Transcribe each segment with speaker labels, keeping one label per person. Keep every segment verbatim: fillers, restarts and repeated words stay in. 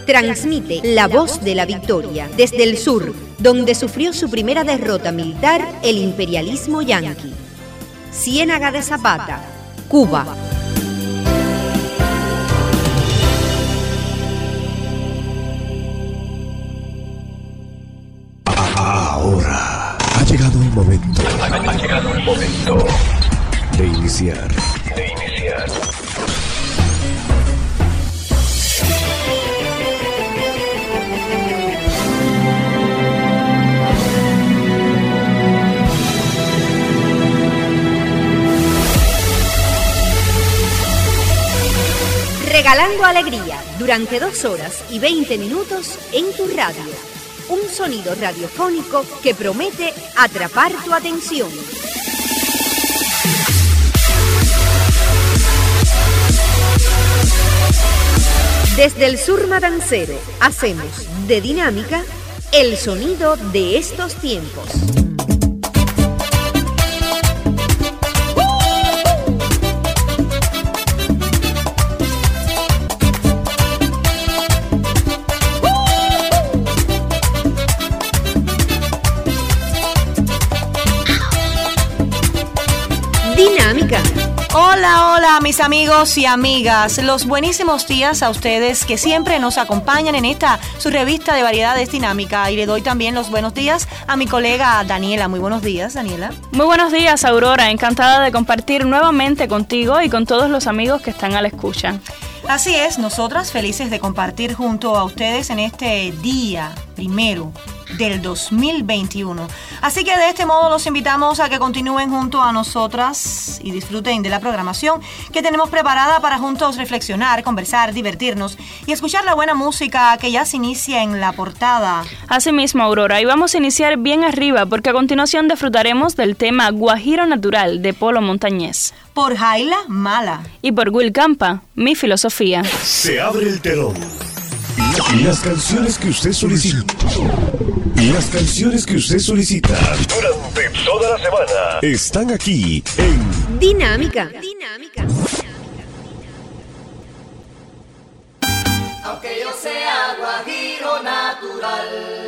Speaker 1: transmite La Voz de la Victoria desde el sur, donde sufrió su primera derrota militar el imperialismo yanqui. Ciénaga de Zapata, Cuba.
Speaker 2: Ahora ha llegado el momento. Ha llegado el momento de iniciar. De iniciar.
Speaker 1: Regalando alegría durante dos horas y veinte minutos en tu radio. Un sonido radiofónico que promete atrapar tu atención. Desde el sur matancero hacemos de Dinámica el sonido de estos tiempos. Dinámica.
Speaker 3: Hola, hola mis amigos y amigas, los buenísimos días a ustedes que siempre nos acompañan en esta su revista de variedades Dinámica, y le doy también los buenos días a mi colega Daniela. Muy buenos días, Daniela.
Speaker 4: Muy buenos días, Aurora, encantada de compartir nuevamente contigo y con todos los amigos que están a la escucha.
Speaker 3: Así es, nosotras felices de compartir junto a ustedes en este día primero del dos mil veintiuno. Así que de este modo los invitamos a que continúen junto a nosotras y disfruten de la programación que tenemos preparada para juntos reflexionar, conversar, divertirnos y escuchar la buena música que ya se inicia en la portada.
Speaker 4: Así mismo, Aurora, y vamos a iniciar bien arriba porque a continuación disfrutaremos del tema Guajiro Natural de Polo Montañés.
Speaker 3: Por Jaila Mala.
Speaker 4: Y por Will Campa, Mi Filosofía.
Speaker 2: Se abre el telón. Las canciones que usted solicita. Las canciones que usted solicita durante toda la semana están aquí en
Speaker 1: Dinámica. Dinámica.
Speaker 5: Aunque yo sea guajiro natural,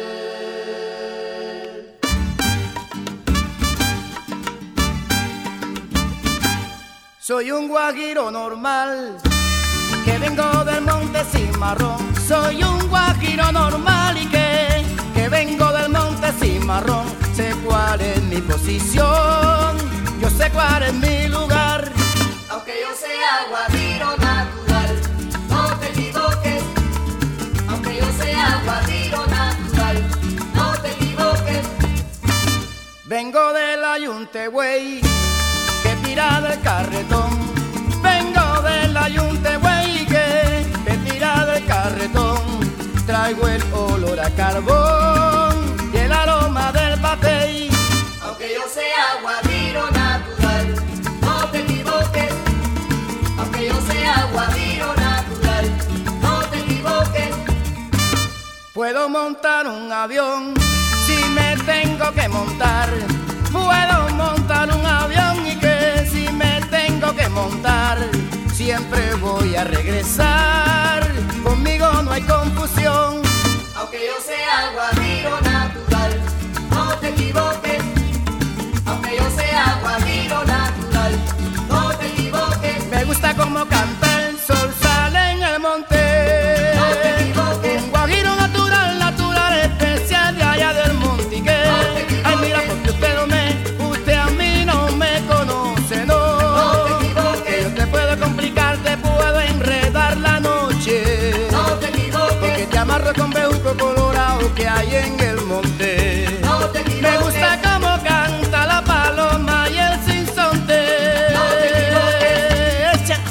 Speaker 5: soy un guajiro normal que vengo del monte Cimarrón. Soy un guajiro normal y que, que vengo del monte Cimarrón. Sé cuál es mi posición, yo sé cuál es mi lugar. Aunque yo sea guajiro natural, no te equivoques. Aunque yo sea guajiro natural, no te equivoques. Vengo del ayunte, güey, que tira del carretón. Vengo del ayunte, güey, que te tira del carretón. Traigo el olor a carbón y el aroma del batey. Aunque yo sea guajiro natural, no te equivoques. Aunque yo sea guajiro natural, no te equivoques. Puedo montar un avión si me tengo que montar. Puedo montar un avión y que si me tengo que montar, siempre voy a regresar. Conmigo no hay confusión. Aunque yo sea guajiro natural, no te equivoques. Aunque yo sea guajiro natural, no te equivoques. Me gusta como canta el sol, sale en el monte. No te equivoques. Un guajiro natural, natural, especial de allá del monte. Y que, no te equivoques. Ay, mira, porque usted no me, usted a mí no me conoce, no. No te equivoques. Yo te puedo complicar, te puedo enredar la noche. No te equivoques. Porque te amarro con bejuco colorado que hay en el monte. No te equivoques. Me gusta como canta la paloma y el sinsonte. No te equivoques. Echa.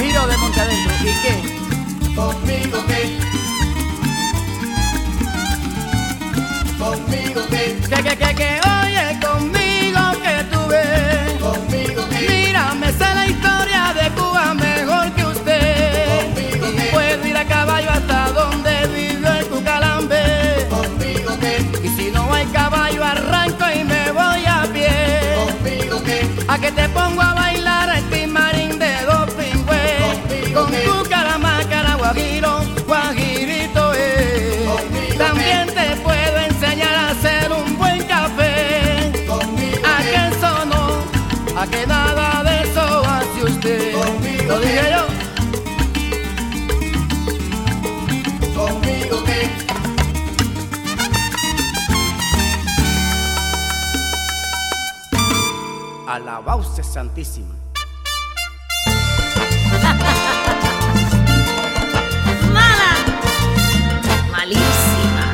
Speaker 5: guajiro de monte adentro. ¿Y qué? ¿Conmigo qué? ¿Conmigo qué? ¿Qué, qué, qué, qué? Oye, conmigo que tú ves. ¿Conmigo qué? Mira, me sé la historia de Cuba mejor que usted. ¿Conmigo qué? Puedo ir a caballo hasta donde vivió el Cucalambe. ¿Conmigo qué? Y si no hay caballo arranco y me voy a pie. ¿Conmigo qué? A que te pongo a bailar el timarín de dos pingües. Con tu cara mácara, guajiro, guajirito es. También te puedo enseñar a hacer un buen café. A que eso no, a que nada de eso hace usted. Lo dije yo. ¿Conmigo qué? Alabauce santísima.
Speaker 6: Mala, malísima.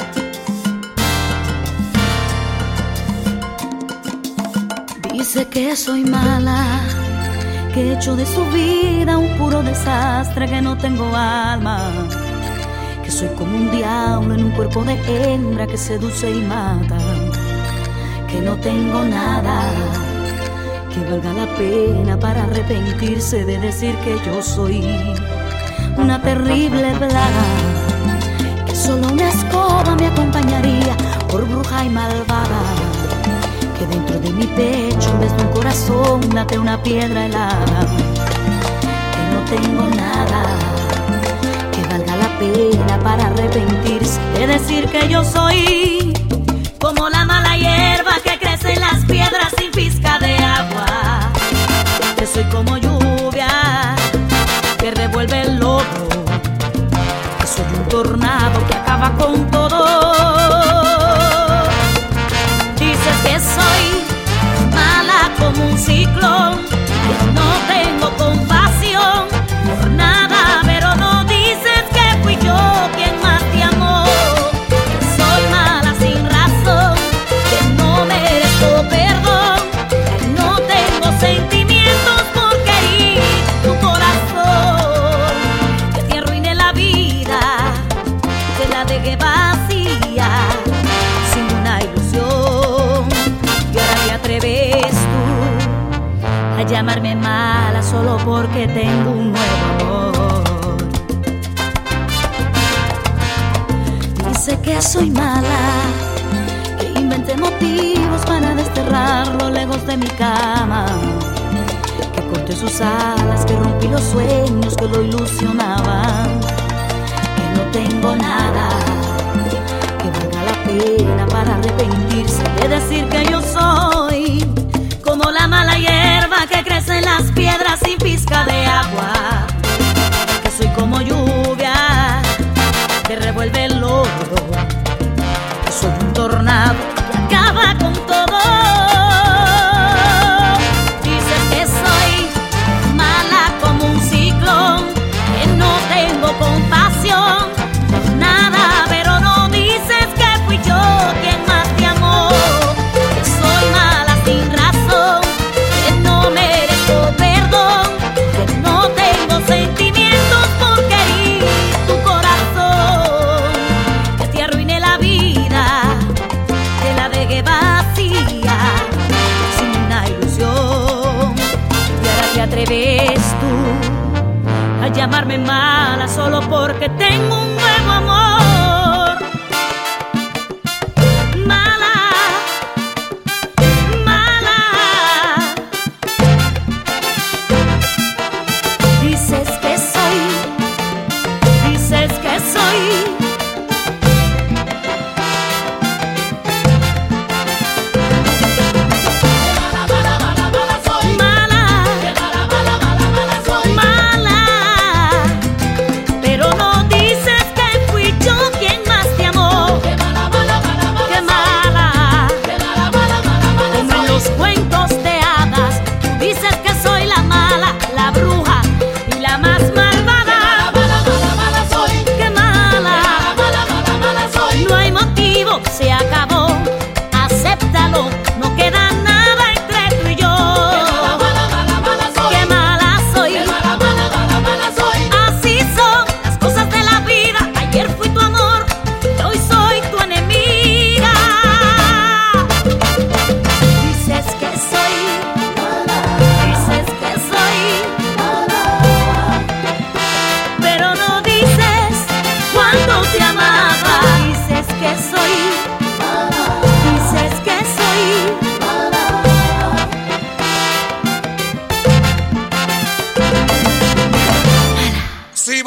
Speaker 6: Dice que soy mala, que he hecho de su vida un puro desastre, que no tengo alma, que soy como un diablo en un cuerpo de hembra que seduce y mata, que no tengo nada que valga la pena para arrepentirse de decir que yo soy una terrible plaga, que solo una escoba me acompañaría por bruja y malvada, que dentro de mi pecho en vez de un corazón late una piedra helada, que no tengo nada que valga la pena para arrepentirse de decir que yo soy como la mala hierba que crece en las piedras sin pizca de agua, que soy como lluvia que revuelve el lodo, que soy un tornado que acaba con todo. Dices que soy mala como un ciclón, que no tengo compasión por nada, pero no dices que fui yo quien más te amó. Soy mala sin razón, que no merezco perdón, que no tengo sentimientos porque herí tu corazón, que te arruiné la vida, que la dejé vacía, sin una ilusión, y ahora te atreves tú a llamarme mala solo porque tengo un nuevo amor. Dice que soy mala, que inventé motivos para desterrarlo lejos de mi cama, que corté sus alas, que rompí los sueños que lo ilusionaban, que no tengo nada que valga la pena para arrepentirse de decir que yo soy como la mala hierba que crece en las piedras sin pizca de agua, que soy como lluvia que revuelve el lodo, que soy un tornado que acaba con todo. Dices que soy mala como un ciclón, que no tengo compasión por nada, pero no dices que fui yo quien más te amó, que soy mala sin razón, que no merezco perdón, que no tengo sentimientos porque herí tu corazón, que te arruiné la vida, que la dejé vacía, sin una ilusión, y ahora te atreves tú a llamarme mala solo porque tengo un nuevo amor. Mala, mala. Dices que soy, dices que soy mala, pero no dices que fui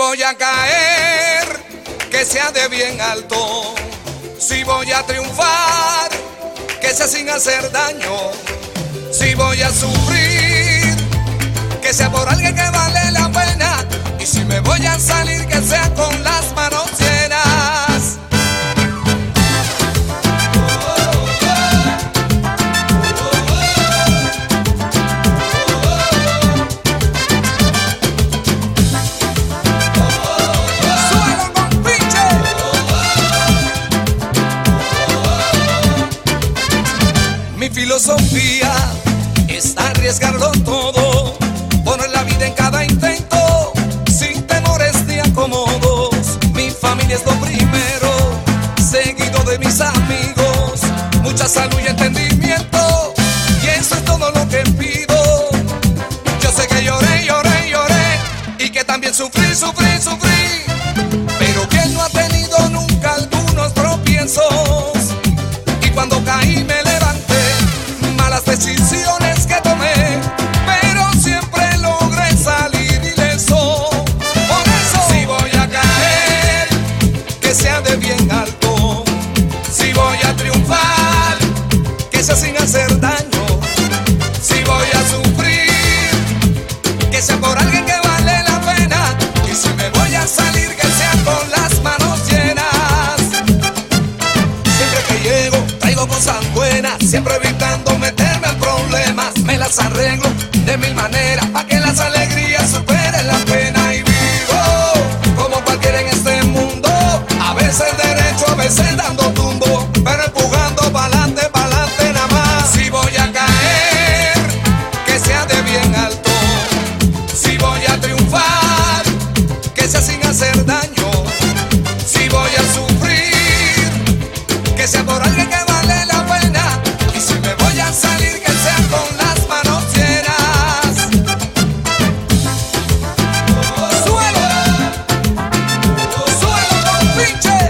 Speaker 7: voy a caer, que sea de bien alto. Si voy a triunfar, que sea sin hacer daño. Si voy a sufrir, que sea por alguien que vale la pena. Y si me voy a salir, que sea con las manos llenas. Mi filosofía está arriesgarlo todo, poner la vida en cada intento, sin temores ni acomodos. Mi familia es lo primero, seguido de mis amigos, mucha salud y entendimiento, y eso es todo lo que pido. Yo sé que lloré, lloré, lloré, y que también sufrí, sufrí, sufrí, pero ¿quién no ha tenido nunca algunos tropiezos? Y cuando caí me levanté, malas decisiones que tomé, pero siempre logré salir ileso. Por eso, si voy a caer, que sea de bien alto. Si voy a triunfar, que sea sin hacer daño. Si voy a sufrir, que sea por alguien que vale la pena. Y si me voy a salir, que sea con las manos llenas. Siempre que llego, traigo cosas buenas, siempre evitando meterme en problemas. Me las arreglo de mil maneras, pa' que las alegrías superen la pena. Y vivo como cualquiera en este mundo, a veces derecho, a veces dando tumbo, pero empujando pa'lante, pa'lante nada más. Si voy a caer, que sea de bien alto. Si voy a triunfar, que sea sin hacer daño. Si voy a sufrir, que sea por alguien que vale la pena. Y si me voy a salir, que sea con las manos llenas. Suelo, suelo con pinche.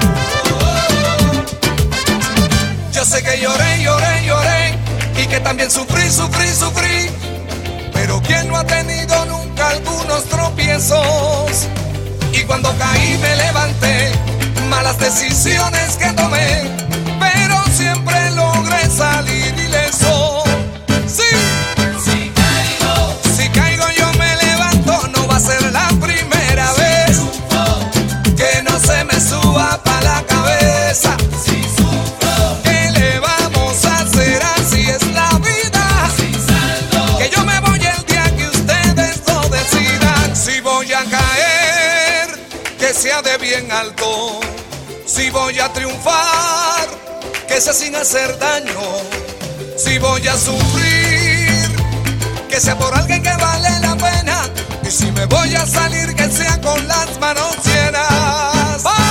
Speaker 7: Yo sé que lloré, lloré, lloré, y que también sufrí, sufrí, sufrí, pero ¿quién no ha tenido nunca algunos tropiezos? Y cuando caí me levanté, malas decisiones que tomé, pero siempre logré salir ileso. Sí, si caigo, si caigo yo me levanto, no va a ser la primera vez. Que no se me suba pa' la cabeza. Si sufro, ¿qué le vamos a hacer? Así es la vida. Si salgo, que yo me voy el día que ustedes lo decidan. Si voy a caer, que sea de bien alto. Si voy a triunfar, que sea sin hacer daño. Si voy a sufrir, que sea por alguien que vale la pena. Y si me voy a salir, que sea con las manos llenas. ¡Vamos!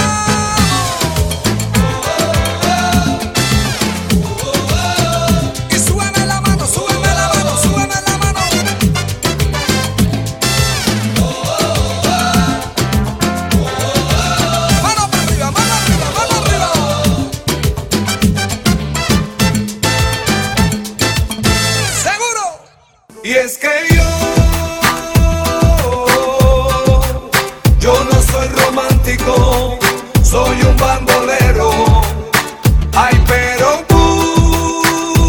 Speaker 7: Y súbeme la mano, súbeme la mano, súbeme la mano. Mano para arriba, mano arriba, mano arriba. ¿Seguro? Y es que yo, yo no soy romántico, soy un bandolero. Ay, pero tú,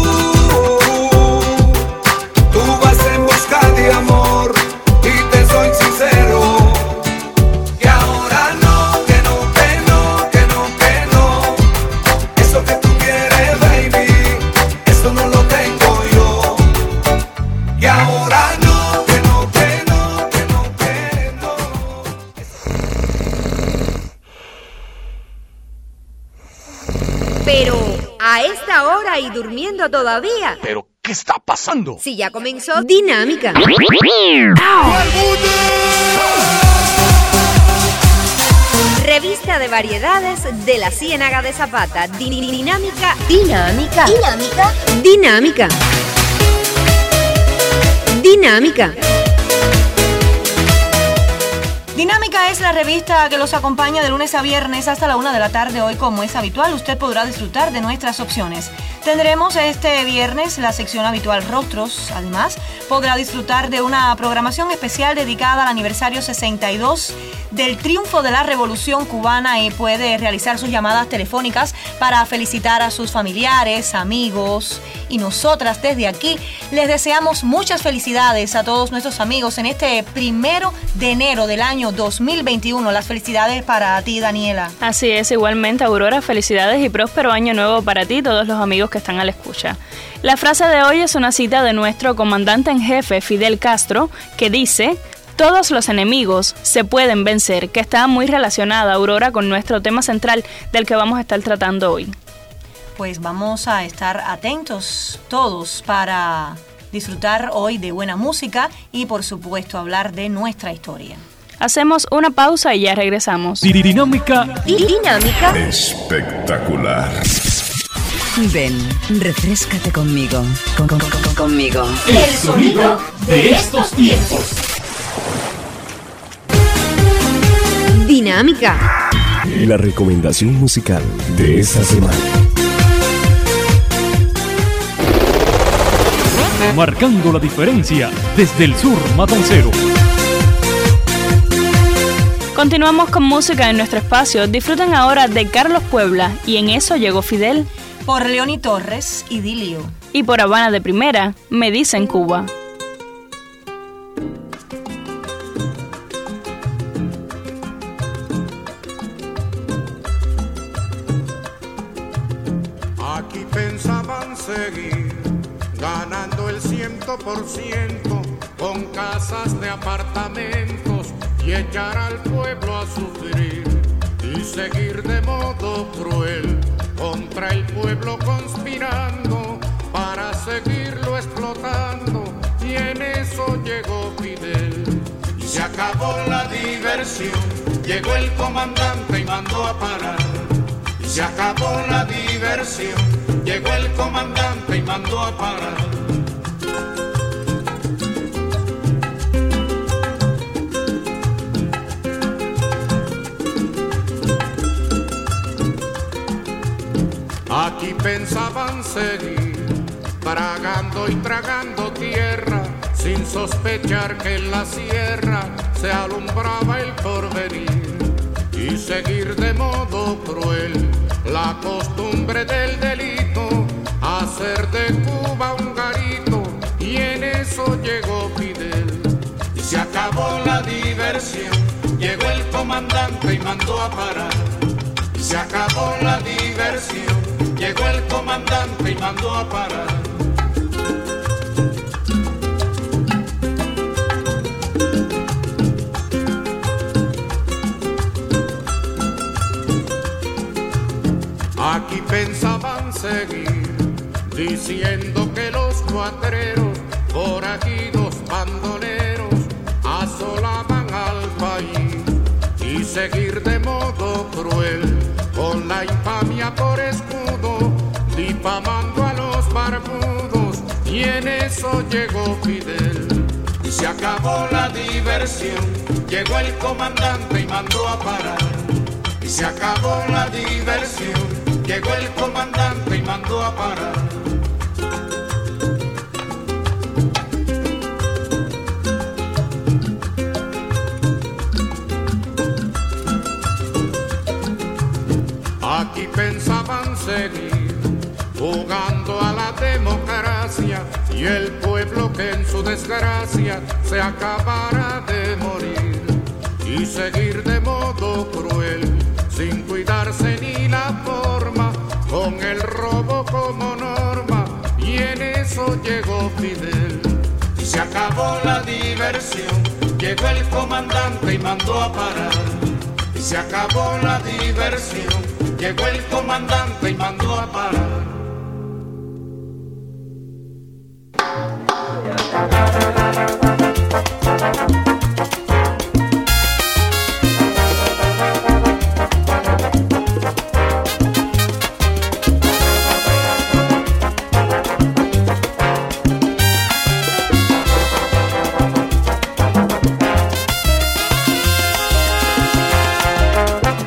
Speaker 7: tú vas en busca de amor, y te soy sincero. Que ahora no, que no, que no, que no, que no. Eso que tú quieres, baby, eso no lo tengo yo. Y ahora no, que no, que no, que no, que no.
Speaker 1: Pero a esta hora y durmiendo todavía.
Speaker 2: ¿Pero qué está pasando?
Speaker 1: Si ya comenzó Dinámica. Revista de variedades de la Ciénaga de Zapata. Dinámica. Dinámica. Dinámica. Dinámica. Dinámica.
Speaker 3: Dinámica es la revista que los acompaña de lunes a viernes hasta la una de la tarde. Hoy, como es habitual, usted podrá disfrutar de nuestras opciones. Tendremos este viernes la sección habitual Rostros. Además, podrá disfrutar de una programación especial dedicada al aniversario sesenta y dos del triunfo de la Revolución Cubana y puede realizar sus llamadas telefónicas para felicitar a sus familiares, amigos. Y nosotras desde aquí les deseamos muchas felicidades a todos nuestros amigos en este primero de enero del año dos mil veintiuno. Las felicidades para ti, Daniela.
Speaker 4: Así es, igualmente, Aurora, felicidades y próspero año nuevo para ti y todos los amigos que están a la escucha. La frase de hoy es una cita de nuestro comandante en jefe, Fidel Castro, que dice: todos los enemigos se pueden vencer, que está muy relacionada, Aurora, con nuestro tema central del que vamos a estar tratando hoy.
Speaker 3: Pues vamos a estar atentos todos para disfrutar hoy de buena música y, por supuesto, hablar de nuestra historia.
Speaker 4: Hacemos una pausa y ya regresamos.
Speaker 2: Dinámica.
Speaker 1: Dinámica.
Speaker 2: Espectacular.
Speaker 8: Ven, refréscate conmigo. Con, con, con, conmigo.
Speaker 2: El sonido de estos tiempos.
Speaker 1: Dinámica.
Speaker 2: La recomendación musical de esta semana.
Speaker 9: Marcando la diferencia desde el sur matancero.
Speaker 4: Continuamos con música en nuestro espacio. Disfruten ahora de Carlos Puebla y En eso llegó Fidel.
Speaker 3: Por Leoni Torres, Idilio.
Speaker 4: Y por Habana de Primera, Me dicen Cuba.
Speaker 10: Aquí pensaban seguir ganando el ciento por ciento con casas de apartamentos y echar al pueblo a sufrir y seguir de modo cruel contra el pueblo conspirando para seguirlo explotando, y en eso llegó Fidel y se acabó la diversión. Llegó el comandante y mandó a parar y se acabó la diversión. Llegó el comandante y mandó a parar. Aquí pensaban seguir tragando y tragando tierra sin sospechar que en la sierra se alumbraba el porvenir y seguir de modo cruel la costumbre del delito, hacer de Cuba un garito, y en eso llegó Fidel y se acabó la diversión. Llegó el comandante y mandó a parar y se acabó la diversión. Llegó el comandante y mandó a parar. Aquí pensaban seguir diciendo que los cuatreros, forajidos, bandoleros, asolaban al país y seguir de modo cruel con la infamia por escudo, difamando a los barbudos, y en eso llegó Fidel y se acabó la diversión. Llegó el comandante y mandó a parar y se acabó la diversión. Llegó el comandante y mandó a parar. Aquí pensaban seguir jugando a la democracia y el pueblo que en su desgracia se acabara de morir y seguir de modo cruel sin cuidarse ni la forma, con el robo como norma, y en eso llegó Fidel y se acabó la diversión. Llegó el comandante y mandó a parar y se acabó la diversión. Llegó el comandante y mandó a parar.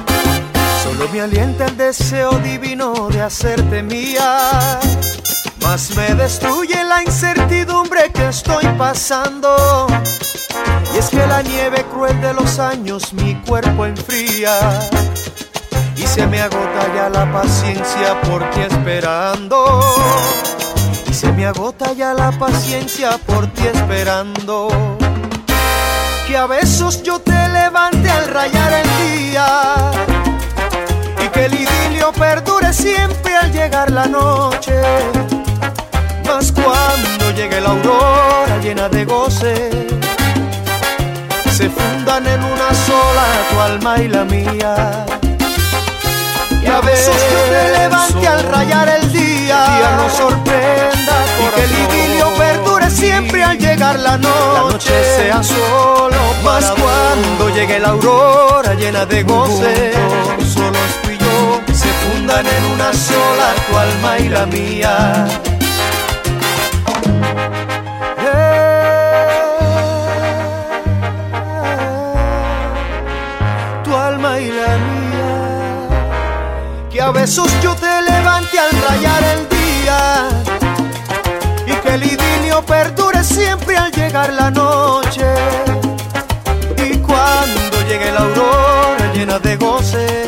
Speaker 5: Alienta el deseo divino de hacerte mía,
Speaker 11: más me destruye la incertidumbre que estoy pasando. Y es que la nieve cruel de los años mi cuerpo enfría, y se me agota ya la paciencia por ti esperando. Y se me agota ya la paciencia por ti esperando. Que a besos yo te levante al rayar el día, y que el idilio perdure siempre al llegar la noche. Mas cuando llegue la aurora llena de goce, se fundan en una sola tu alma y la mía. Y a besos yo te levante al rayar el día, el día nos sorprenda, y que el idilio perdure siempre al llegar la noche. La noche sea solo más cuando llegue la aurora llena de goce, solo tú y yo, se fundan en una sola tu alma y la mía. Tu alma y la mía. Que a besos yo te levante al rayar el día, y que el idilio perdure siempre al llegar la noche. Y cuando llegue la aurora llena de goce,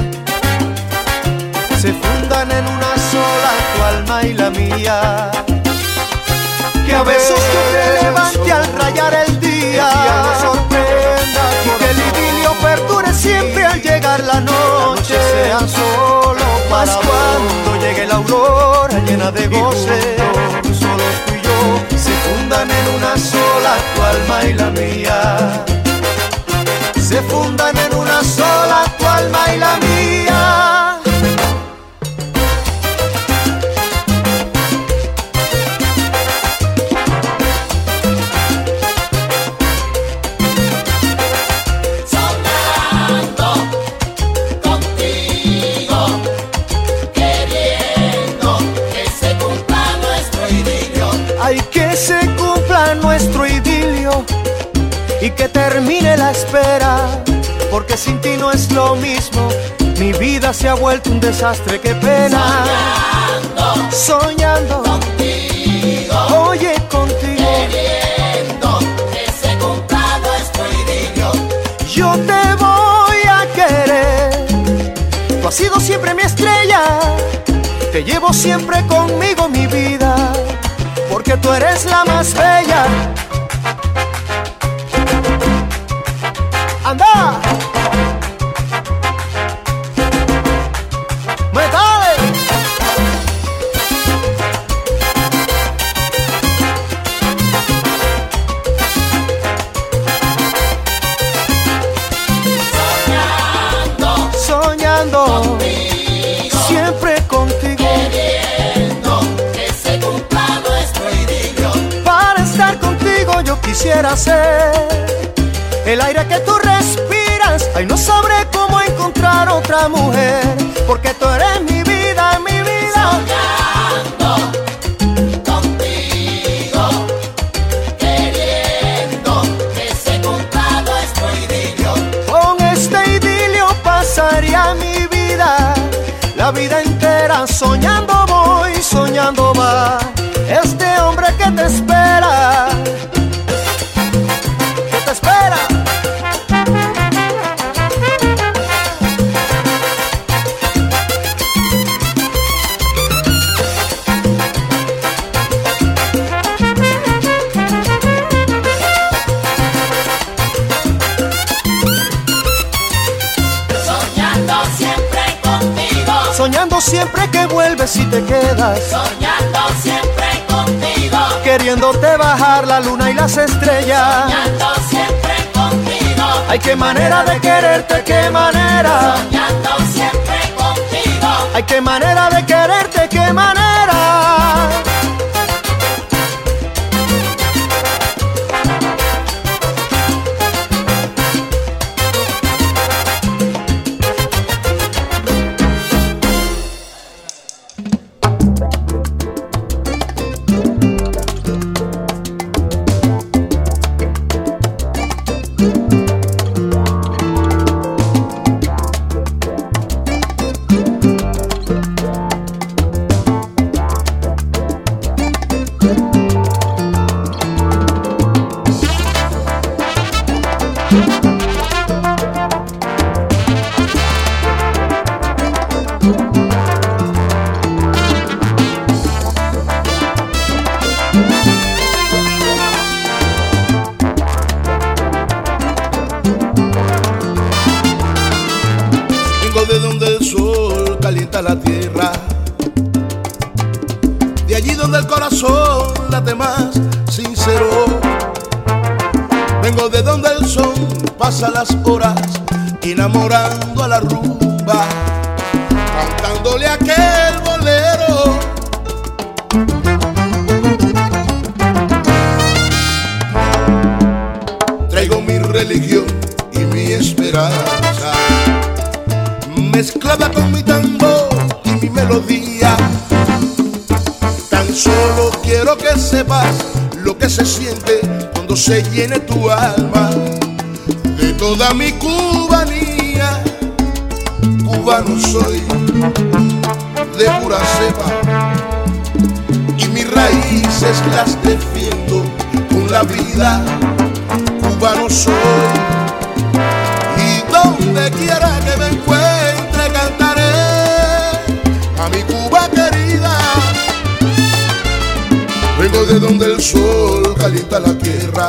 Speaker 11: se fundan en una sola tu alma y la mía. Que a besos yo te levante al rayar el día, nos sorprenda, y que el idilio perdure siempre al llegar la noche. Sea solo más cuando llegue la aurora llena de goce, solo tú y yo, se fundan en una sola tu alma y la mía. Se fundan en una sola tu alma y la mía. Nuestro idilio y que termine la espera, porque sin ti no es lo mismo. Mi vida se ha vuelto un desastre, qué pena. Soñando, soñando contigo, oye contigo, queriendo que se cumpla nuestro idilio. Yo te voy a querer, tú has sido siempre mi estrella, te llevo siempre conmigo mi vida, porque tú eres la más bella. ¡Anda! ¡Metale! Soñando, soñando contigo, siempre contigo, queriendo que se cumpla nuestro idilio. Para estar contigo yo quisiera ser el aire que tú respiras. Ay, no sabré cómo encontrar otra mujer, porque tú eres mi vida, mi vida. Soñando contigo, queriendo que se cumpla nuestro idilio. Con este idilio pasaría mi vida, la vida entera soñando voy, soñando va este hombre que te espera. Espera. Soñando siempre contigo, soñando siempre que vuelves y te quedas, soñando siempre contigo, queriéndote bajar la luna y las estrellas, soñando siempre contigo. Ay, qué manera de quererte, qué manera, soñando siempre contigo. Ay, qué manera de quererte, qué manera.
Speaker 12: háblate más sincero. Vengo de donde el sol pasa las horas, enamorando a la rumba, cantándole aquel bolero. Traigo mi religión y mi esperanza, mezclada con mi tambor y mi melodía. Tan solo quiero que sepas lo que se siente cuando se llene tu alma de toda mi cubanía. Cubano soy de pura cepa y mis raíces las defiendo con la vida. Cubano soy y donde quiera que me encuentre cantaré a mi Cuba querida. Vengo de donde el sol calienta la tierra,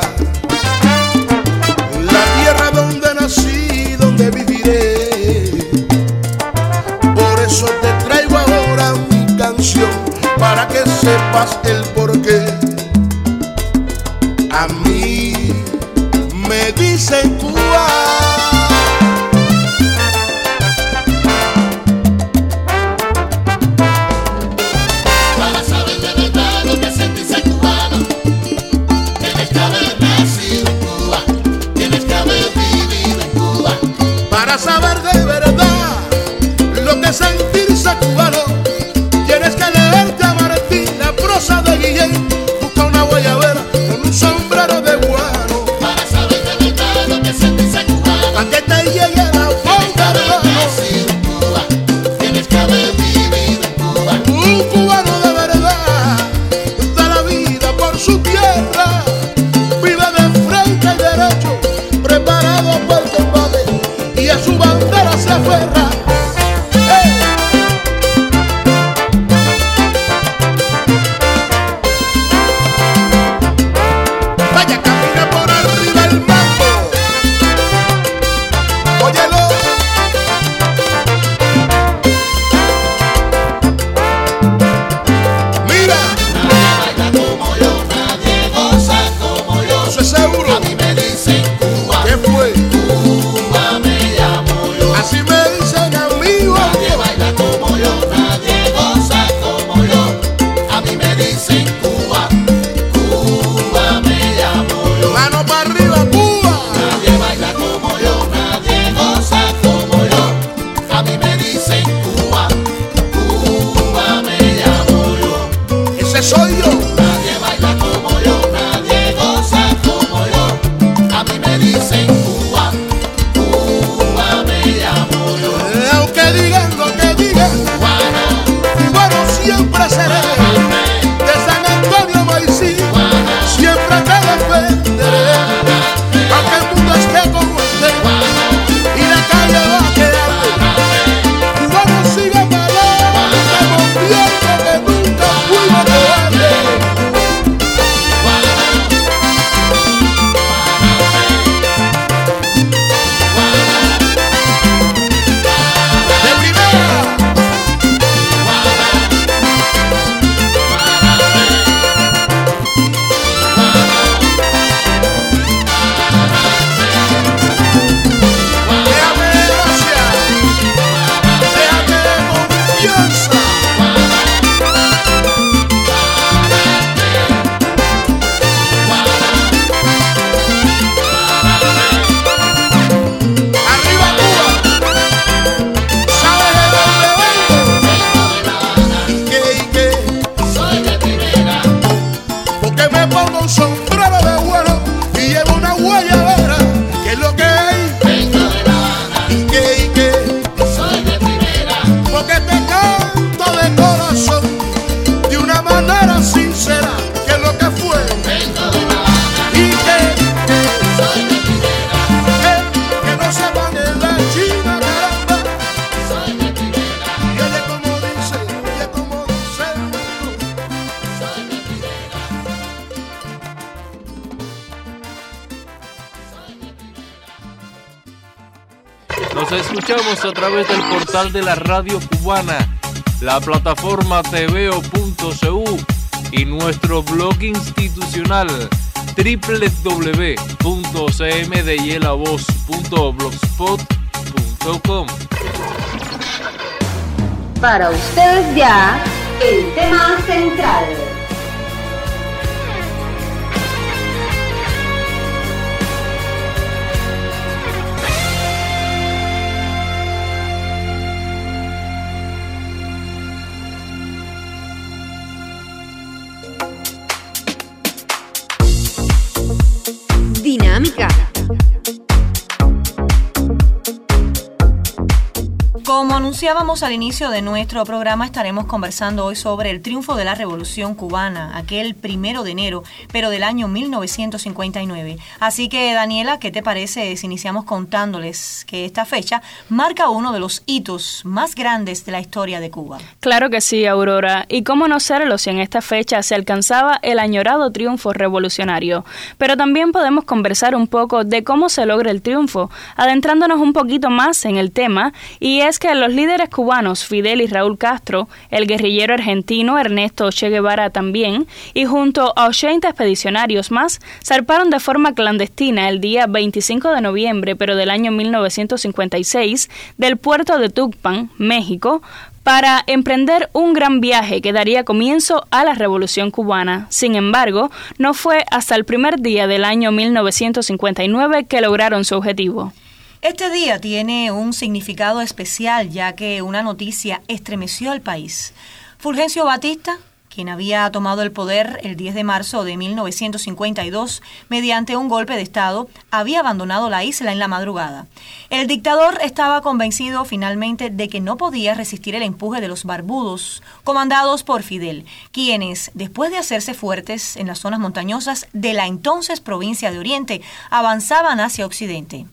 Speaker 12: la tierra donde nací, donde viviré. Por eso te traigo ahora mi canción, para que sepas el porqué. A mí me dicen Cuba. Para saber de verdad lo que es sentirse cubano, tienes que leerte a Martín, la prosa de Guillén. Busca una guayabera con un sombrero de guano, para saber de verdad lo que es sentirse cubano, para que te llegue la boca de Cuba, tienes que haber vivido en Cuba. Un cubano de verdad da la vida por su tierra, vive de frente y derecho, preparado para el combate y a su bandera se aferra. ¡Hey! Vaya, camina por arriba el mambo, óyelo. Mira, nadie baila como yo, nadie goza como yo. Eso es seguro. A mí me dicen Cuba. ¿Qué fue? Cuba me llamo yo. Así me dicen a mí. Nadie baila como yo, nadie goza como yo. A mí me dicen Cuba. Cuba me llamo yo. Mano para arriba, Cuba. Nadie baila como yo, nadie goza como yo. A mí me dicen Cuba. Cuba me llamo yo. Ese soy yo. Nadie baila como yo, nadie goza como yo. A mí me dicen Cuba. Cuba me llamo yo. Aunque digan lo que digan, cubano, cubano siempre seré. De San Antonio Maicí, siempre te defenderé. Aunque el mundo esté como esté y la calle va a quedar, cubano sigue para adelante, como viento que nunca fuimos cobarde. De primera. Déjame gracia, déjame confianza. Arriba Cuba, ¿sabes de dónde vengo? ¿Y qué, y qué? Soy de primera. Porque me pongo un sombrero de vuelo y llevo una guayabera, que es lo que hay. Vengo de La Habana. ¿Y qué, y qué? Soy de primera. Porque te canto de corazón, de una manera sincera, que es lo que fue. Vengo de La Habana. ¿Y qué? Soy de primera. Eh, que no se van en la China, caramba. Soy de primera. Y oye como dice, oye como dice el mundo. Soy de primera.
Speaker 13: Nos escuchamos a través del portal de la radio cubana, la plataforma tveo punto cu y nuestro blog institucional doble u doble u doble u punto c m d y la voz punto blogspot punto com.
Speaker 1: Para ustedes ya, el tema central. Dinámica.
Speaker 3: Como anunciábamos al inicio de nuestro programa, estaremos conversando hoy sobre el triunfo de la Revolución Cubana, aquel primero de enero, pero del año mil novecientos cincuenta y nueve. Así que, Daniela, ¿qué te parece si iniciamos contándoles que esta fecha marca uno de los hitos más grandes de la historia de Cuba?
Speaker 4: Claro que sí, Aurora. ¿Y cómo no serlo si en esta fecha se alcanzaba el añorado triunfo revolucionario? Pero también podemos conversar un poco de cómo se logra el triunfo, adentrándonos un poquito más en el tema, y es que los líderes cubanos Fidel y Raúl Castro, el guerrillero argentino Ernesto Che Guevara también, y junto a ochenta expedicionarios más, zarparon de forma clandestina el día veinticinco de noviembre, pero del año mil novecientos cincuenta y seis, del puerto de Tuxpan, México, para emprender un gran viaje que daría comienzo a la Revolución Cubana. Sin embargo, no fue hasta el primer día del año mil novecientos cincuenta y nueve que lograron su objetivo.
Speaker 3: Este día tiene un significado especial, ya que una noticia estremeció al país. Fulgencio Batista, quien había tomado el poder el diez de marzo de mil novecientos cincuenta y dos mediante un golpe de Estado, había abandonado la isla en la madrugada. El dictador estaba convencido finalmente de que no podía resistir el empuje de los barbudos, comandados por Fidel, quienes, después de hacerse fuertes en las zonas montañosas de la entonces provincia de Oriente, avanzaban hacia Occidente.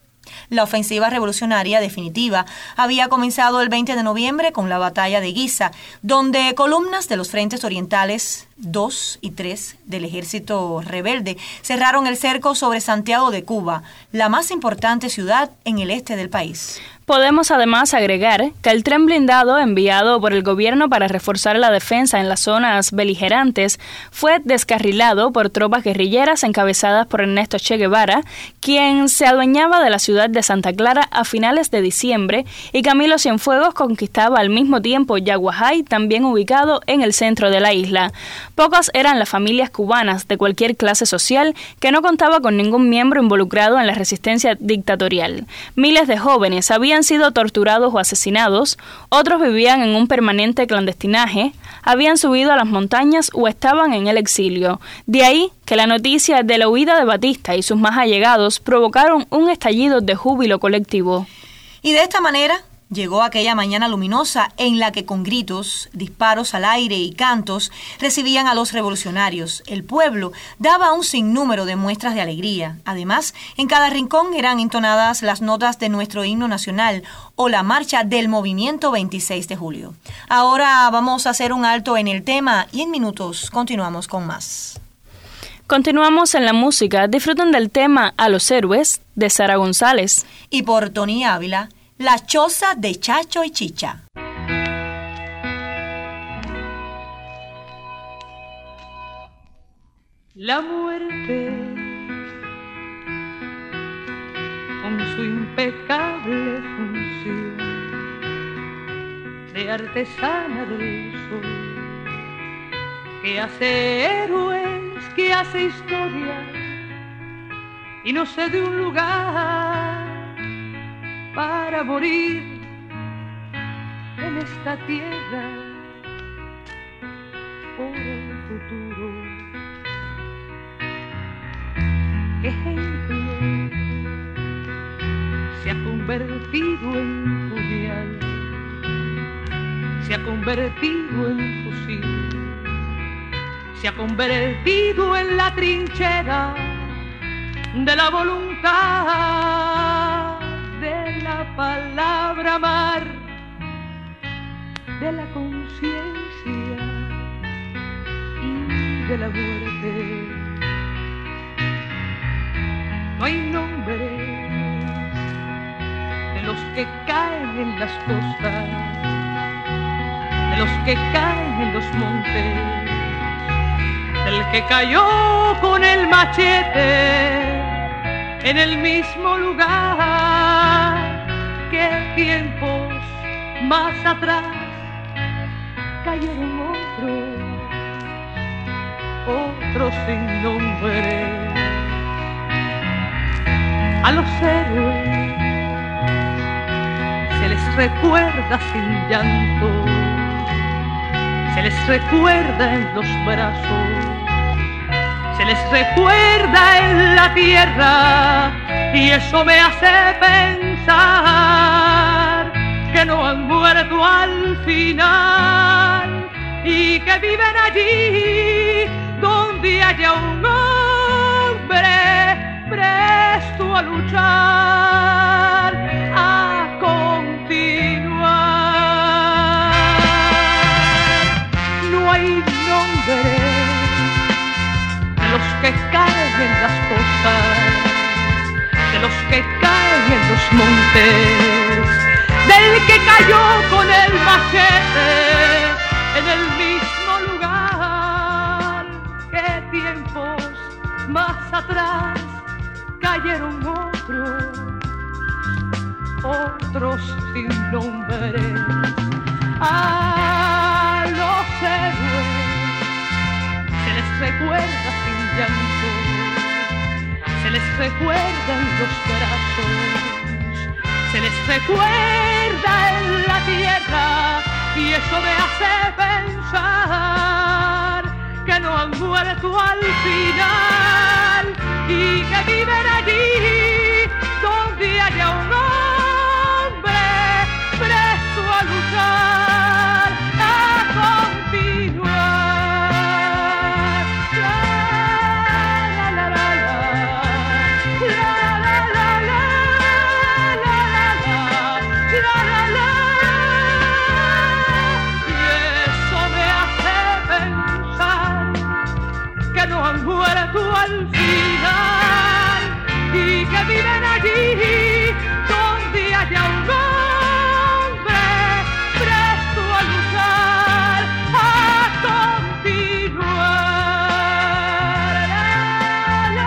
Speaker 3: La ofensiva revolucionaria definitiva había comenzado el veinte de noviembre con la batalla de Guisa, donde columnas de los frentes orientales dos y tres del ejército rebelde cerraron el cerco sobre Santiago de Cuba, la más importante ciudad en el este del país.
Speaker 4: Podemos además agregar que el tren blindado enviado por el gobierno para reforzar la defensa en las zonas beligerantes fue descarrilado por tropas guerrilleras encabezadas por Ernesto Che Guevara, quien se adueñaba de la ciudad de Santa Clara a finales de diciembre, y Camilo Cienfuegos conquistaba al mismo tiempo Yaguajay, también ubicado en el centro de la isla. Pocas eran las familias cubanas de cualquier clase social que no contaba con ningún miembro involucrado en la resistencia dictatorial. Miles de jóvenes habían habían sido torturados o asesinados, otros vivían en un permanente clandestinaje, habían subido a las montañas o estaban en el exilio. De ahí que la noticia de la huida de Batista y sus más allegados provocaron un estallido de júbilo colectivo.
Speaker 3: Y de esta manera llegó aquella mañana luminosa en la que con gritos, disparos al aire y cantos recibían a los revolucionarios. El pueblo daba un sinnúmero de muestras de alegría. Además, en cada rincón eran entonadas las notas de nuestro himno nacional o la marcha del movimiento veintiséis de julio. Ahora vamos a hacer un alto en el tema y en minutos continuamos con más.
Speaker 4: Continuamos en la música. Disfruten del tema A los héroes de Sara González.
Speaker 3: Y por Tony Ávila, La choza de Chacho y Chicha.
Speaker 14: La muerte, con su impecable función de artesana del sol, que hace héroes, que hace historia y no sé de un lugar para morir en esta tierra por el futuro. ¿Qué ejemplo se ha convertido en puñal? Se ha convertido en fusil, se ha convertido en la trinchera de la voluntad, de la palabra amar, de la conciencia y de la muerte. No hay nombres de los que caen en las costas, de los que caen en los montes, del que cayó con el machete en el mismo lugar que tiempos más atrás cayeron otros, otros sin nombre. A los héroes se les recuerda sin llanto, se les recuerda en los brazos, se les recuerda en la tierra, y eso me hace pensar que no han muerto al final y que viven allí donde haya un hombre presto a luchar, a continuar. No hay nombre de los que caen en las costas, de los que caen en los montes, del que cayó con el machete en el mismo lugar que tiempos más atrás cayeron otros, otros sin nombre. A los héroes se les recuerda sin llanto, se les recuerda en los brazos, se les recuerda en la tierra, y eso me hace pensar que no han muerto al final y que viven allí donde haya un hombre presto a luchar, a continuar. La, la, la, la, la, la, la, la, la, la, la, la, la. Y eso me hace pensar que no han muerto al final y que viven allí donde haya un hombre presto a luchar, a continuar. La, la,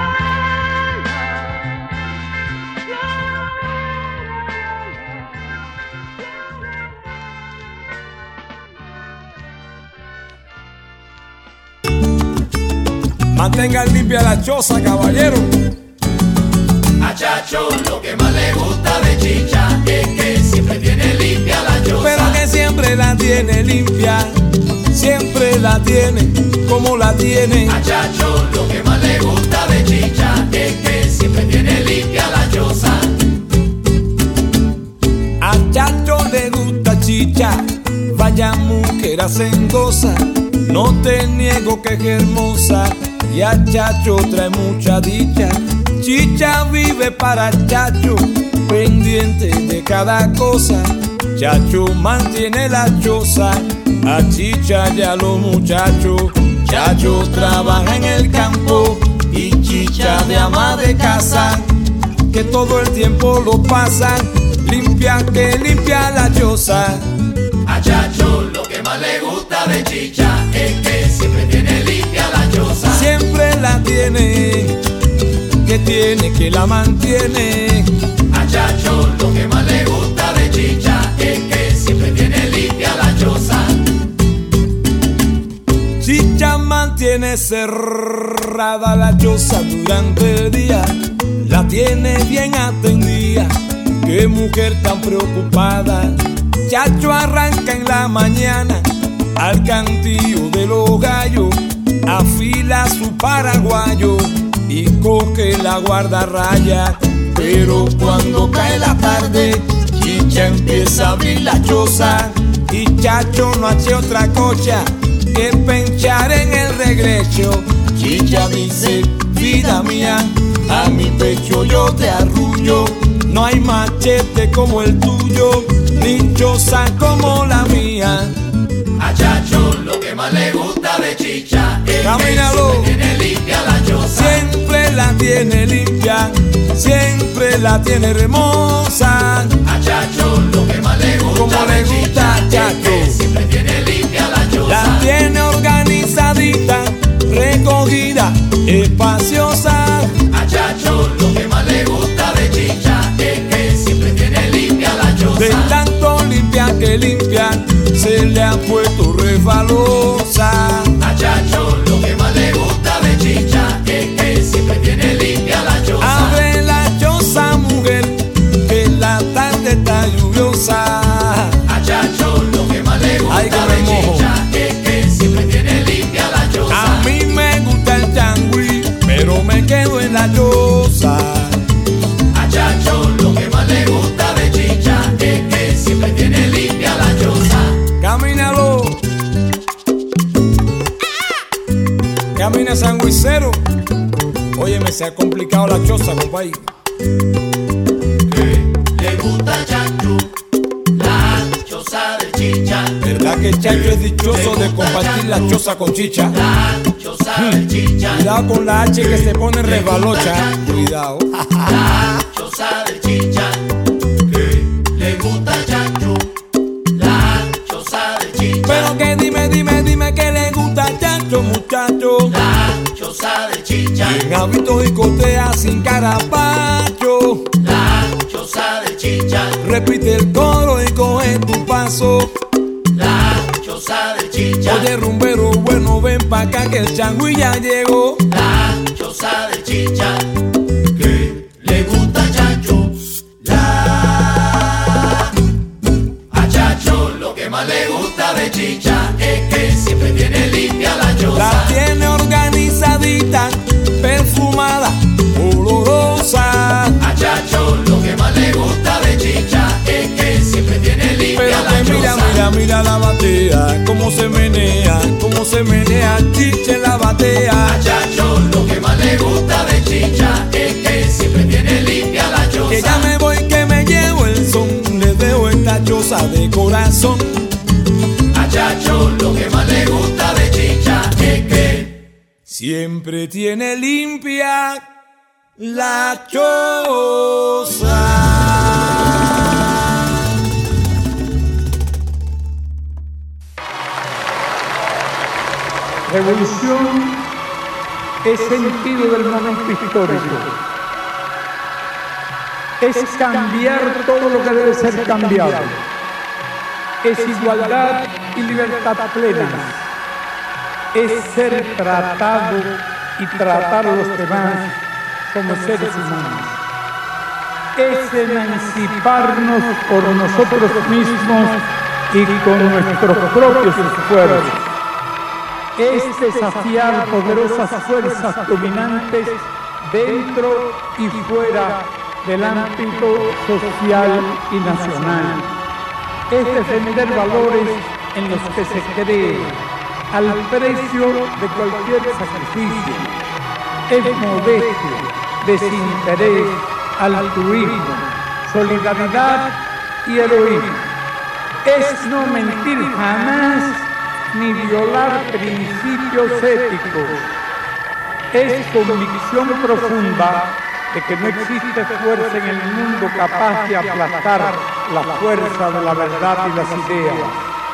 Speaker 15: Mantengan limpia la choza, caballero.
Speaker 16: A Chacho lo que más le gusta de Chicha es que siempre tiene limpia la choza.
Speaker 15: Pero que siempre la tiene limpia, siempre la tiene como la tiene.
Speaker 16: A Chacho lo que más le gusta de Chicha es que siempre tiene limpia la choza.
Speaker 15: A Chacho le gusta Chicha, vaya mujer hacendosa, no te niego que es hermosa, y a Chacho trae mucha dicha. Chicha vive para Chacho, pendiente de cada cosa. Chacho mantiene la choza, a Chicha y a los muchachos. Chacho trabaja en el campo y Chicha de ama de casa, que todo el tiempo lo pasa limpia, que limpia la choza.
Speaker 16: A Chacho lo que más le gusta de Chicha es que siempre tiene limpia la choza.
Speaker 15: Siempre la tiene, que tiene, que la mantiene.
Speaker 16: A Chacho lo que más le gusta de Chicha es que siempre tiene limpia la choza.
Speaker 15: Chicha mantiene cerrada la choza durante el día, la tiene bien atendida. Qué mujer tan preocupada. Chacho arranca en la mañana al cantillo de los gallos, afila su paraguayo y coge la guardarraya. Pero cuando cae la tarde, Chicha empieza a abrir la choza, y Chacho no hace otra cosa que penchar en el regreso. Chicha dice: vida mía, a mi pecho yo te arrullo, no hay machete como el tuyo, ni choza como la mía.
Speaker 16: A Chacho lo que más le gusta de Chicha es
Speaker 15: Camínalo.
Speaker 16: que siempre tiene limpia la choza.
Speaker 15: Siempre la tiene limpia, siempre la tiene hermosa.
Speaker 16: A Chacho lo que más le gusta
Speaker 15: como
Speaker 16: de
Speaker 15: le gusta a Chacho,
Speaker 16: es que siempre tiene limpia la choza.
Speaker 15: la tiene organizadita, recogiendo espaciosa.
Speaker 16: A Chacho lo que más le gusta de chicha es que siempre tiene limpia la choza.
Speaker 15: De tanto limpia que limpia, se le ha puesto resbalosa.
Speaker 16: A Chacho lo que más le gusta de chicha es que siempre tiene limpia la choza.
Speaker 15: Abre la choza, mujer, que la tarde está lluviosa.
Speaker 16: A Chacho lo que más le gusta
Speaker 15: Ay, que
Speaker 16: de
Speaker 15: me mojo.
Speaker 16: chicha es que siempre tiene limpia la choza.
Speaker 15: A mí me gusta el changüí, pero me quedo en la choza.
Speaker 16: A Chacho lo que más le gusta de chicha es que siempre tiene limpia la choza.
Speaker 15: Camínalo. Camina sangüicero. Óyeme, se ha complicado la choza, compadre.
Speaker 16: Le gusta a Chacho la choza de chicha.
Speaker 15: ¿Verdad que el Chacho es dichoso de compartir la choza con chicha?
Speaker 16: La choza de chicha.
Speaker 15: Cuidado con la H que se pone resbalocha. Cuidado.
Speaker 16: La choza de chicha. Le gusta a Chacho la choza de chicha.
Speaker 15: Pero que dime, dime, dime que le gusta a Chacho, muchacho.
Speaker 16: La choza de chicha.
Speaker 15: En hábito y cotea sin carapacho.
Speaker 16: La choza de chicha.
Speaker 15: Repite el coro y coge tu paso.
Speaker 16: La choza de chicha.
Speaker 15: Oye, rumbero, bueno, ven pa' acá que el changüí ya llegó.
Speaker 16: La choza de chicha. Que le gusta a Chacho la. A Chacho lo que más le gusta de chicha es que siempre tiene limpia la choza.
Speaker 15: La tiene organizadita, perfumada, olorosa.
Speaker 16: A Chacho lo que más le gusta de chicha es que siempre tiene limpia
Speaker 15: Pero
Speaker 16: la
Speaker 15: que
Speaker 16: choza.
Speaker 15: mira, mira, mira la batea, cómo se menea, cómo se menea, chicha en la batea.
Speaker 16: A Chacho lo que más le gusta de chicha es que siempre tiene limpia la choza.
Speaker 15: Que ya me voy, que me llevo el son, le dejo esta choza de corazón.
Speaker 16: A Chacho lo que más le gusta de chicha es que
Speaker 15: siempre tiene limpia la choza.
Speaker 17: Revolución es sentido del momento histórico. Es cambiar todo lo que debe ser cambiado. Es igualdad y libertad plena. Es ser tratado y tratar a los demás como seres humanos. Es emanciparnos por nosotros mismos y con nuestros propios esfuerzos. Es desafiar poderosas fuerzas dominantes dentro y fuera del ámbito social y nacional. Es defender valores en los que se cree, al precio de cualquier sacrificio. Es modestia, desinterés, altruismo, solidaridad y heroísmo. Es no mentir jamás ni violar principios éticos. Es convicción profunda de que no existe fuerza en el mundo capaz de aplastar la fuerza de la verdad y las ideas.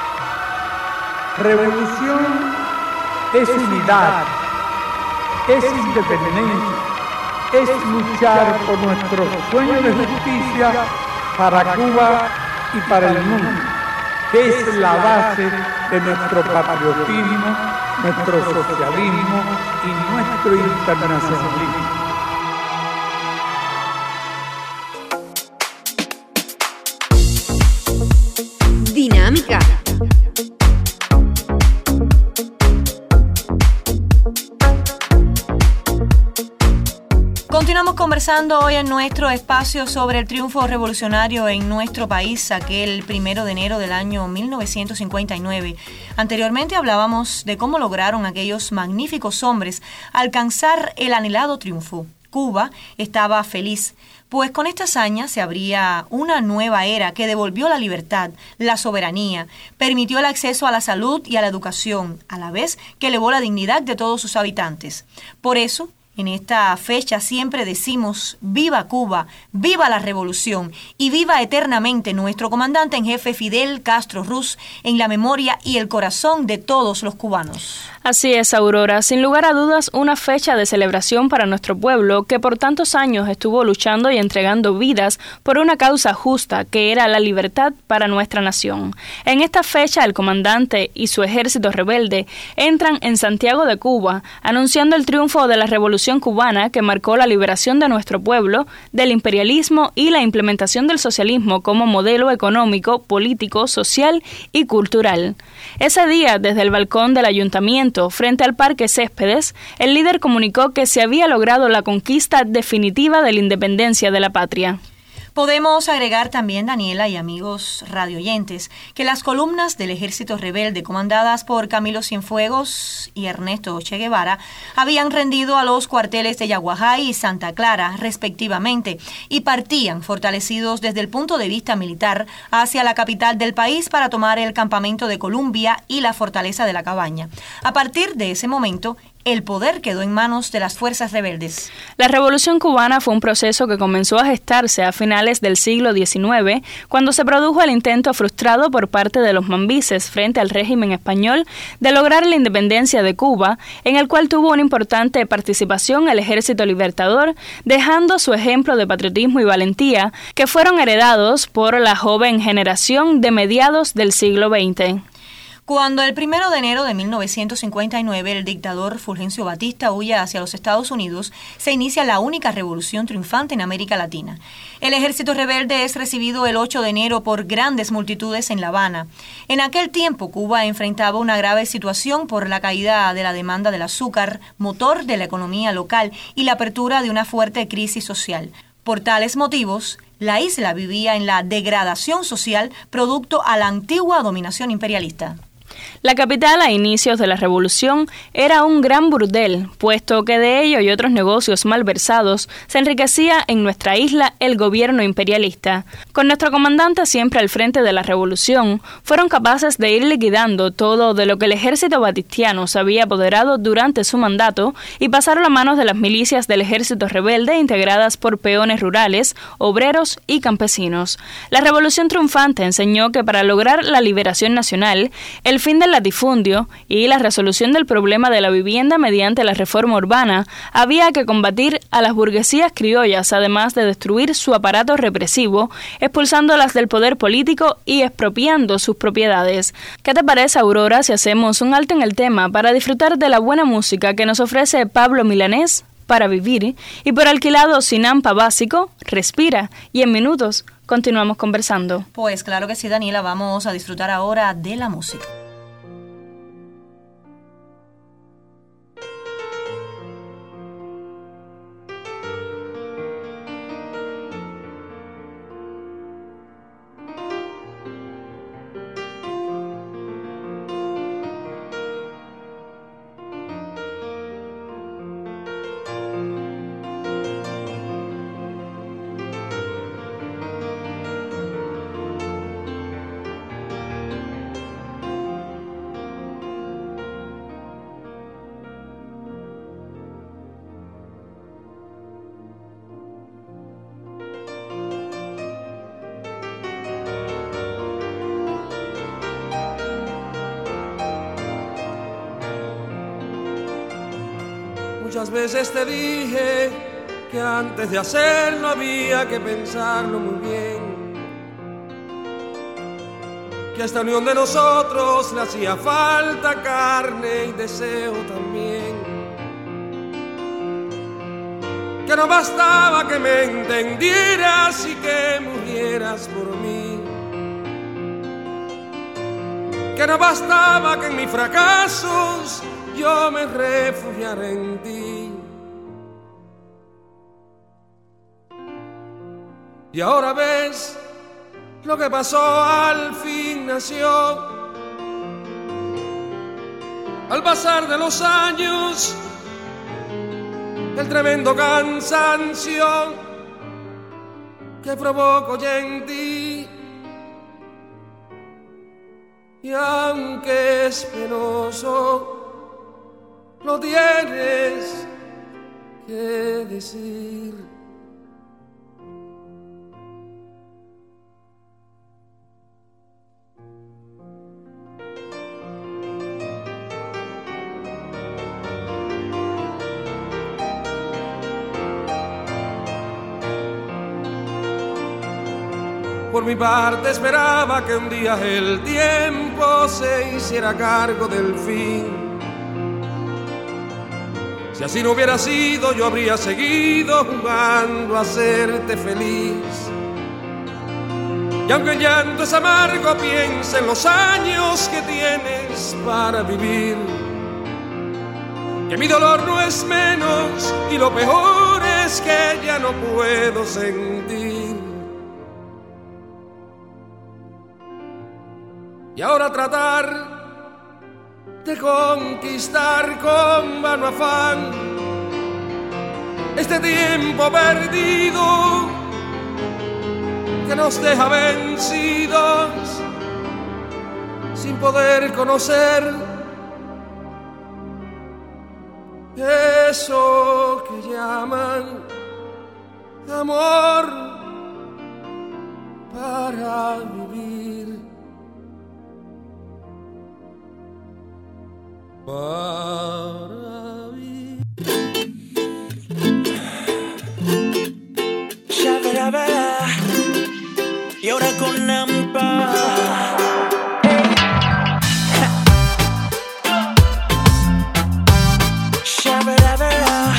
Speaker 17: Revolución es unidad, es independencia, es luchar por nuestros sueños de justicia para Cuba y para el mundo, que es la base de nuestro patriotismo, nuestro socialismo y nuestro internacionalismo.
Speaker 1: Dinámica.
Speaker 3: Continuamos conversando hoy en nuestro espacio sobre el triunfo revolucionario en nuestro país, aquel primero de enero del año mil novecientos cincuenta y nueve. Anteriormente hablábamos de cómo lograron aquellos magníficos hombres alcanzar el anhelado triunfo. Cuba estaba feliz, pues con esta hazaña se abría una nueva era que devolvió la libertad, la soberanía, permitió el acceso a la salud y a la educación, a la vez que elevó la dignidad de todos sus habitantes. Por eso, en esta fecha siempre decimos ¡viva Cuba! ¡Viva la revolución! Y viva eternamente nuestro comandante en jefe Fidel Castro Ruz en la memoria y el corazón de todos los cubanos.
Speaker 4: Así es, Aurora. Sin lugar a dudas, una fecha de celebración para nuestro pueblo que por tantos años estuvo luchando y entregando vidas por una causa justa, que era la libertad para nuestra nación. En esta fecha, el comandante y su ejército rebelde entran en Santiago de Cuba, anunciando el triunfo de la Revolución cubana que marcó la liberación de nuestro pueblo, del imperialismo y la implementación del socialismo como modelo económico, político, social y cultural. Ese día, desde el balcón del ayuntamiento, frente al Parque Céspedes, el líder comunicó que se había logrado la conquista definitiva de la independencia de la patria.
Speaker 3: Podemos agregar también, Daniela y amigos radioyentes, que las columnas del ejército rebelde comandadas por Camilo Cienfuegos y Ernesto Che Guevara habían rendido a los cuarteles de Yaguajay y Santa Clara, respectivamente, y partían fortalecidos desde el punto de vista militar hacia la capital del país para tomar el campamento de Columbia y la fortaleza de la Cabaña. A partir de ese momento, el poder quedó en manos de las fuerzas rebeldes.
Speaker 4: La Revolución cubana fue un proceso que comenzó a gestarse a finales del siglo diecinueve, cuando se produjo el intento frustrado por parte de los mambises frente al régimen español de lograr la independencia de Cuba, en el cual tuvo una importante participación el Ejército Libertador, dejando su ejemplo de patriotismo y valentía, que fueron heredados por la joven generación de mediados del siglo veinte.
Speaker 3: Cuando el primero de enero de mil novecientos cincuenta y nueve el dictador Fulgencio Batista huye hacia los Estados Unidos, se inicia la única revolución triunfante en América Latina. El ejército rebelde es recibido el ocho de enero por grandes multitudes en La Habana. En aquel tiempo, Cuba enfrentaba una grave situación por la caída de la demanda del azúcar, motor de la economía local, y la apertura de una fuerte crisis social. Por tales motivos, la isla vivía en la degradación social producto a la antigua dominación imperialista.
Speaker 4: La capital a inicios de la revolución era un gran burdel, puesto que de ello y otros negocios malversados se enriquecía en nuestra isla el gobierno imperialista. Con nuestro comandante siempre al frente de la revolución, fueron capaces de ir liquidando todo de lo que el ejército batistiano se había apoderado durante su mandato y pasaron a manos de las milicias del ejército rebelde integradas por peones rurales, obreros y campesinos. La revolución triunfante enseñó que para lograr la liberación nacional, el fin del latifundio y la resolución del problema de la vivienda mediante la reforma urbana, había que combatir a las burguesías criollas, además de destruir su aparato represivo, expulsándolas del poder político y expropiando sus propiedades. ¿Qué te parece, Aurora, si hacemos un alto en el tema para disfrutar de la buena música que nos ofrece Pablo Milanés para vivir, y por alquilado Sinampa básico, Respira, y en minutos continuamos conversando?
Speaker 3: Pues claro que sí, Daniela, vamos a disfrutar ahora de la música.
Speaker 18: Muchas veces te dije que antes de hacerlo había que pensarlo muy bien, que a esta unión de nosotros le hacía falta carne y deseo también, que no bastaba que me entendieras y que murieras por mí, que no bastaba que en mis fracasos yo me refugiara en ti. Y ahora ves lo que pasó, al fin nació. Al pasar de los años, el tremendo cansancio que provoco ya en ti. Y aunque es penoso, lo tienes que decir. Por mi parte esperaba que un día el tiempo se hiciera cargo del fin. Si así no hubiera sido, yo habría seguido jugando a hacerte feliz. Y aunque el llanto es amargo, piensa en los años que tienes para vivir. Que mi dolor no es menos y lo peor es que ya no puedo sentir. Y ahora tratar de conquistar con vano afán este tiempo perdido que nos deja vencidos sin poder conocer eso que llaman amor para vivir. Para vivir.
Speaker 19: Shabarabara. Y ahora con Nampa. Shabarabara.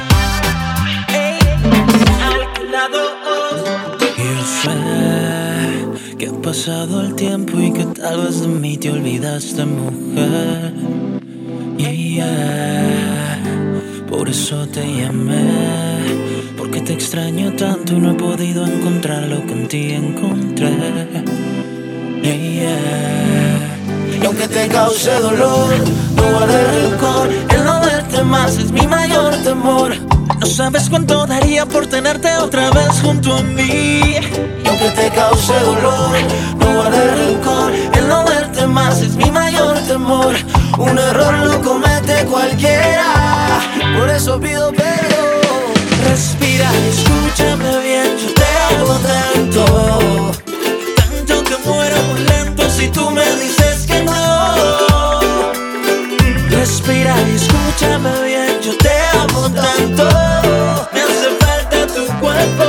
Speaker 19: Al lado. Yo sé que ha pasado el tiempo y que tal vez de mí te olvidaste, mujer. Yeah, yeah. Por eso te llamé, porque te extraño tanto y no he podido encontrar lo que en ti encontré. Yeah, yeah.
Speaker 16: Y aunque te cause dolor, no guardes rencor. El no verte más es mi mayor temor.
Speaker 19: No sabes cuánto daría por tenerte otra vez junto a mí.
Speaker 16: Y aunque te cause dolor, no guardes rencor. El no verte más es mi mayor temor. Un error lo comete cualquiera, por eso pido perdón.
Speaker 19: Respira, escúchame bien, yo te amo tanto, tanto que muero muy lento si tú me dices que no. Respira, escúchame bien, yo te amo tanto, me hace falta tu cuerpo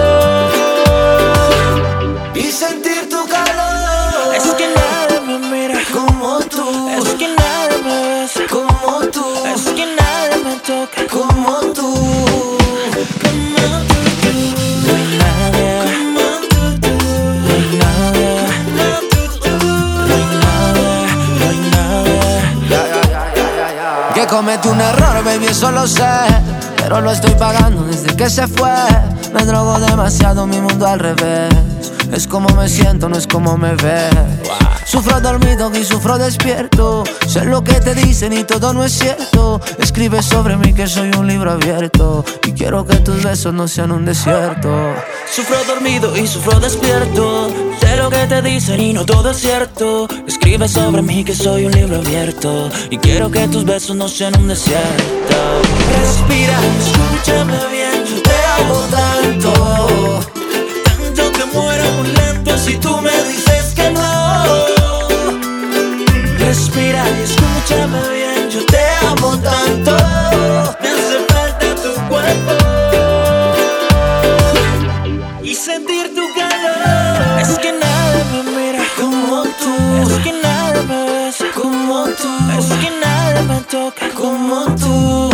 Speaker 16: y sentir tu calor.
Speaker 19: Es que nadie me mira
Speaker 16: como tú,
Speaker 19: es que nadie me besa
Speaker 16: como tú,
Speaker 19: es que nadie me toca
Speaker 16: como tú. Que cometí un error, baby, eso lo sé, pero lo estoy pagando desde que se fue. Me drogo demasiado, mi mundo al revés. Es como me siento, no es como me ves. Sufro dormido y sufro despierto. Sé lo que te dicen y todo no es cierto. Escribe sobre mí que soy un libro abierto y quiero que tus besos no sean un desierto.
Speaker 19: Sufro dormido y sufro despierto. Sé lo que te dicen y no todo es cierto. Escribe sobre mí que soy un libro abierto y quiero que tus besos no sean un desierto.
Speaker 16: Respira, escúchame bien, yo te amo tanto,
Speaker 19: tanto que muero muy lento si tú me dices que no.
Speaker 16: Respira y escúchame bien, yo te amo tanto,
Speaker 19: me hace falta tu cuerpo y sentir tu calor.
Speaker 16: Es que nadie me mira como tú,
Speaker 19: es que nadie me besa
Speaker 16: como tú,
Speaker 19: es que nadie me toca
Speaker 16: como tú.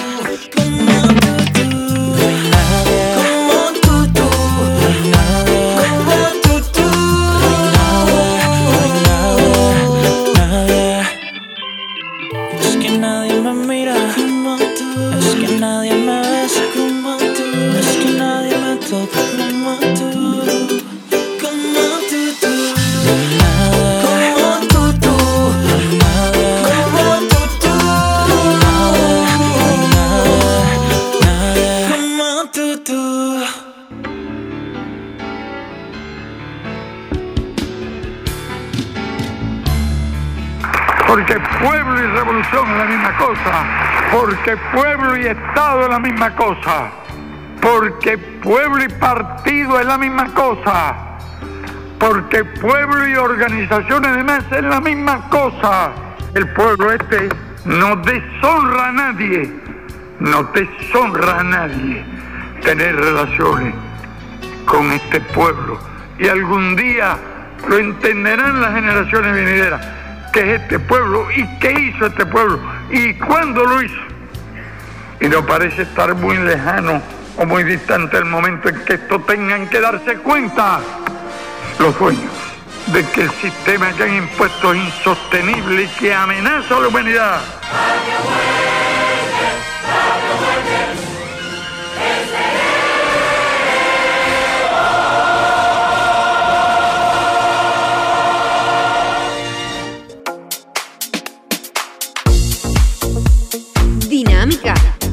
Speaker 17: Porque pueblo y revolución es la misma cosa, porque pueblo y Estado es la misma cosa, porque pueblo y partido es la misma cosa, porque pueblo y organizaciones de masa es la misma cosa. El pueblo este no deshonra a nadie, no deshonra a nadie tener relaciones con este pueblo y algún día lo entenderán las generaciones venideras, qué es este pueblo y qué hizo este pueblo y cuándo lo hizo. Y no parece estar muy lejano o muy distante el momento en que esto tengan que darse cuenta los dueños de que el sistema que han impuesto es insostenible y que amenaza a la humanidad.
Speaker 1: Dinámica.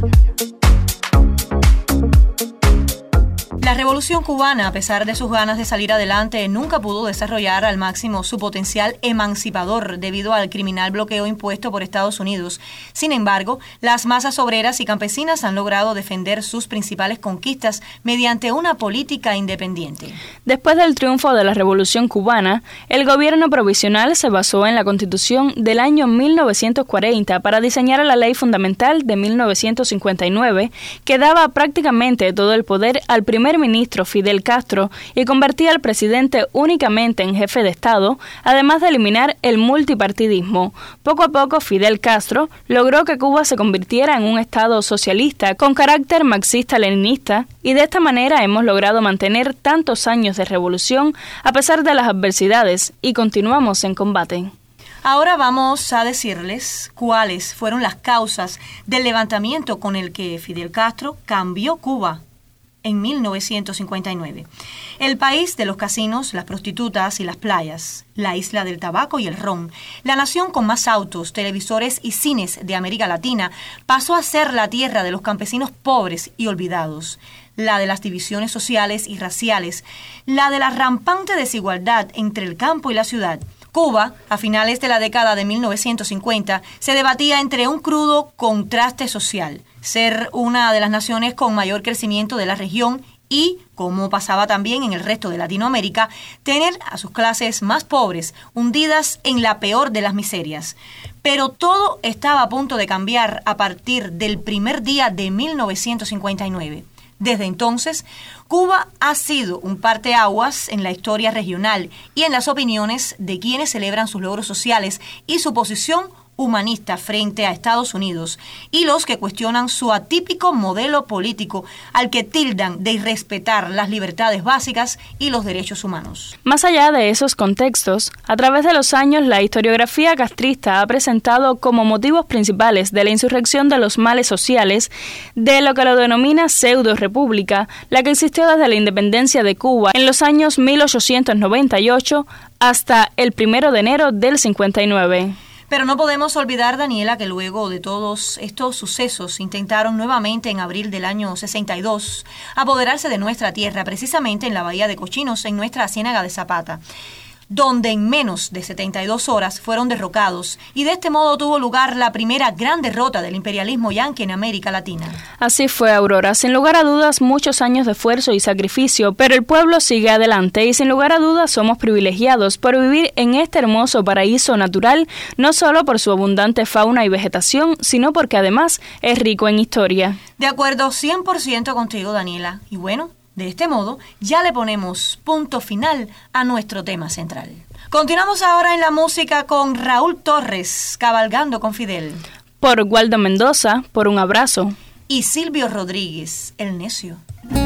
Speaker 3: La revolución cubana, a pesar de sus ganas de salir adelante, nunca pudo desarrollar al máximo su potencial emancipador debido al criminal bloqueo impuesto por Estados Unidos. Sin embargo, las masas obreras y campesinas han logrado defender sus principales conquistas mediante una política independiente.
Speaker 4: Después del triunfo de la revolución cubana, el gobierno provisional se basó en la Constitución del año mil novecientos cuarenta para diseñar la ley fundamental de mil novecientos cincuenta y nueve, que daba prácticamente todo el poder al primer ministro Fidel Castro y convertía al presidente únicamente en jefe de Estado, además de eliminar el multipartidismo. Poco a poco, Fidel Castro logró que Cuba se convirtiera en un Estado socialista con carácter marxista-leninista, y de esta manera hemos logrado mantener tantos años de revolución a pesar de las adversidades, y continuamos en combate.
Speaker 3: Ahora vamos a decirles cuáles fueron las causas del levantamiento con el que Fidel Castro cambió Cuba en mil novecientos cincuenta y nueve. El país de los casinos, las prostitutas y las playas, la isla del tabaco y el ron, la nación con más autos, televisores y cines de América Latina, pasó a ser la tierra de los campesinos pobres y olvidados, la de las divisiones sociales y raciales, la de la rampante desigualdad entre el campo y la ciudad. Cuba, a finales de la década de mil novecientos cincuenta, se debatía entre un crudo contraste social, ser una de las naciones con mayor crecimiento de la región y, como pasaba también en el resto de Latinoamérica, tener a sus clases más pobres hundidas en la peor de las miserias. Pero todo estaba a punto de cambiar a partir del primer día de mil novecientos cincuenta y nueve. Desde entonces, Cuba ha sido un parteaguas en la historia regional y en las opiniones de quienes celebran sus logros sociales y su posición humanista frente a Estados Unidos, y los que cuestionan su atípico modelo político al que tildan de irrespetar las libertades básicas y los derechos humanos.
Speaker 4: Más allá de esos contextos, a través de los años la historiografía castrista ha presentado como motivos principales de la insurrección de los males sociales de lo que lo denomina pseudo-república, la que existió desde la independencia de Cuba en los años mil ochocientos noventa y ocho hasta el primero de enero del cincuenta y nueve.
Speaker 3: Pero no podemos olvidar, Daniela, que luego de todos estos sucesos intentaron nuevamente en abril del año sesenta y dos apoderarse de nuestra tierra, precisamente en la Bahía de Cochinos, en nuestra Ciénaga de Zapata, donde en menos de setenta y dos horas fueron derrocados, y de este modo tuvo lugar la primera gran derrota del imperialismo yanqui en América Latina.
Speaker 4: Así fue, Aurora. Sin lugar a dudas, muchos años de esfuerzo y sacrificio, pero el pueblo sigue adelante y sin lugar a dudas somos privilegiados por vivir en este hermoso paraíso natural, no solo por su abundante fauna y vegetación, sino porque además es rico en historia.
Speaker 3: De acuerdo cien por ciento contigo, Daniela. Y bueno, de este modo, ya le ponemos punto final a nuestro tema central. Continuamos ahora en la música con Raúl Torres, Cabalgando con Fidel.
Speaker 4: Por Waldo Mendoza, Por un abrazo.
Speaker 3: Y Silvio Rodríguez, El necio.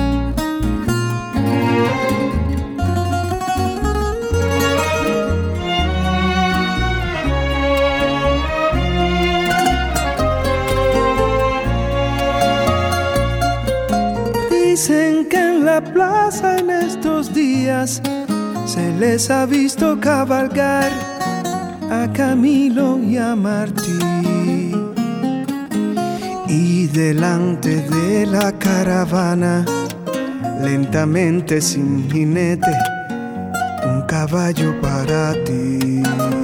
Speaker 11: Dicen que en la plaza en estos días se les ha visto cabalgar a Camilo y a Martí, y delante de la caravana, lentamente sin jinete, un caballo para ti.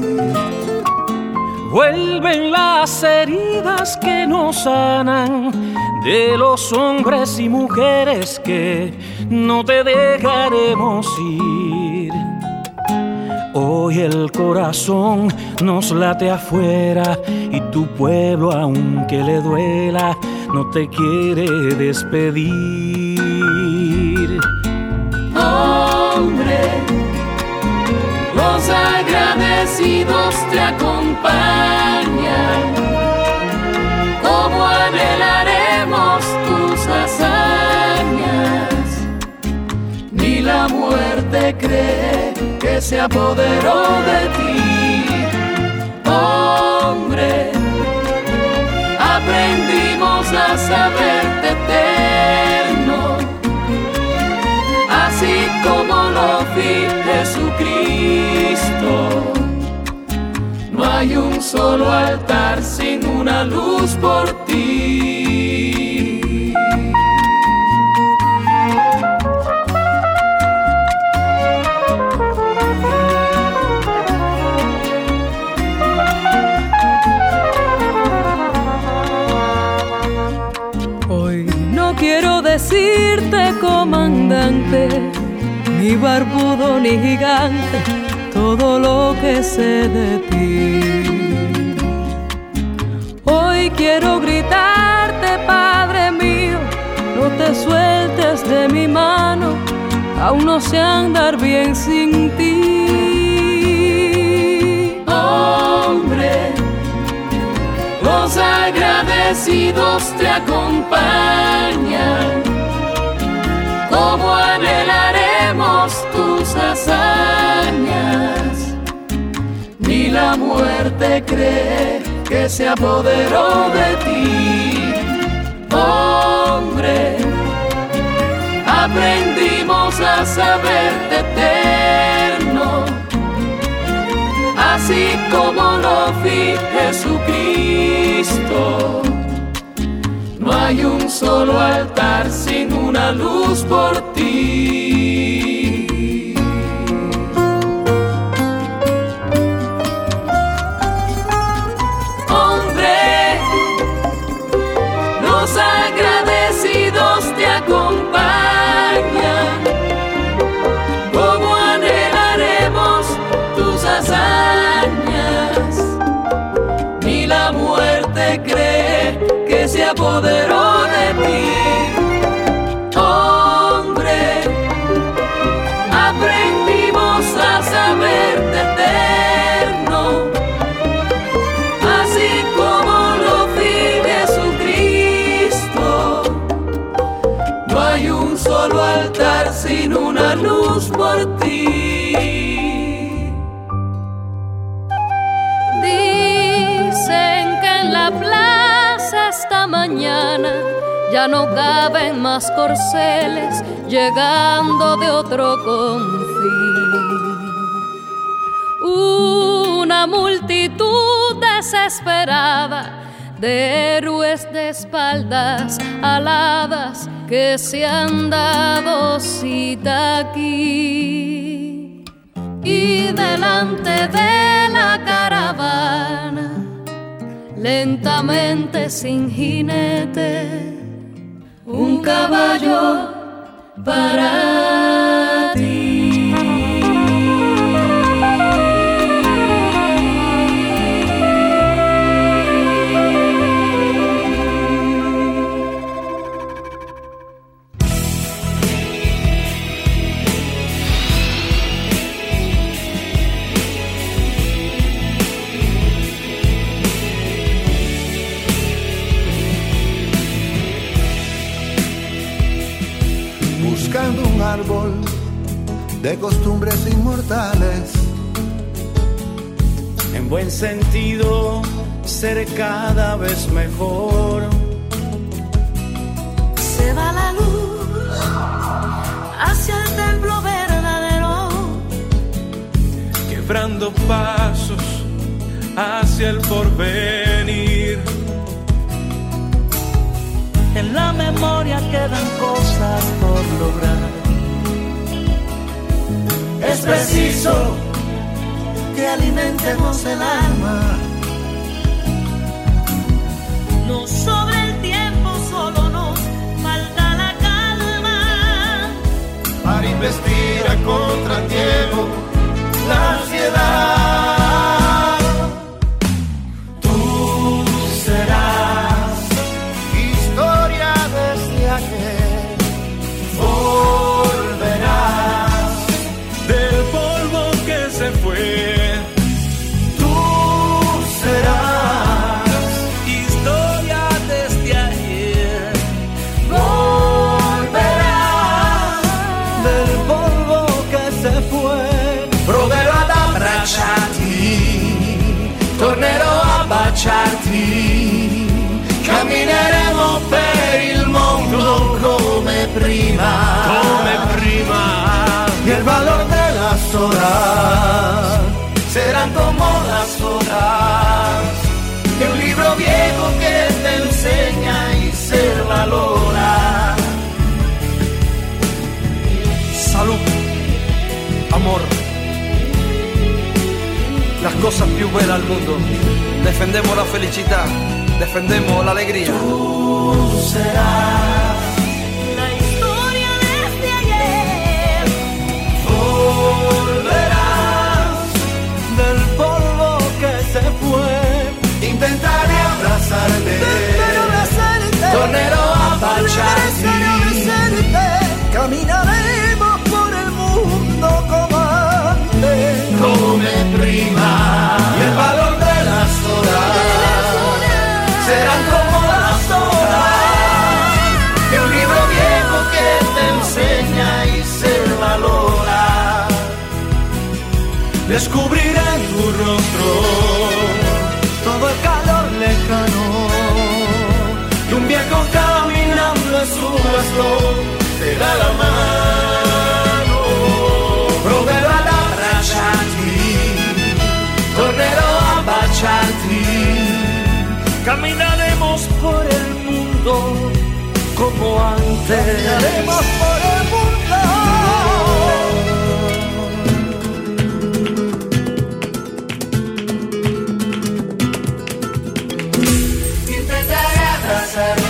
Speaker 18: Vuelven las heridas que nos sanan de los hombres y mujeres que no te dejaremos ir. Hoy el corazón nos late afuera y tu pueblo, aunque le duela, no te quiere despedir.
Speaker 20: Hombre, agradecidos te acompañan. ¿Cómo anhelaremos tus hazañas? Ni la muerte cree que se apoderó de ti. Hombre, aprendimos a saberte eterno, así como lo vi Jesucristo. No hay un solo altar sin una luz por ti.
Speaker 14: Hoy no quiero decirte, comandante, ni barbudo ni gigante, todo lo que sé de ti. Hoy quiero gritarte, Padre mío, no te sueltes de mi mano, aún no sé andar bien sin ti.
Speaker 20: Hombre, los agradecidos te acompañan. ¿Cómo anhelaremos tus hazañas? Ni la muerte cree que se apoderó de ti. Hombre, aprendimos a saberte eterno, así como lo vi Jesucristo. No hay un solo altar sin una luz por ti. Hombre, los agradecidos te acompañan. ¿Cómo anhelaremos tus hazañas? Ni la muerte cree que se apoderó de ti. Hombre, aprendimos a saberte eterno, así como lo vi Jesucristo. No hay un solo altar sin una luz por ti.
Speaker 14: Dicen que en la plaza esta mañana ya no caben más corceles llegando de otro confín. Una multitud desesperada de héroes de espaldas aladas que se han dado cita aquí. Y delante de la caravana, lentamente sin jinete, un caballo para ti.
Speaker 21: Buscando un árbol de costumbres inmortales,
Speaker 22: en buen sentido, ser cada vez mejor.
Speaker 6: Se va la luz hacia el templo verdadero,
Speaker 22: quebrando pasos hacia el porvenir.
Speaker 19: En la memoria quedan cosas por lograr.
Speaker 21: Es preciso que alimentemos el alma.
Speaker 6: No sobra el tiempo, solo nos falta la calma
Speaker 21: para investir a contratiempo la ansiedad. Tú serás historia desde aquel, volverás
Speaker 22: del polvo que se fue
Speaker 5: prima,
Speaker 22: come prima.
Speaker 5: Y el valor de las horas serán como las horas de un libro viejo que te enseña y se valora.
Speaker 22: Salud, amor, las cosas più belle al mundo. Defendemos la felicità, defendemos la alegría.
Speaker 5: Tú serás
Speaker 6: la historia desde ayer.
Speaker 5: Volverás del polvo que se fue. Intentaré abrazarte, tornero a baciarti. Caminaremos por el mundo como antes, come prima. Y el valor de las horas serán como las horas de un libro viejo que te enseña y se valora. Descubriré en tu rostro todo el calor lejano de un viejo caminando en su bastón. Te da la mano, proverò ad abbracciarti, tornerò a baciarti.
Speaker 22: Caminaremos por el mundo como antes.
Speaker 5: Caminaremos por el mundo. Intentaré abrazarte.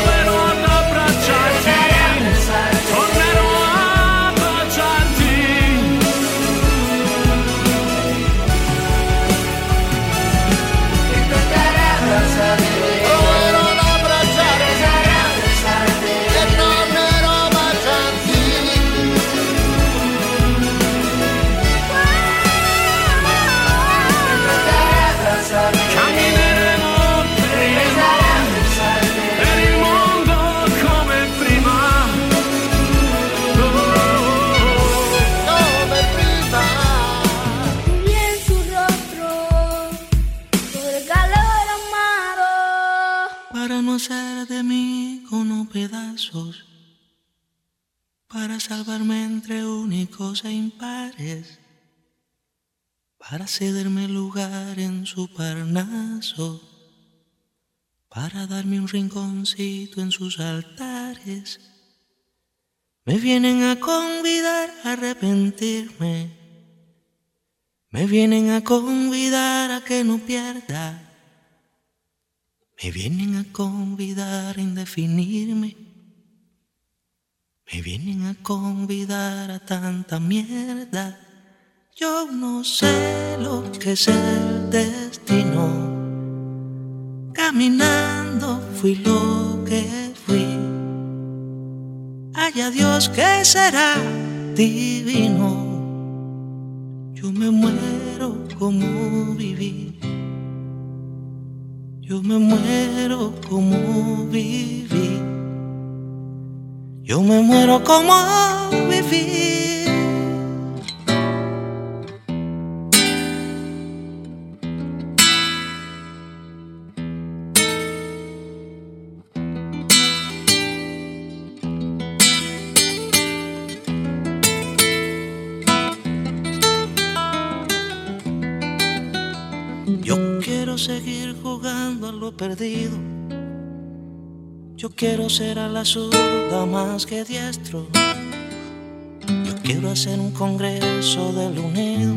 Speaker 19: Para salvarme entre únicos e impares, para cederme lugar en su Parnaso, para darme un rinconcito en sus altares. Me vienen a convidar a arrepentirme, me vienen a convidar a que no pierda, me vienen a convidar a indefinirme. Me vienen a convidar a tanta mierda. Yo no sé lo que es el destino. Caminando fui lo que fui. Haya Dios que será divino. Yo me muero como viví. Yo me muero como viví. Yo me muero como viví. Yo quiero seguir jugando a lo perdido. Yo quiero ser a la zurda más que diestro. Yo quiero hacer un congreso del unido.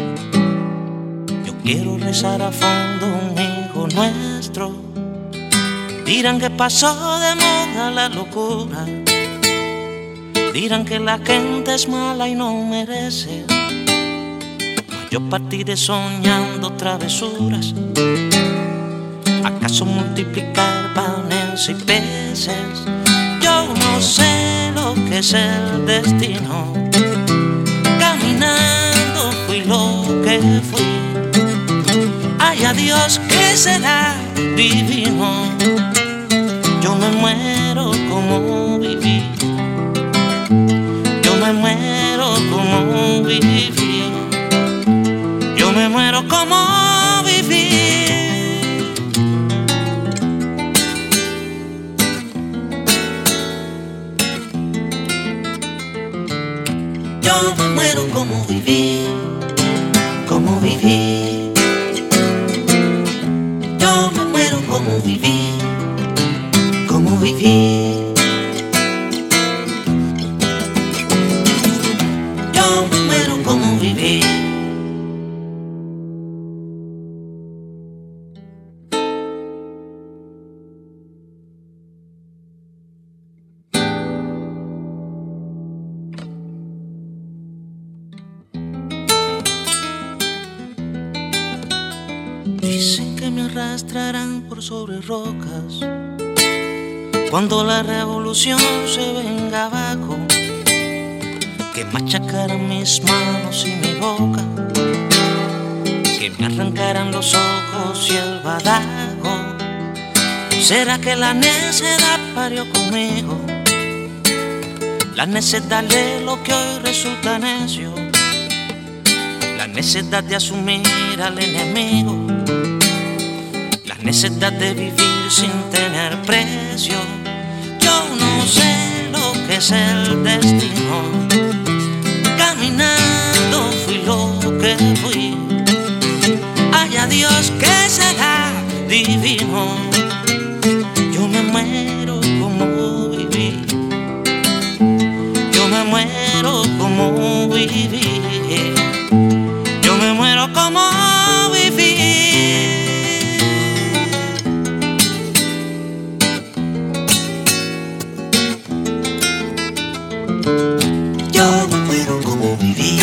Speaker 19: Yo quiero rezar a fondo un hijo nuestro. Dirán que pasó de moda la locura. Dirán que la gente es mala y no merece. Yo partiré soñando travesuras. ¿Acaso multiplicar panes y peces? Yo no sé lo que es el destino. Caminando fui lo que fui. Ay, adiós, que será divino. Yo me muero como viví. Yo me muero como viví. Yo me muero como viví. Yo me muero como vivir, como vivir. Yo me muero como vivir, como vivir. Yo me muero como vivir. Dicen que me arrastrarán por sobre rocas cuando la revolución se venga abajo, que machacarán mis manos y mi boca, que me arrancarán los ojos y el badajo. ¿Será que la necedad parió conmigo? La necedad de lo que hoy resulta necio, la necedad de asumir al enemigo, la necedad de vivir sin tener precio. Yo no sé lo que es el destino, caminando fui lo que fui. Haya Dios que será divino. Yo me muero como viví, yo me muero como viví, yo me muero como viví. Yo me muero como viví.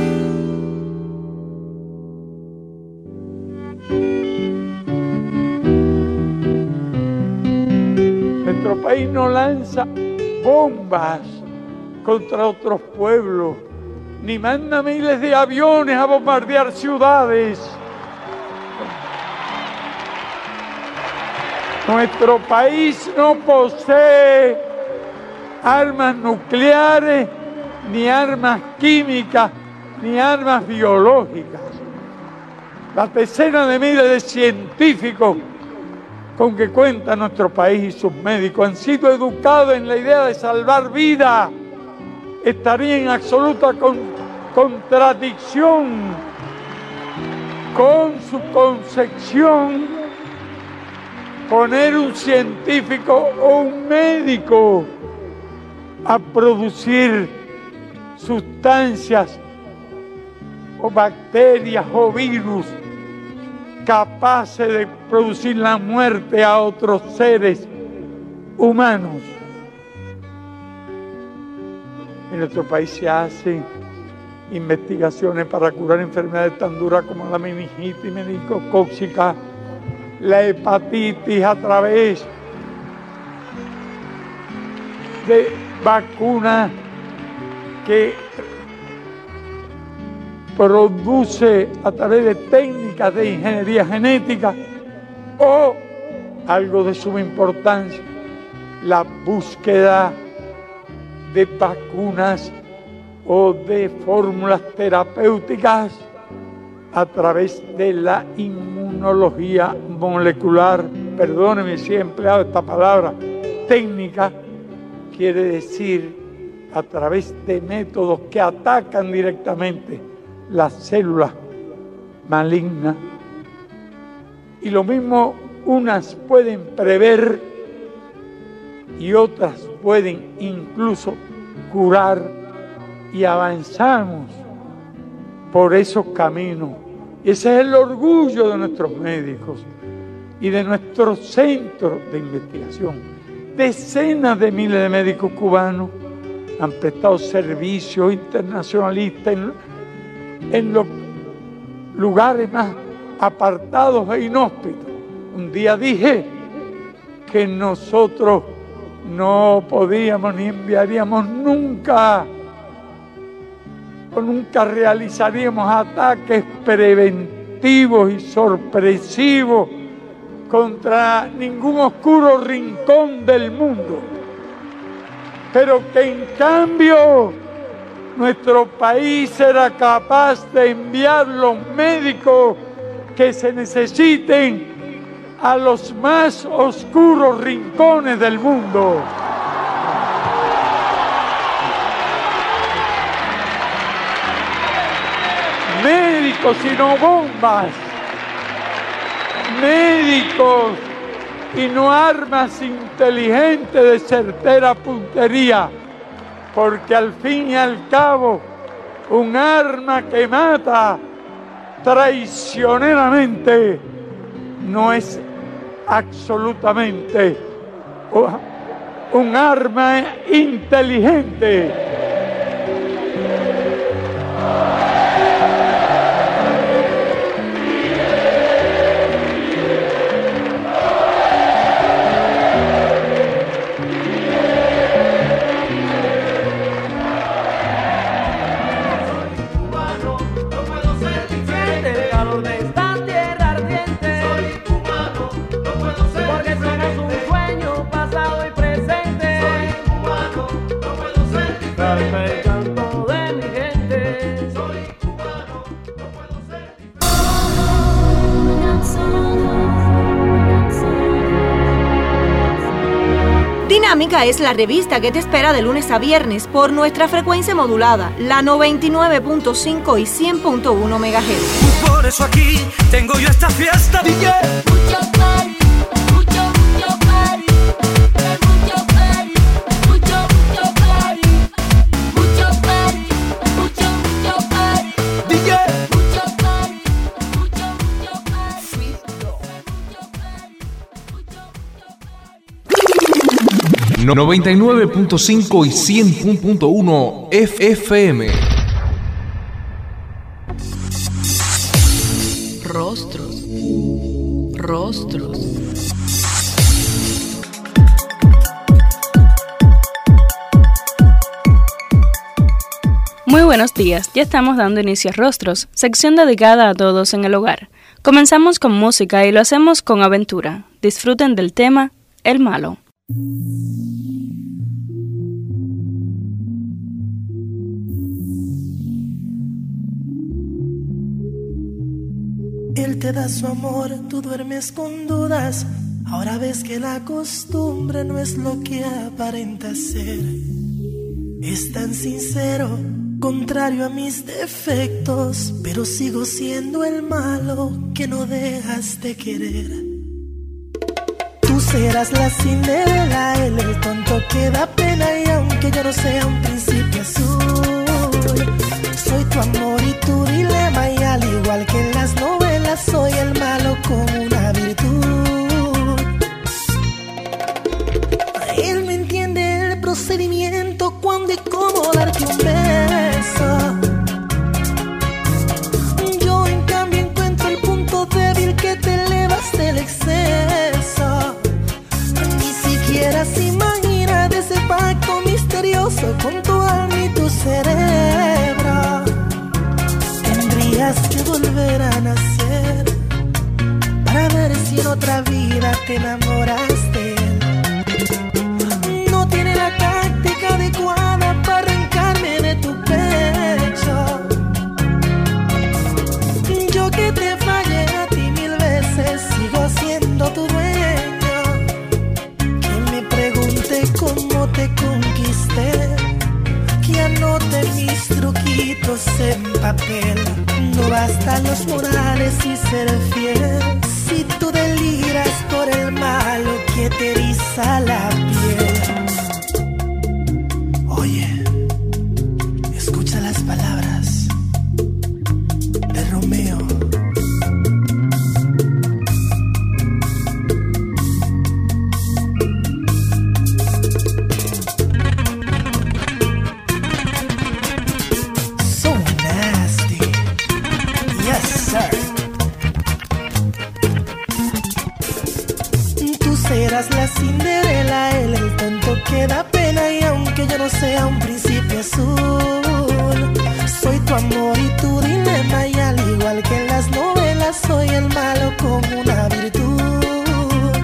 Speaker 7: Nuestro país no lanza bombas contra otros pueblos, ni manda miles de aviones a bombardear ciudades. Nuestro país no posee armas nucleares, ni armas químicas, ni armas biológicas. Las decenas de miles de científicos con que cuenta nuestro país y sus médicos han sido educados en la idea de salvar vidas. Estaría en absoluta con, contradicción con su concepción poner un científico o un médico a producir sustancias o bacterias o virus capaces de producir la muerte a otros seres humanos. En nuestro país se hacen investigaciones para curar enfermedades tan duras como la meningitis meningocócica, la hepatitis, a través de vacunas que produce a través de técnicas de ingeniería genética, o, algo de suma importancia, la búsqueda de vacunas o de fórmulas terapéuticas a través de la inmunología molecular. Perdónenme si he empleado esta palabra técnica, quiere decir a través de métodos que atacan directamente las células malignas. Y lo mismo, unas pueden prever y otras pueden incluso curar, y avanzamos por esos caminos. Ese es el orgullo de nuestros médicos y de nuestros centros de investigación. Decenas de miles de médicos cubanos han prestado servicios internacionalistas en, en los lugares más apartados e inhóspitos. Un día dije que nosotros no podíamos ni enviaríamos nunca o nunca realizaríamos ataques preventivos y sorpresivos contra ningún oscuro rincón del mundo, pero que en cambio nuestro país era capaz de enviar los médicos que se necesiten a los más oscuros rincones del mundo. médicos y no bombas, médicos y no armas inteligentes de certera puntería, porque al fin y al cabo un arma que mata traicioneramente no es absolutamente un arma inteligente.
Speaker 3: Dinámica es la revista que te espera de lunes a viernes por nuestra frecuencia modulada, la noventa y nueve punto cinco y cien punto uno megahertz.
Speaker 2: Por eso aquí tengo yo esta fiesta, D J. Mucho party, mucho, mucho party, mucho party, mucho, mucho party, mucho party, mucho, mucho party, D J. Mucho party, mucho, mucho party.
Speaker 13: noventa y nueve punto cinco y cien punto uno F M.
Speaker 8: Rostros, rostros.
Speaker 4: Muy buenos días, ya estamos dando inicio a Rostros, sección dedicada a todos en el hogar. Comenzamos con música y lo hacemos con aventura. Disfruten del tema El Malo.
Speaker 23: Él te da su amor, tú duermes con dudas. Ahora ves que la costumbre no es lo que aparenta ser. Es tan sincero, contrario a mis defectos, pero sigo siendo el malo que no dejas de querer. Tú serás la Cinderela, él el tonto que da pena, y aunque yo no sea un príncipe azul, soy tu amor y tu dilema, y al igual que en las novelas soy el malo con una virtud. Él me entiende el procedimiento, cuándo y cómo darte un beso. Yo en cambio encuentro el punto débil que te elevas del exceso. Ni siquiera se imagina de ese pacto misterioso con tu alma y tu cerebro. Tendrías que volver a nacer para ver si en otra vida te enamoras de él. No tiene la táctica adecuada para arrancarme de tu pecho. Yo que te fallé a ti mil veces, sigo siendo tu dueño. Que me pregunte cómo te conquisté, que anote mis truquitos en papel. No bastan los morales y ser fiel, si tú deliras por el malo que te eriza la piel. Oye, escucha las palabras de Romeo. So nasty. Yes, sir. Tú serás la Cinderela, él el tonto que da pena, y aunque yo no sea un príncipe azul, soy tu amor y tu dilema, y al igual que en las novelas soy el malo con una virtud.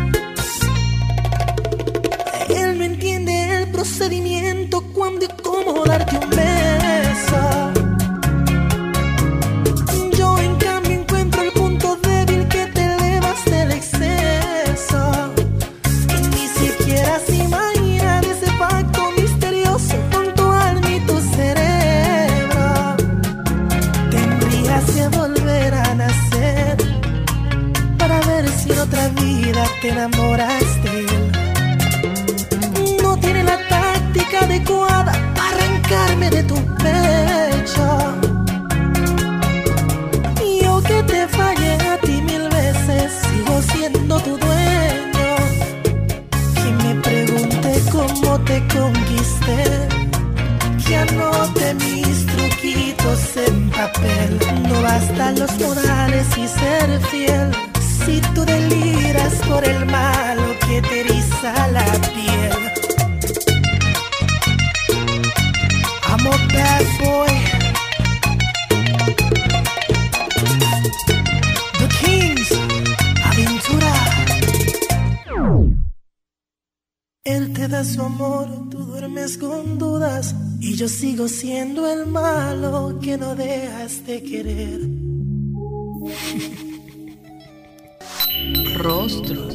Speaker 23: Él me entiende el procedimiento, cuándo y cómo darte un beso. Yo en cambio encuentro el punto débil que te elevas del exceso. Y ni siquiera se imagina de ese pacto misterioso con tu alma y tu cerebro. te enamoras de él. No tiene la táctica adecuada para arrancarme de tu pecho. Yo que te fallé a ti mil veces, sigo siendo tu dueño. Que me pregunte cómo te conquisté, que anote mis truquitos en papel. No bastan los modales y ser fiel, si tú deliras por el malo que te eriza la piel. I'm a bad boy, The Kings, Aventura. Él te da su amor, tú duermes con dudas, y yo sigo siendo el malo que no dejas de querer.
Speaker 8: Rostros.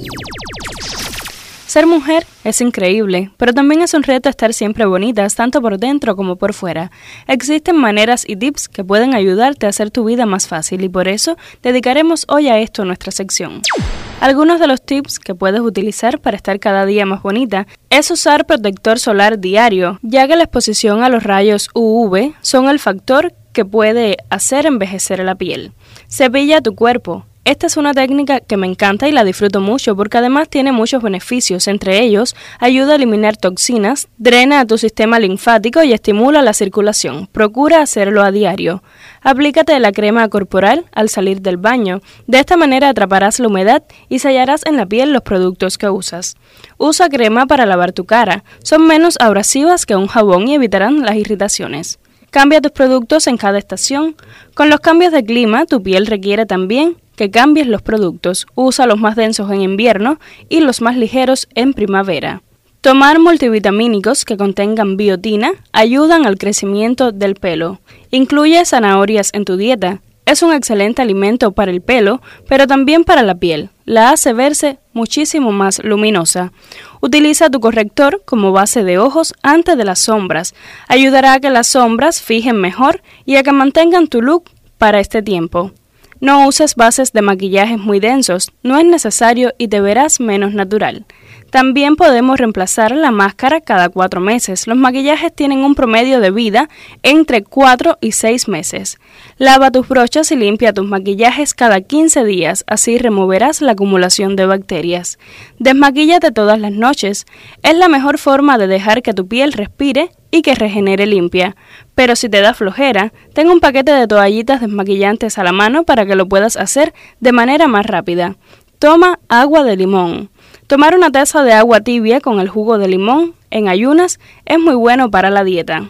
Speaker 4: Ser mujer es increíble, pero también es un reto estar siempre bonitas, tanto por dentro como por fuera. Existen maneras y tips que pueden ayudarte a hacer tu vida más fácil y por eso dedicaremos hoy a esto nuestra sección. Algunos de los tips que puedes utilizar para estar cada día más bonita es usar protector solar diario, ya que la exposición a los rayos U V son el factor que puede hacer envejecer la piel. Cepilla tu cuerpo. Esta es una técnica que me encanta y la disfruto mucho porque además tiene muchos beneficios, entre ellos ayuda a eliminar toxinas, drena a tu sistema linfático y estimula la circulación. Procura hacerlo a diario. Aplícate la crema corporal al salir del baño. De esta manera atraparás la humedad y sellarás en la piel los productos que usas. Usa crema para lavar tu cara. Son menos abrasivas que un jabón y evitarán las irritaciones. Cambia tus productos en cada estación. Con los cambios de clima, tu piel requiere también que cambies los productos. Usa los más densos en invierno y los más ligeros en primavera. Tomar multivitamínicos que contengan biotina ayudan al crecimiento del pelo. Incluye zanahorias en tu dieta. Es un excelente alimento para el pelo, pero también para la piel. La hace verse muchísimo más luminosa. Utiliza tu corrector como base de ojos antes de las sombras. Ayudará a que las sombras fijen mejor y a que mantengan tu look para este tiempo. No uses bases de maquillajes muy densos, no es necesario y te verás menos natural. También podemos reemplazar la máscara cada cuatro meses. Los maquillajes tienen un promedio de vida entre cuatro y seis meses. Lava tus brochas y limpia tus maquillajes cada quince días, así removerás la acumulación de bacterias. Desmaquíllate todas las noches. Es la mejor forma de dejar que tu piel respire y que regenere limpia. Pero si te da flojera, tengo un paquete de toallitas desmaquillantes a la mano para que lo puedas hacer de manera más rápida. Toma agua de limón. Tomar una taza de agua tibia con el jugo de limón en ayunas es muy bueno para la dieta.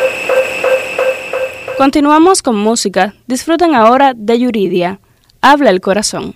Speaker 4: Continuamos con música. Disfruten ahora de Yuridia. Habla el corazón.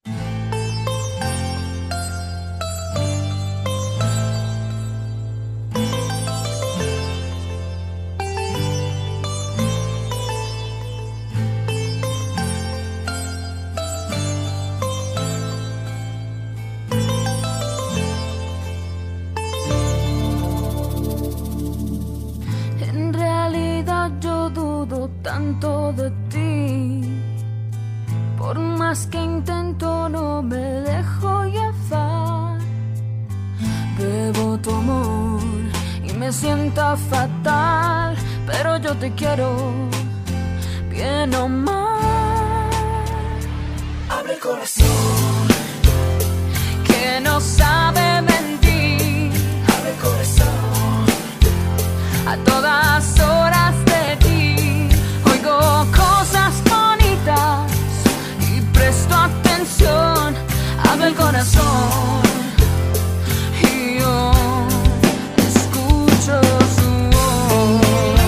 Speaker 6: Tanto de ti, por más que intento no me dejo llevar. Bebo tu amor y me siento fatal, pero yo te quiero bien o mal. Abre el corazón que no sabe mentir. Abre el corazón a todas horas de ti. Cosas bonitas y presto atención. Abre el corazón y yo escucho su voz.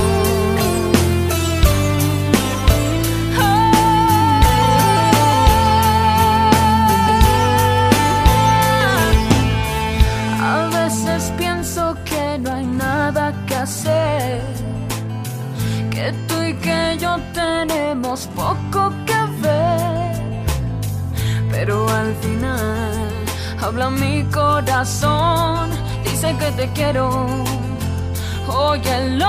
Speaker 6: A veces pienso que no hay nada que hacer, que tú y que yo tenemos poco que ver, pero al final habla mi corazón, dice que te quiero, óyelo.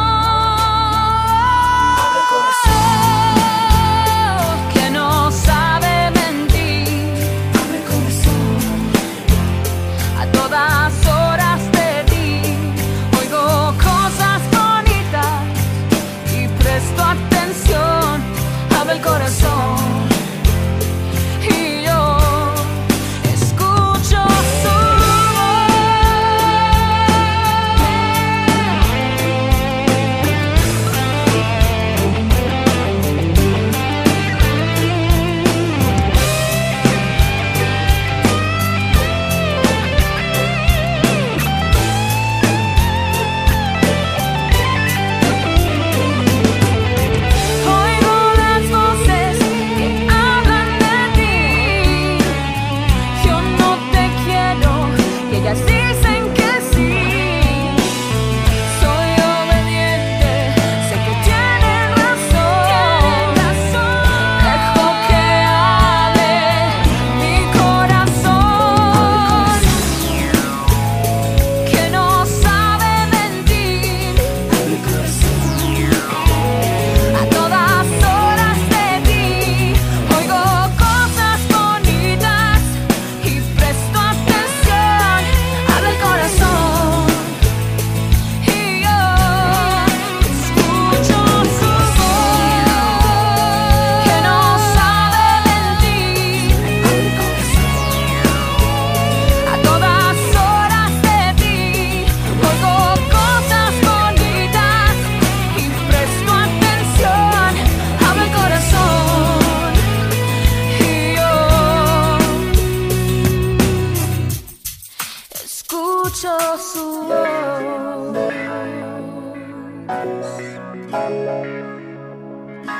Speaker 6: Abre el corazón que no sabe mentir. Abre el corazón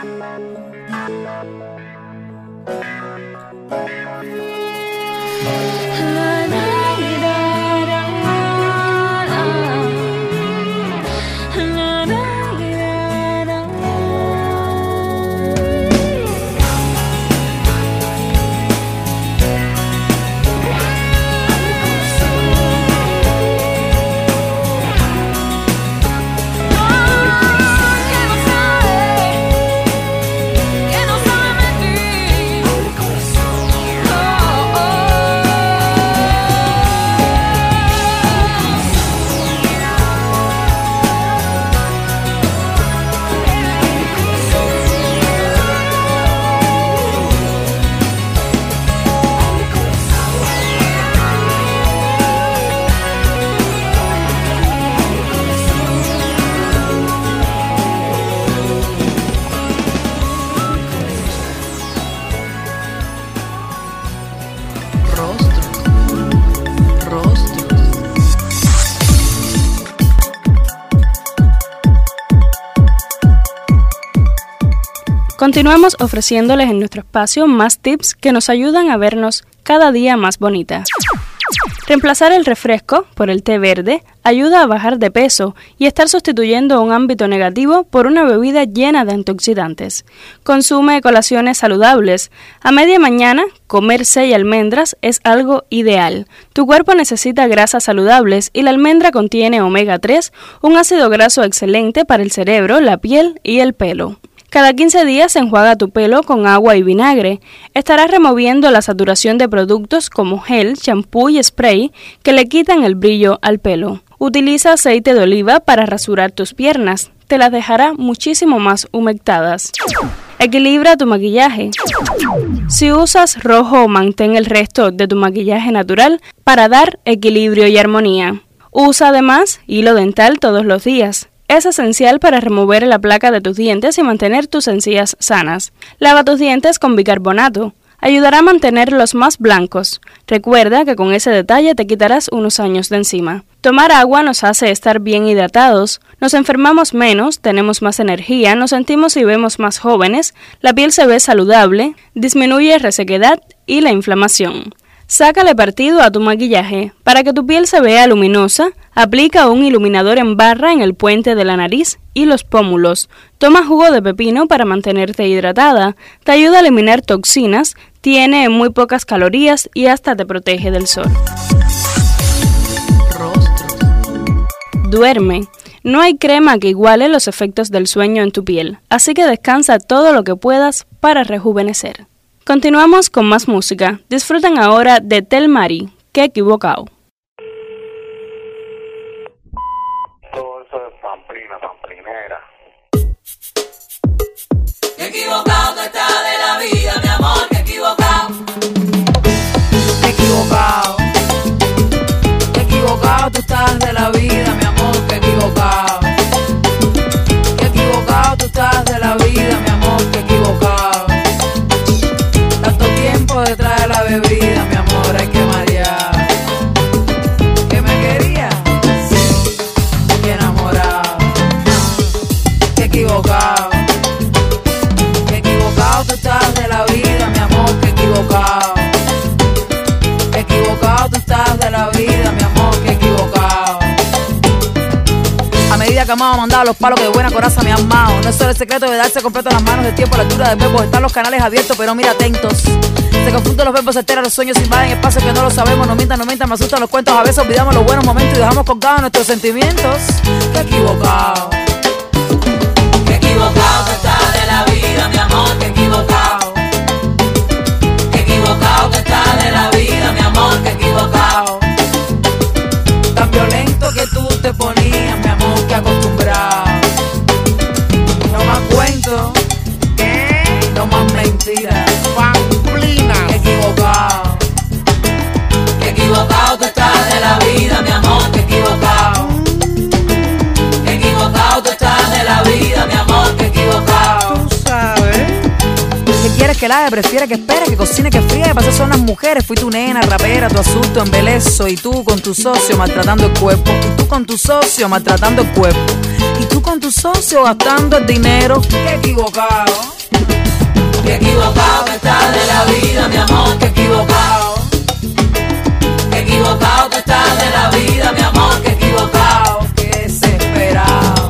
Speaker 4: Continuamos ofreciéndoles en nuestro espacio más tips que nos ayudan a vernos cada día más bonitas. Reemplazar el refresco por el té verde ayuda a bajar de peso y estar sustituyendo un ámbito negativo por una bebida llena de antioxidantes. Consume colaciones saludables. A media mañana, comer seis almendras es algo ideal. Tu cuerpo necesita grasas saludables y la almendra contiene omega tres, un ácido graso excelente para el cerebro, la piel y el pelo. Cada quince días enjuaga tu pelo con agua y vinagre. Estarás removiendo la saturación de productos como gel, champú y spray que le quitan el brillo al pelo. Utiliza aceite de oliva para rasurar tus piernas. Te las dejará muchísimo más humectadas. Equilibra tu maquillaje. Si usas rojo, mantén el resto de tu maquillaje natural para dar equilibrio y armonía. Usa además hilo dental todos los días. Es esencial para remover la placa de tus dientes y mantener tus encías sanas. Lava tus dientes con bicarbonato. Ayudará a mantenerlos más blancos. Recuerda que con ese detalle te quitarás unos años de encima. Tomar agua nos hace estar bien hidratados. Nos enfermamos menos, tenemos más energía, nos sentimos y vemos más jóvenes, la piel se ve saludable, disminuye resequedad y la inflamación. Sácale partido a tu maquillaje. Para que tu piel se vea luminosa, aplica un iluminador en barra en el puente de la nariz y los pómulos. Toma jugo de pepino para mantenerte hidratada. Te ayuda a eliminar toxinas, tiene muy pocas calorías y hasta te protege del sol. Duerme. No hay crema que iguale los efectos del sueño en tu piel, así que descansa todo lo que puedas para rejuvenecer. Continuamos con más música. Disfruten ahora de Tel Mari, Qué equivocado.
Speaker 9: Todo eso es pamplina, pamplinera.
Speaker 2: Qué equivocado tú estás de la vida, mi amor, qué equivocado.
Speaker 10: Qué equivocado. Qué equivocado tú estás de la vida, mi amor, qué equivocado. Qué equivocado tú estás de la vida, mi amor, qué equivocado. Detrás de la bebida, mi amor, hay que marear. ¿Que me quería? Sí, qué enamorado. Qué equivocado. Qué equivocado tú estás de la vida, mi amor, qué equivocado. Qué equivocado tú estás de la vida, mi amor, qué equivocado. A medida que amaba mandaba los palos que de buena coraza me han amado. No es solo el secreto de darse completo en las manos, del tiempo, la altura de verbos, están los canales abiertos, pero mira atentos. Se confunden los verbos, se enteran los sueños, invaden espacios que no lo sabemos. No mientan, no mientan, me asustan los cuentos. A veces olvidamos los buenos momentos y dejamos colgados nuestros sentimientos. Qué equivocado.
Speaker 2: Qué equivocado tú estás de la vida, mi amor, qué equivocado. Qué equivocado tú estás de la vida, mi amor, qué equivocado.
Speaker 10: Tan violento que tú te ponías, mi amor, que acostumbrado. No más cuento, no más mentiras. Qué equivocado.
Speaker 2: Qué equivocado tú estás de la vida, mi amor, qué equivocado. Qué equivocado tú estás de la vida, mi amor, qué equivocado.
Speaker 10: Tú sabes. ¿Qué quieres que la haga? Prefiere que espere, que cocine, que fríe. Para eso son las mujeres. Fui tu nena, rapera, tu asunto, embelezo. Y tú con tu socio maltratando el cuerpo. Y tú con tu socio maltratando el cuerpo. Y tú con tu socio gastando el dinero. Qué equivocado. que equivocado tú estás de la vida, mi amor, que equivocado. Que equivocado tú estás de la vida, mi amor, que equivocado. Que desesperado.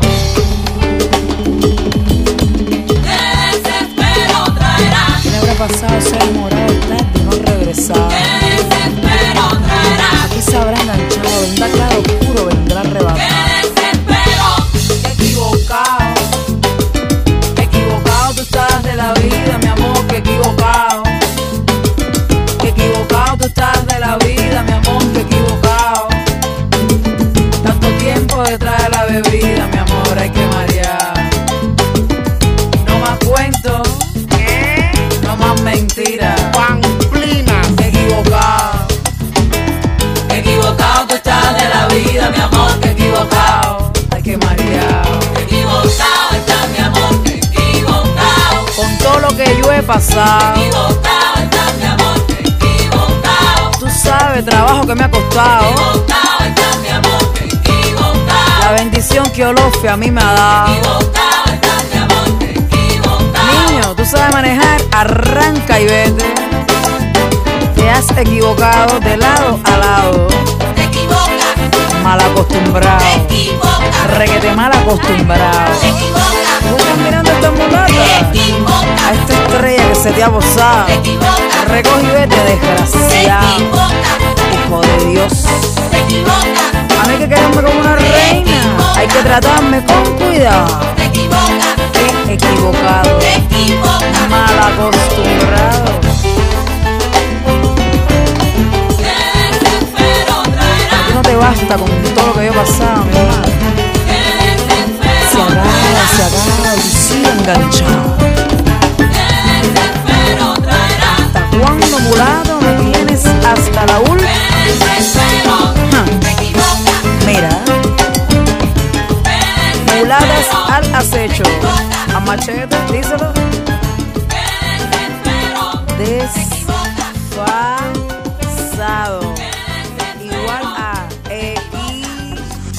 Speaker 2: Qué desespero traerá.
Speaker 10: ¿Qué le habrá pasado ese enamorado tarde y no regresado?
Speaker 2: Qué desespero traerá.
Speaker 10: Aquí se habrá enganchado, vendrá claro oscuro, vendrá arrebatado.
Speaker 2: Qué desespero.
Speaker 10: Que equivocado. Que equivocado tú estás de la vida, mi amor, que equivocado. Que equivocado tú estás de la vida, mi amor, que equivocado. Tanto tiempo detrás de la bebida, mi amor, hay que marear. No más cuentos, no más mentiras.
Speaker 5: Pamplina.
Speaker 10: Que equivocado. Que equivocado tú estás de la vida, mi amor, que equivocado. Hay que marear.
Speaker 2: Que equivocado está mi amor, que equivocado.
Speaker 10: Con todo lo que yo he pasado.
Speaker 2: Que equivocado está mi amor, que equivocado.
Speaker 10: Tú sabes, trabajo que me ha costado.
Speaker 2: Equivocado está mi amor, que equivocado.
Speaker 10: La bendición que Olofia a mí me ha dado.
Speaker 2: Equivocado está mi amor, que equivocado.
Speaker 10: Niño, tú sabes manejar, arranca y vete. Te has equivocado de lado a lado.
Speaker 2: Te equivocas.
Speaker 10: Mal acostumbrado.
Speaker 2: Te equivocas.
Speaker 10: Requete mal acostumbrado.
Speaker 2: Te equivocas.
Speaker 10: ¿Tú estás mirando esta mulata?
Speaker 2: Te equivocas.
Speaker 10: A esta estrella que se te ha posado.
Speaker 2: Te equivocas.
Speaker 10: Recoge y vete,
Speaker 2: Te
Speaker 10: desgraciado.
Speaker 2: equivocas.
Speaker 10: Hijo de Dios.
Speaker 2: Te equivocas.
Speaker 10: A mí que quererme como una reina. Hay que tratarme con cuidado.
Speaker 2: Te equivocas.
Speaker 10: Qué equivocado.
Speaker 2: Te equivocas.
Speaker 10: Mal acostumbrado.
Speaker 2: Qué desespero traerá.
Speaker 10: A ti no te basta con todo lo que yo he pasado, mi hermano.
Speaker 2: Qué desespero
Speaker 10: Se acaba, se acaba y sigue enganchado.
Speaker 2: Qué desespero traerá.
Speaker 10: ¿Hasta cuándo, mulato, me tienes hasta la última?
Speaker 2: Qué desespero. Te equivocas.
Speaker 10: Mira, muladas al acecho. A machete, díselo. Desfasado. Igual a E I.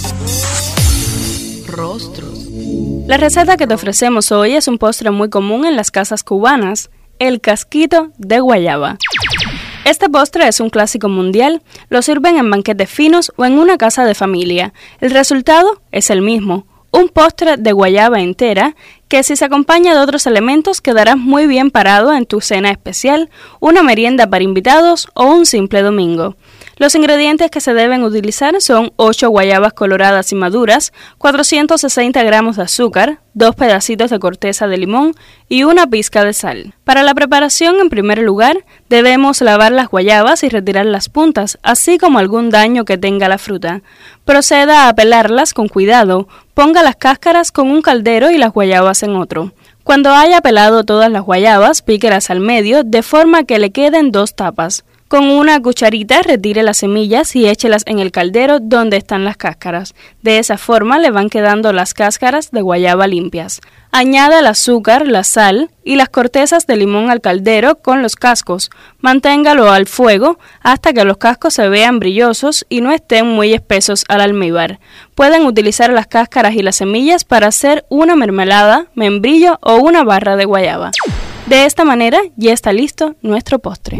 Speaker 8: Rostros.
Speaker 4: La receta que te ofrecemos hoy es un postre muy común en las casas cubanas, el casquito de guayaba. Este postre es un clásico mundial, lo sirven en banquetes finos o en una casa de familia. El resultado es el mismo, un postre de guayaba entera que si se acompaña de otros elementos quedarás muy bien parado en tu cena especial, una merienda para invitados o un simple domingo. Los ingredientes que se deben utilizar son ocho guayabas coloradas y maduras, cuatrocientos sesenta gramos de azúcar, dos pedacitos de corteza de limón y una pizca de sal. Para la preparación, en primer lugar, debemos lavar las guayabas y retirar las puntas, así como algún daño que tenga la fruta. Proceda a pelarlas con cuidado, ponga las cáscaras con un caldero y las guayabas en otro. Cuando haya pelado todas las guayabas, píquelas al medio de forma que le queden dos tapas. Con una cucharita retire las semillas y échelas en el caldero donde están las cáscaras. De esa forma le van quedando las cáscaras de guayaba limpias. Añada el azúcar, la sal y las cortezas de limón al caldero con los cascos. Manténgalo al fuego hasta que los cascos se vean brillosos y no estén muy espesos al almíbar. Pueden utilizar las cáscaras y las semillas para hacer una mermelada, membrillo o una barra de guayaba. De esta manera ya está listo nuestro postre.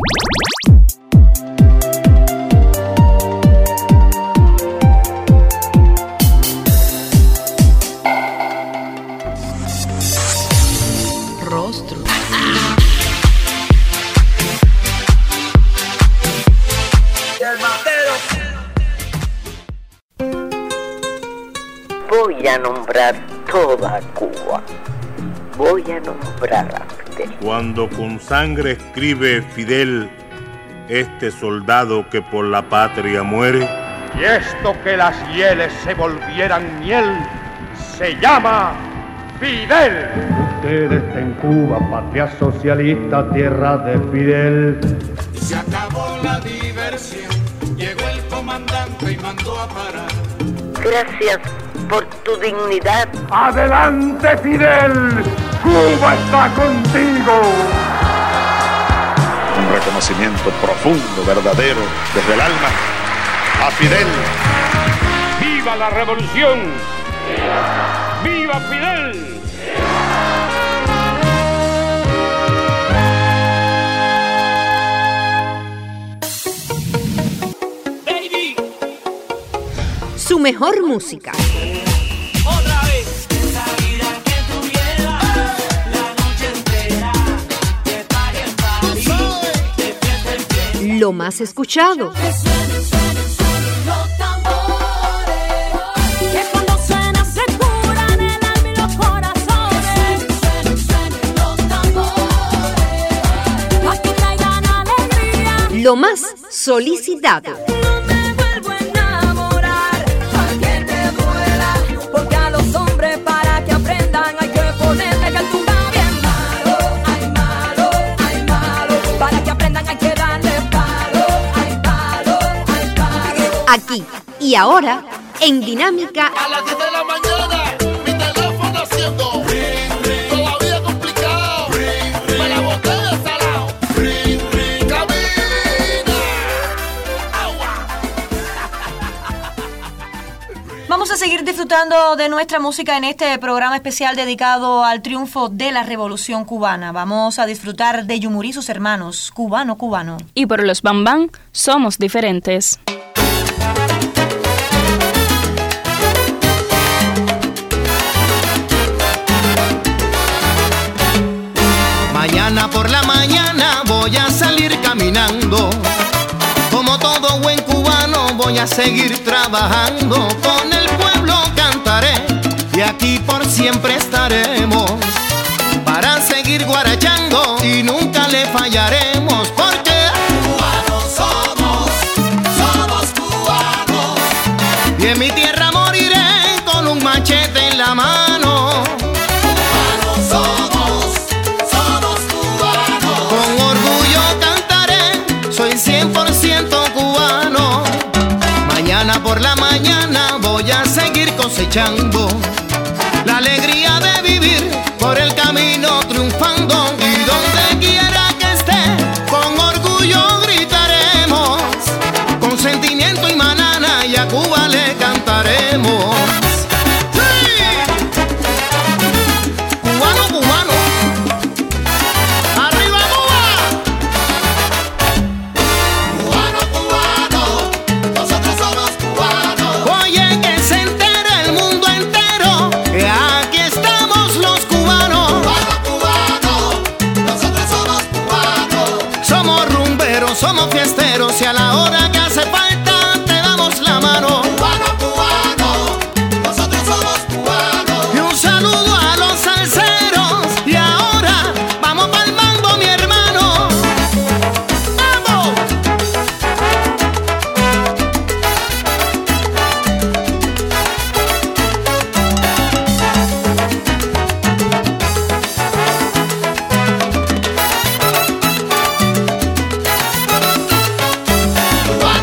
Speaker 8: Rostros.
Speaker 12: Voy a nombrar toda Cuba. Voy a nombrar a Fidel.
Speaker 15: Cuando con sangre escribe Fidel, este soldado que por la patria muere.
Speaker 16: Y esto que las hieles se volvieran miel, se llama Fidel.
Speaker 24: Usted está en Cuba, patria socialista, tierra de Fidel.
Speaker 25: Se acabó la diversión, llegó el comandante y mandó a parar.
Speaker 12: Gracias por tu dignidad.
Speaker 16: ¡Adelante, Fidel! ¡Cuba está contigo!
Speaker 26: Un reconocimiento profundo, verdadero, desde el alma, a Fidel.
Speaker 16: ¡Viva la revolución! ¡Viva Fidel!
Speaker 1: mejor música.
Speaker 2: Otra vez. Esa vida que tuviera la noche entera, de party en party, de fiesta en fiesta.
Speaker 1: Lo más escuchado.
Speaker 2: Que suenen, suenen, suenen los tambores, que cuando suena se curan el alma y los corazones. Suenen, suenen los tambores, pa' que traigan alegría.
Speaker 1: Lo más solicitado. Aquí y ahora, en Dinámica.
Speaker 11: A las diez de la mañana, mi teléfono haciendo ring, ring. Todavía complicado, ring, ring. Me la boté de salado, ring, ring. Cabina, agua.
Speaker 3: Vamos a seguir disfrutando de nuestra música en este programa especial dedicado al triunfo de la Revolución Cubana. Vamos a disfrutar de Yumurí y sus hermanos, Cubano, Cubano.
Speaker 4: Y por los Bambán, somos diferentes.
Speaker 14: Mañana por la mañana voy a salir caminando. Como todo buen cubano voy a seguir trabajando. Con el pueblo cantaré y aquí por siempre estaremos. Para seguir guarachando y nunca le fallaremos. Porque
Speaker 11: cubanos somos, somos cubanos.
Speaker 14: Y en mi tierra moriré con un machete en la mano.
Speaker 11: Cubanos somos, somos cubanos.
Speaker 14: Con orgullo cantaré, soy cien por ciento cubano. Mañana por la mañana voy a seguir cosechando la alegría de vivir por el camino triunfando. Y donde quiera que esté, con orgullo gritaremos, con sentimiento y manana, y a Cuba le cantaremos. Somos fiesteros y a la hora que hace falta te damos la mano.
Speaker 11: Cubano, cubano, nosotros somos cubanos.
Speaker 14: Y un saludo a los salseros. Y ahora vamos pa'l mambo, mi hermano. ¡Vamos!
Speaker 11: Cubano,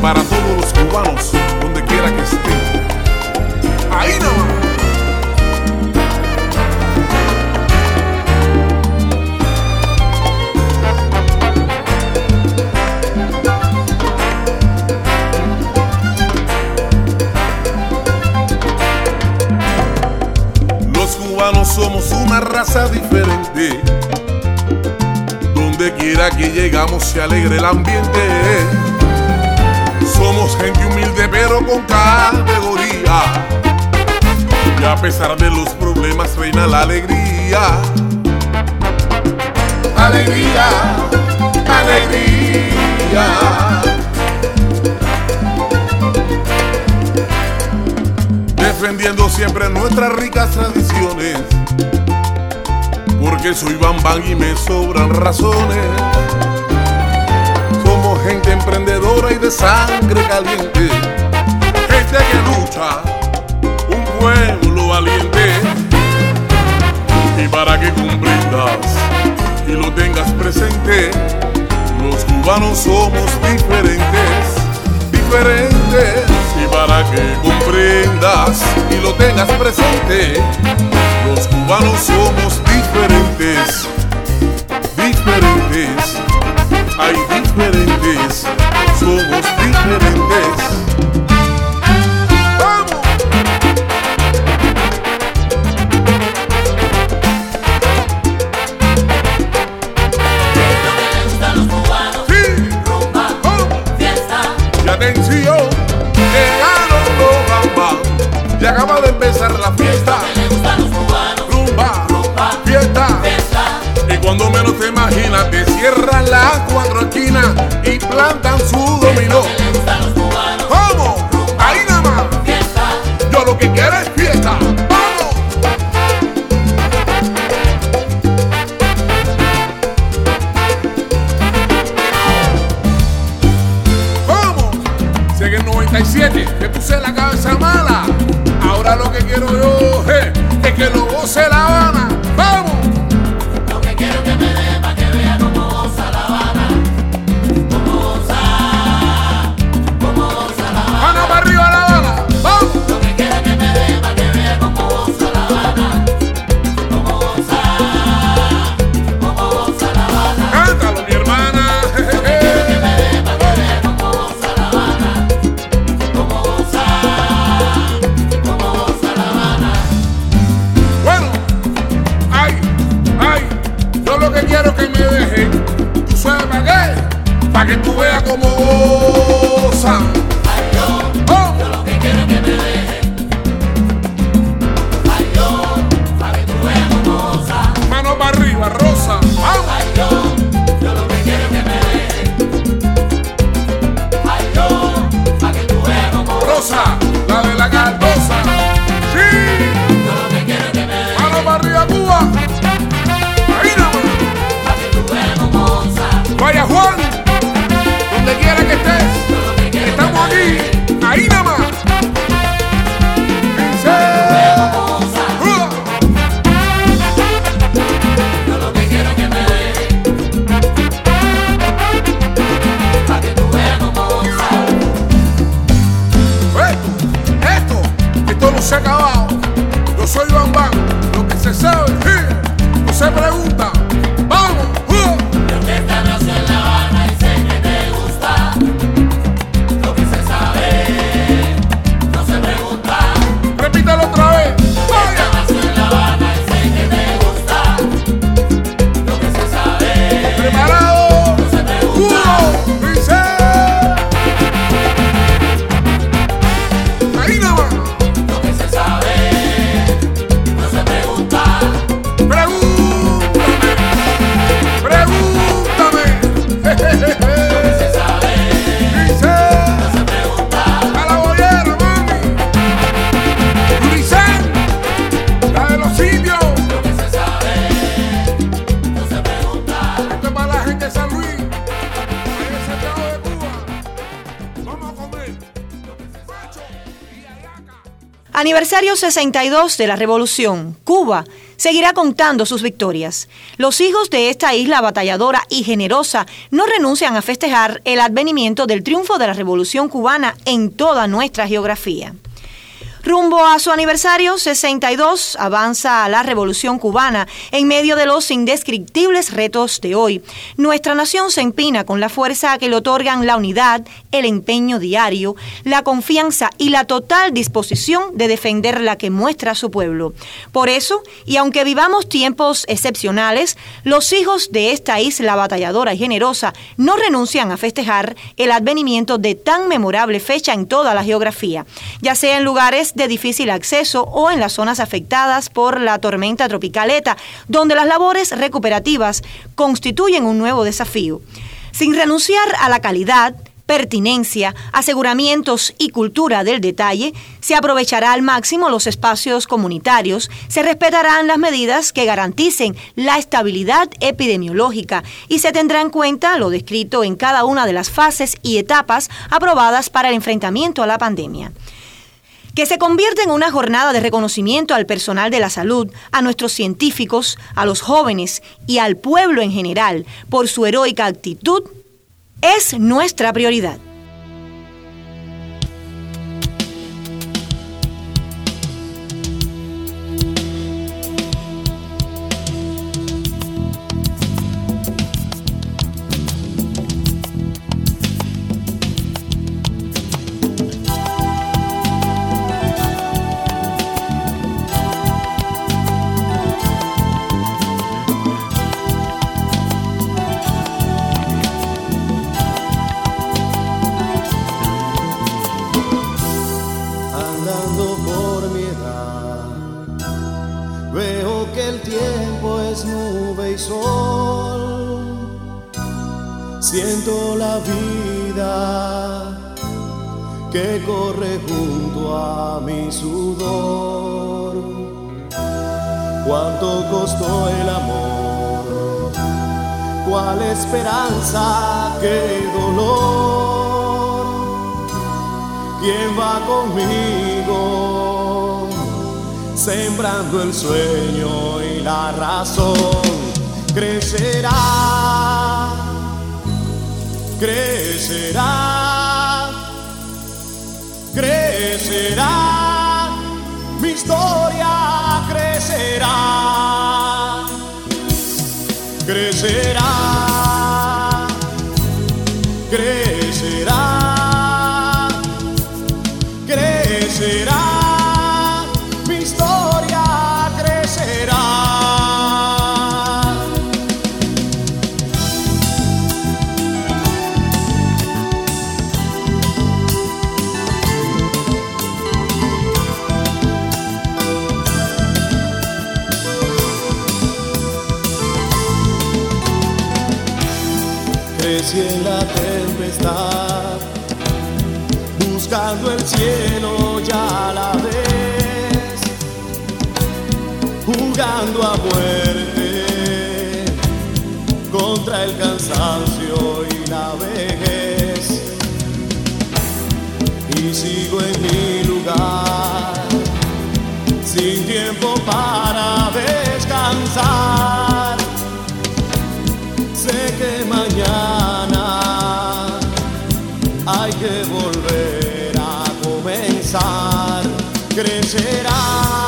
Speaker 11: para todos los cubanos, donde quiera que estén. Ahí nomás. Los cubanos somos una raza diferente. Donde quiera que llegamos se alegra el ambiente. Somos gente humilde pero con categoría. Y a pesar de los problemas reina la alegría. Alegría, alegría. Defendiendo siempre nuestras ricas tradiciones. Porque soy bambán y me sobran razones. Somos gente emprendedora y de sangre caliente. Gente que lucha, un pueblo valiente. Y para que comprendas y lo tengas presente, los cubanos somos diferentes, diferentes. Y para que comprendas y lo tengas presente, los cubanos somos diferentes, diferentes, hay diferentes, somos diferentes. ¡Vamos!
Speaker 2: Lo que les gusta a los cubanos,
Speaker 11: sí.
Speaker 2: Rumba,
Speaker 11: ¡Oh!
Speaker 2: Fiesta.
Speaker 11: Y atención, llegaron los bambán, ya acaba de empezar la fiesta.
Speaker 2: Lo que les gusta a los cubanos,
Speaker 11: Rumba,
Speaker 2: Rumba,
Speaker 11: fiesta.
Speaker 2: Fiesta.
Speaker 11: Y cuando menos te imaginas, te cierran las cuatro esquinas y plantan su dominó.
Speaker 2: Lo que les gusta a los cubanos,
Speaker 11: ¿Cómo?
Speaker 2: Rumba,
Speaker 11: Ahí nada más.
Speaker 2: Fiesta.
Speaker 11: Yo lo que quiero es fiesta. ¡Vamos! ¡Vamos! Si en el noventa y siete te puse la cabeza mala, ahora lo que quiero yo eh, es que lo goce La Habana. ¡Vamos!
Speaker 2: Lo que quiero que me dé pa' que vea cómo goza La Habana. Cómo goza, cómo goza La Habana.
Speaker 11: ¡Mano para arriba La Habana! ¡Vamos!
Speaker 2: Lo que quiero que me dé pa' que vea cómo goza La Habana. Cómo goza, cómo goza La Habana.
Speaker 11: ¡Cántalo, mi hermana!
Speaker 2: Lo que quiero que me dé pa' que vea cómo goza La Habana. Cómo goza, cómo goza La Habana.
Speaker 11: Bueno, ay, ay, yo lo que quiero es que me dejen. ¿Tú sabes para qué? Para que tú veas cómo gozan.
Speaker 2: Ay, yo,
Speaker 11: Oh,
Speaker 2: yo lo que quiero es que me dejen. Ay, yo, pa' que tú veas cómo goza.
Speaker 11: mano para arriba, Rosa. Vamos.
Speaker 2: Ay, yo, yo lo que quiero es que me dejen. Ay, yo, pa' que tú veas cómo goza.
Speaker 11: Rosa, la de la cardosa. Sí,
Speaker 2: Yo lo que quiero es que me dejen.
Speaker 11: mano para arriba, Cuba. Ahí nada más.
Speaker 2: Pa' que tú veas cómo goza.
Speaker 11: Vaya Juan, donde quiera que estés.
Speaker 2: Yo lo que quiero es que
Speaker 11: Estamos
Speaker 2: me
Speaker 11: aquí,
Speaker 2: dejen.
Speaker 11: ahí nada más.
Speaker 2: Vea cómo goza.
Speaker 11: Dice.
Speaker 2: Yo lo que quiero es que me dejen. Pa' que tú veas cómo goza.
Speaker 11: Esto, esto, esto no se ha acabado. Yo soy Bam Bam, lo que se sabe, sí, no se pregunta. Vamos, uh.
Speaker 2: Yo que esta nació en La Habana y sé que te gusta. Lo que se sabe, no se pregunta.
Speaker 11: Repítalo otra vez.
Speaker 2: Esta
Speaker 11: Vaya.
Speaker 2: nació en La Habana y sé que te gusta. Lo que se sabe,
Speaker 11: Preparado.
Speaker 2: no se pregunta.
Speaker 11: Uno, dice. Ahí nada más.
Speaker 2: Lo que se sabe,
Speaker 3: Aniversario sesenta y dos de la Revolución. Cuba seguirá contando sus victorias. Los hijos de esta isla batalladora y generosa no renuncian a festejar el advenimiento del triunfo de la Revolución cubana en toda nuestra geografía. Rumbo a su aniversario sesenta y dos, avanza la Revolución cubana en medio de los indescriptibles retos de hoy. Nuestra nación se empina con la fuerza que le otorgan la unidad, el empeño diario, la confianza y la total disposición de defender la que muestra su pueblo. Por eso, y aunque vivamos tiempos excepcionales, los hijos de esta isla batalladora y generosa no renuncian a festejar el advenimiento de tan memorable fecha en toda la geografía, ya sea en lugares de difícil acceso o en las zonas afectadas por la tormenta tropical ETA, donde las labores recuperativas constituyen un nuevo desafío. Sin renunciar a la calidad, pertinencia, aseguramientos y cultura del detalle, se aprovechará al máximo los espacios comunitarios, se respetarán las medidas que garanticen la estabilidad epidemiológica y se tendrá en cuenta lo descrito en cada una de las fases y etapas aprobadas para el enfrentamiento a la pandemia. Que se convierta en una jornada de reconocimiento al personal de la salud, a nuestros científicos, a los jóvenes y al pueblo en general por su heroica actitud, es nuestra prioridad.
Speaker 17: Siento la vida que corre junto a mi sudor. Cuánto costó el amor, cuál esperanza, qué dolor. ¿Quién va conmigo, sembrando el sueño y la razón? Crecerá, crecerá, crecerá, mi historia crecerá, crecerá, crecerá, crecerá, mi historia crecerá. Crecí en la tempestad, buscando el cielo ya a la vez, jugando a muerte contra el cansancio y la vejez. Y sigo en mi lugar, sin tiempo para descansar. Sé que mañana hay que volver a comenzar. Crecerá,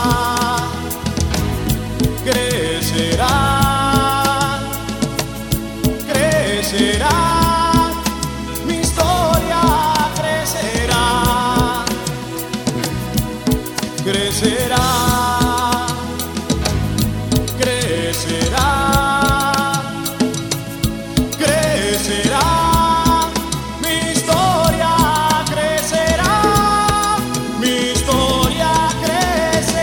Speaker 17: crecerá, crecerá, mi historia crecerá, crecerá, crecerá. Crecerá, mi historia crecerá, mi historia crecerá.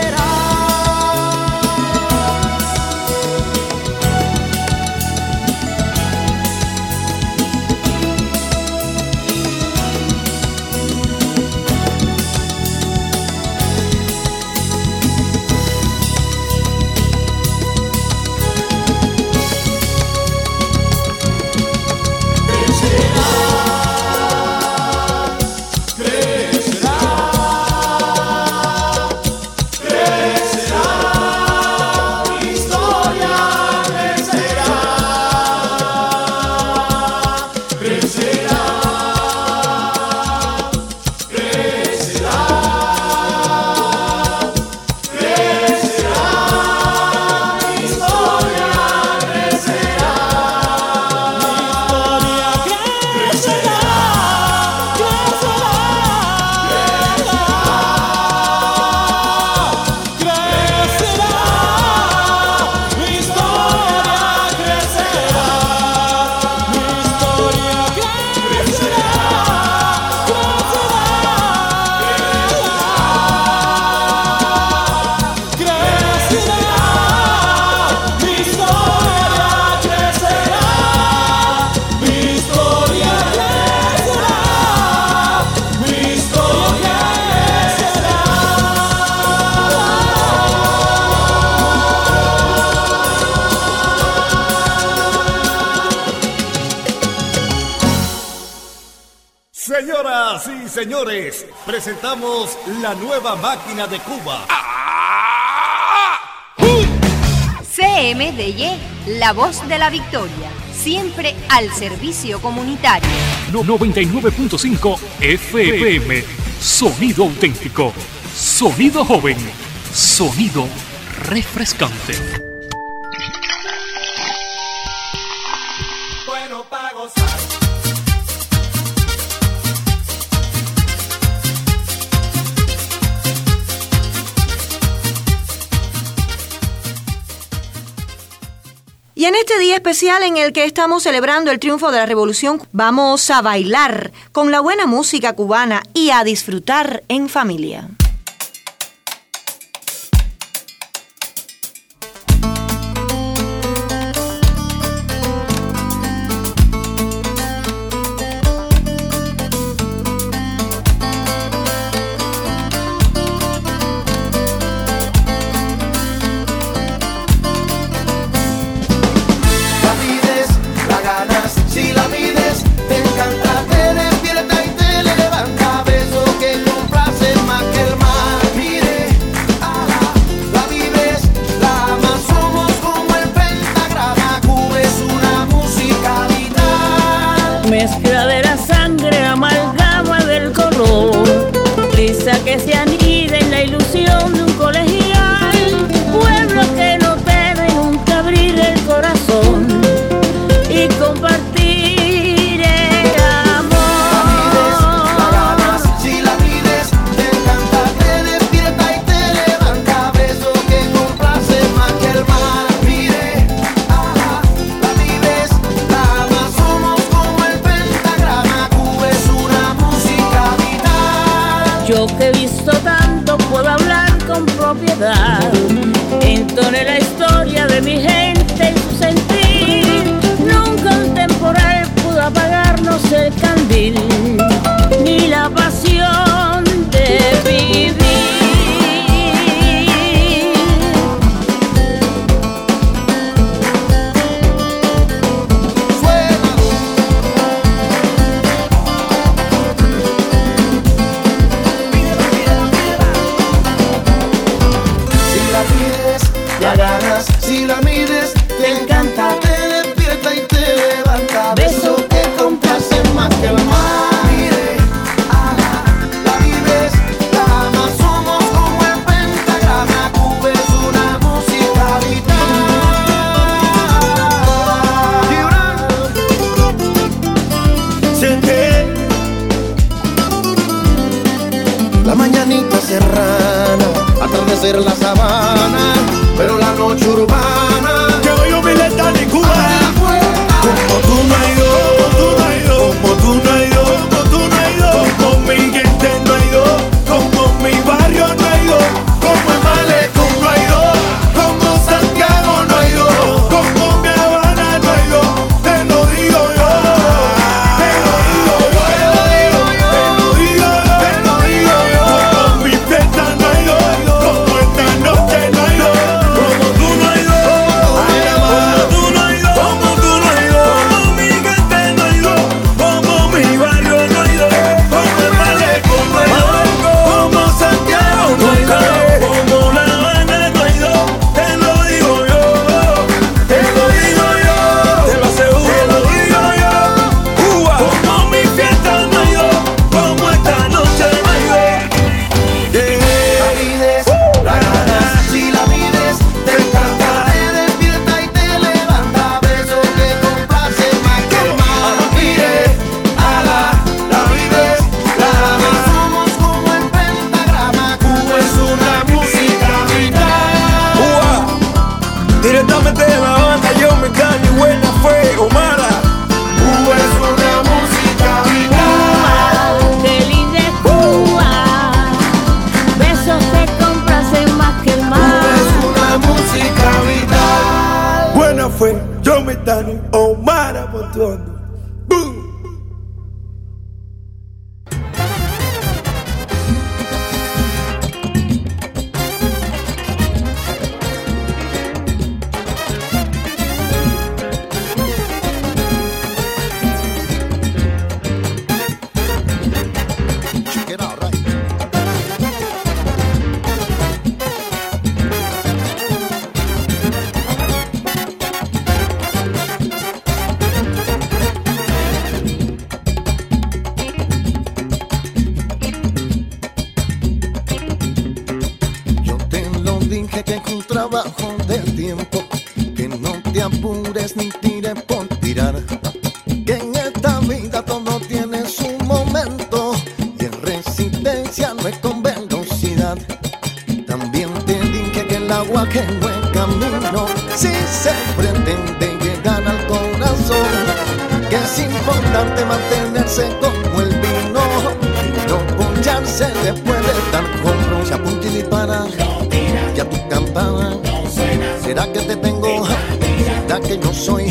Speaker 7: Señoras y señores, presentamos la nueva máquina de Cuba.
Speaker 1: C M D Y, la voz de la victoria, siempre al servicio comunitario.
Speaker 18: noventa y nueve punto cinco F M, sonido auténtico, sonido joven, sonido refrescante.
Speaker 2: Bueno para gozar.
Speaker 3: Y en este día especial en el que estamos celebrando el triunfo de la revolución, vamos a bailar con la buena música cubana y a disfrutar en familia.
Speaker 19: Mezcla de la sangre, amalgama del color, risa que se anida en la ilusión de un colegial, pueblo que no teme nunca abrir el corazón y compartir el amor.
Speaker 2: La ganas, si la pides, te encanta, te despierta y te levanta, beso que complace más que el mar. Mire, ah, la vives, la amas, somos como el pentagrama, Cuba es una música vital.
Speaker 19: Yo que he visto tanto puedo hablar con propiedad, entone la historia de mi gente y su sentir. Nunca un temporal pudo apagarnos el candil, ni la pasión de vivir.
Speaker 2: La ganas, si la mides, te encanta, te despierta y te levanta, beso que complace más que el mar. Mire, ah, la vives, la amas, somos como el pentagrama, Cuba es una música vital. Siente la mañanita serrana, atardecer la sabana, pero la noche urbana, que hoy humileta de Cuba. Como tú no hay dos, como tú no hay dos, como tú no hay dos, como tú no hay dos, como mi gente no hay dos, como mi barrio no hay dos, como el malecón no hay dos, como Santiago no hay dos, como mi Habana no hay dos, te lo digo yo, te lo digo yo, te lo digo yo, te lo digo yo, te lo digo yo, como mi fiesta no hay dos, como esta noche no hay dos. Como tú no hay dos, como tú no hay dos, como
Speaker 6: tiempo, que no te apures ni tires por tirar, que en esta vida todo tiene su momento y en resistencia no es con velocidad. También te dije que el agua que no es camino, si se pretende llegar al corazón, que es importante mantenerse como el vino y no poncharse después de estar con. Se apunta y dispara, ya tu campana, ¿será que te tengo? ¿Será que yo soy?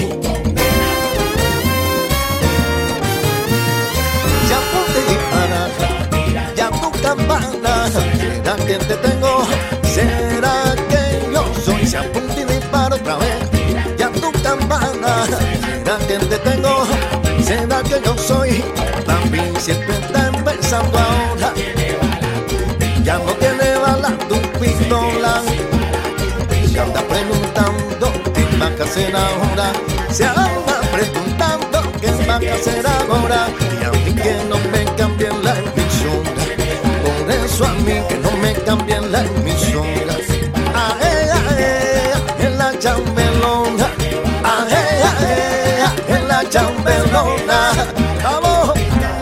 Speaker 6: Se apunta y dispara, ya tu campana, ¿será que te tengo? ¿Será que yo soy? Se apunta y dispara otra vez, ya tu campana, ¿será que te tengo? ¿Será que yo soy? También siempre está empezando ahora, ya no tiene bala tu pistola. Se anda preguntando qué va a hacer ahora, se anda preguntando qué va a hacer ahora. Y a mí que no me cambien la emisora, por eso a mí que no me cambien la emisora. Ae, ae, en la chambelona, ae, ae, en la chambelona. Vamos.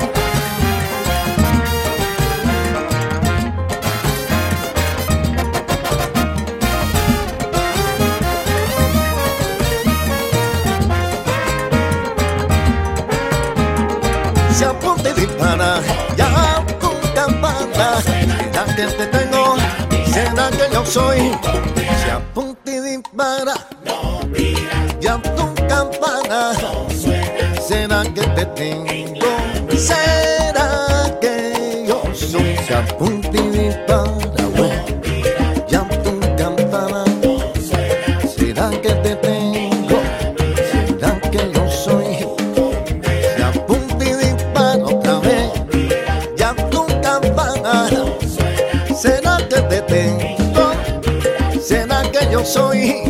Speaker 6: Se apunta y dispara, ya tu campana, ¿será que te tengo? ¿Será que yo soy? Se apunta y dispara, ya tu campana, ¿será que te tengo? ¿Será que yo soy? Se apunta y dispara, bueno, ya tu campana, ¿será que te tengo? ¿Será que yo soy? Se apunta y dispara otra vez, ya tu campana, ¿será que te tengo? ¿Será que yo soy?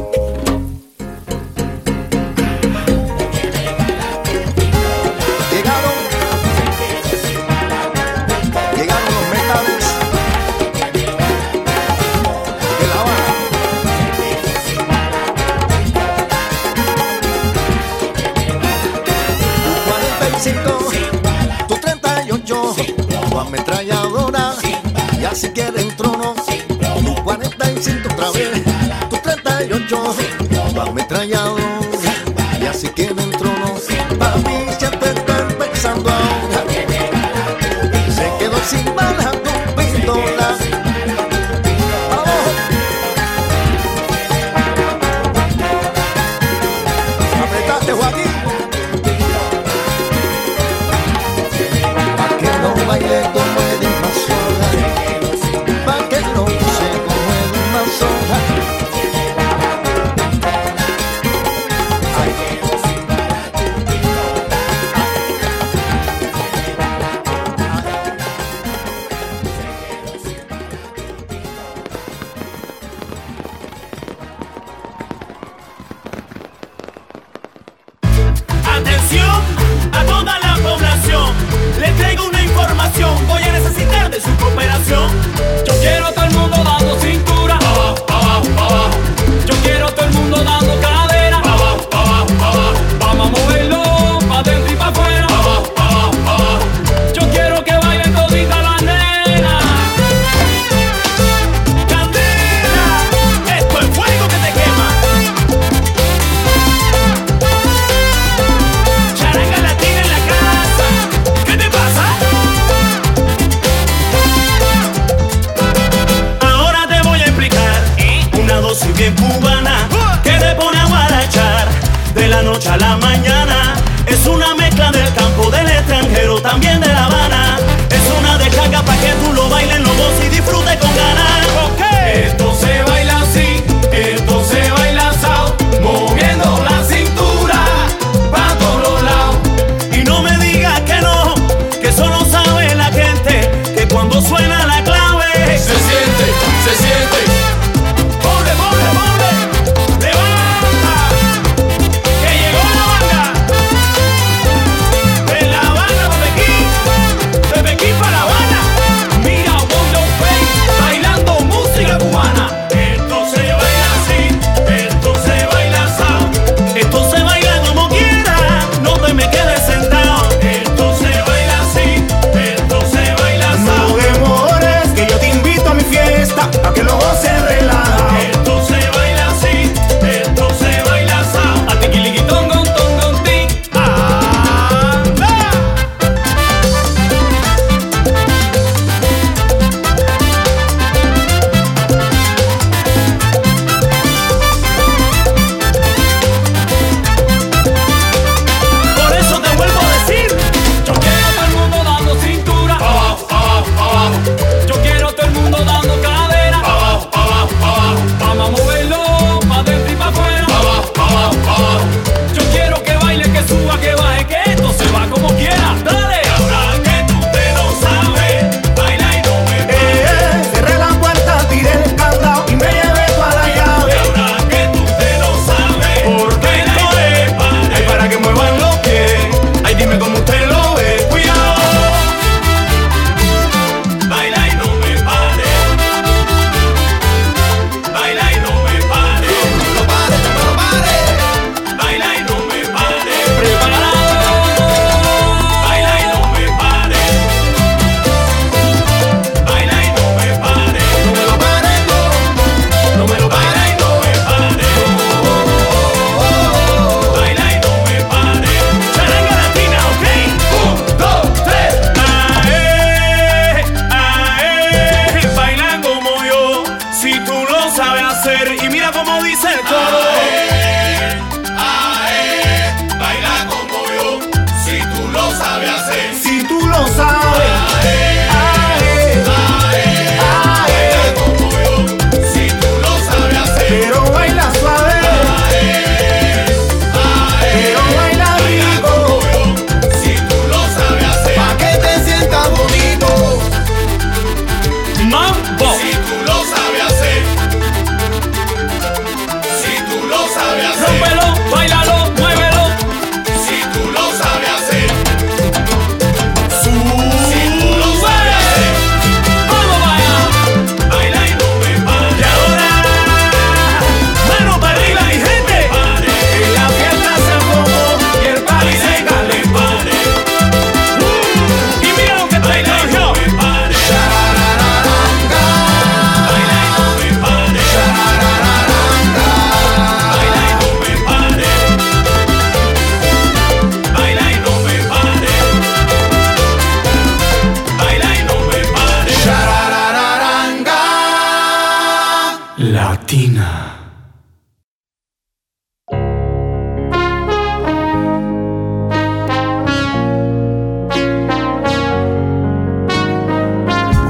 Speaker 6: Tu treinta y ocho, tu ametralladora, ya si quieren trono. Tu cuarenta y cinco otra vez, tu treinta y ocho, tu ametralladora, ya si quieren trono. Papi siempre está empezando ahora, se quedó sin balas tu pistola. Apretate, Joaquín. Baile como Edith Mazola, pa' que no se como Edith Mazola.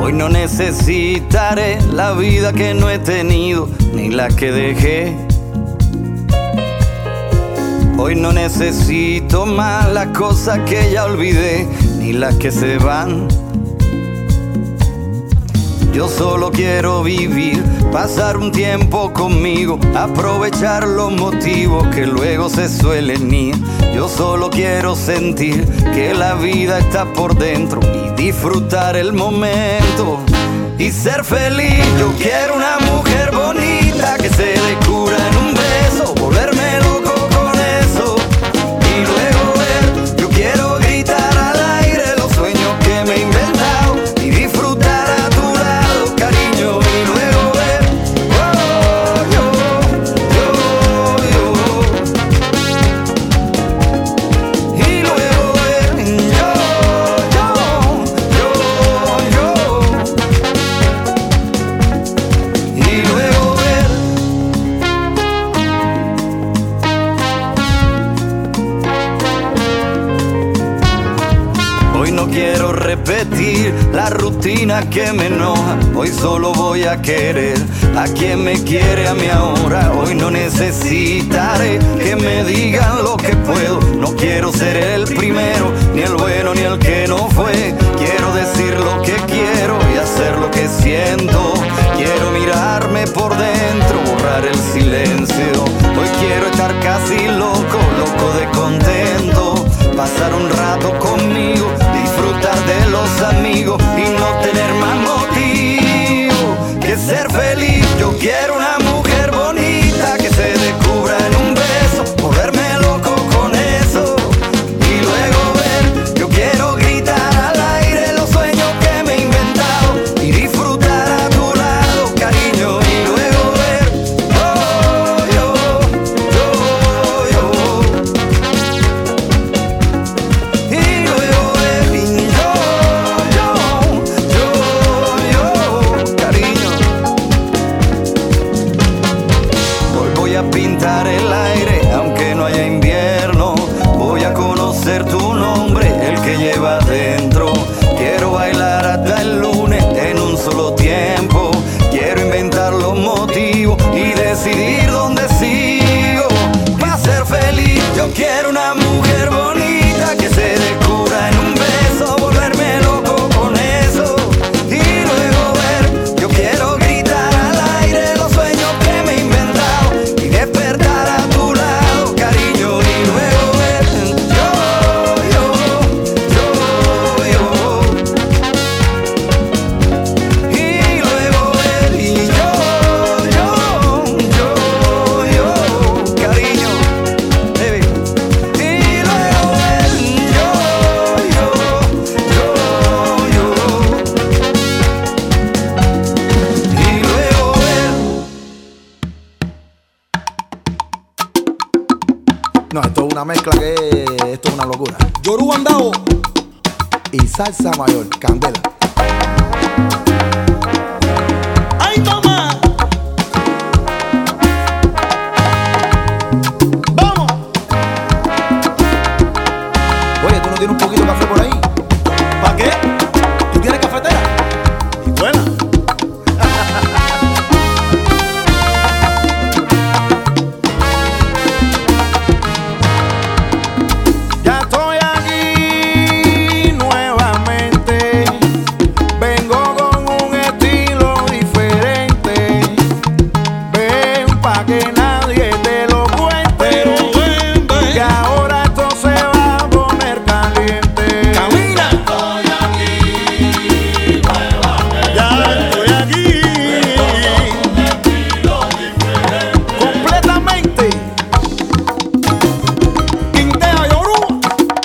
Speaker 9: Hoy no necesitaré la vida que no he tenido, ni la que dejé. Hoy no necesito más las cosas que ya olvidé, ni las que se van. Yo solo quiero vivir, pasar un tiempo conmigo, aprovechar los motivos que luego se suelen ir. Yo solo quiero sentir que la vida está por dentro y disfrutar el momento y ser feliz. Yo quiero una mujer bonita que se descubra en un beso, volverme loco con eso y luego ver. Yo quiero gritar al aire los sueños que me he inventado y disfrutar a tu lado, cariño, y luego ver. Oh, yo, yo, yo. Y luego ver. Yo, yo, yo, yo. Y luego ver. Hoy no quiero repetir la rutina que me enoja. Hoy solo voy a querer a quien me quiere a mí ahora. Hoy no necesitaré que me digan lo que puedo. No quiero ser el primero, ni el bueno ni el que no fue. Quiero decir lo que quiero y hacer lo que siento. Quiero mirarme por dentro, borrar el silencio. Hoy quiero estar casi loco, loco de contento. Pasar un rato conmigo, disfrutar de los amigos y no tener más motivo que ser feliz. Yo quiero una mujer bonita que se descubra en un beso, volverme loco con eso y luego ver. Yo quiero gritar al aire los sueños que me he inventado y disfrutar a tu lado, cariño, y luego ver. Oh, yo, yo, yo. Y luego ver. Y yo, yo, yo, yo, cariño. Hoy voy a pintar el aire, aunque no haya invierno. Voy a conocer tu nombre, el que llevas dentro. Quiero bailar hasta el lunes en un solo tiempo. Quiero inventar los motivos y decidir dónde sigo. Para ser feliz, yo quiero una mujer bonita que se descubra en un beso, volverme loco con eso y luego ver. Yo quiero gritar al aire los sueños que me he inventado y despertar a tu lado, cariño, y luego ver. Yo, yo, yo, yo. Y luego ver. Y yo, yo, yo, yo, cariño, baby. Y luego ver. Yo, yo, yo, yo. Y luego ver.
Speaker 13: No, esto es una mezcla que esto es una locura. Yoruba andao y salsa mayor, candela. ¡Ay, mamá! ¡Vamos! Oye, ¿tú no tienes un poquito de café por ahí? ¿Para qué? ¿Tú tienes cafetera? Y buena. Ya estoy aquí nuevamente. Vengo con un estilo diferente. Ven pa' que nadie te lo cuente. Pero ven, ven. Que ahora esto se va a poner caliente. Camina. Estoy aquí nuevamente. Ya estoy aquí. Vengo con un estilo diferente. Completamente. Quintea Yoruba.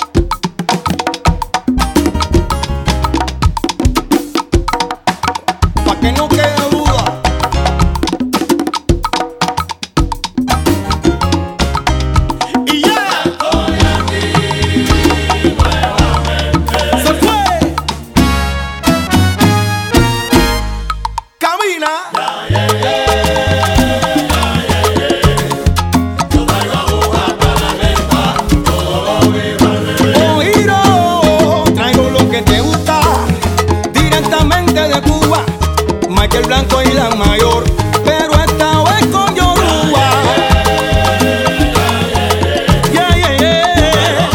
Speaker 13: Pa' que no quede duda. Y ya estoy aquí nuevamente. Se fue. Camina. Ya llegué, ya llegué. Yo traigo agujas para alentar todo lo vivo al revés. Oído, traigo lo que te gusta directamente de Cuba.
Speaker 14: y el blanco y la mayor, pero esta vez con Yoruba. Yeah, yeah, yeah.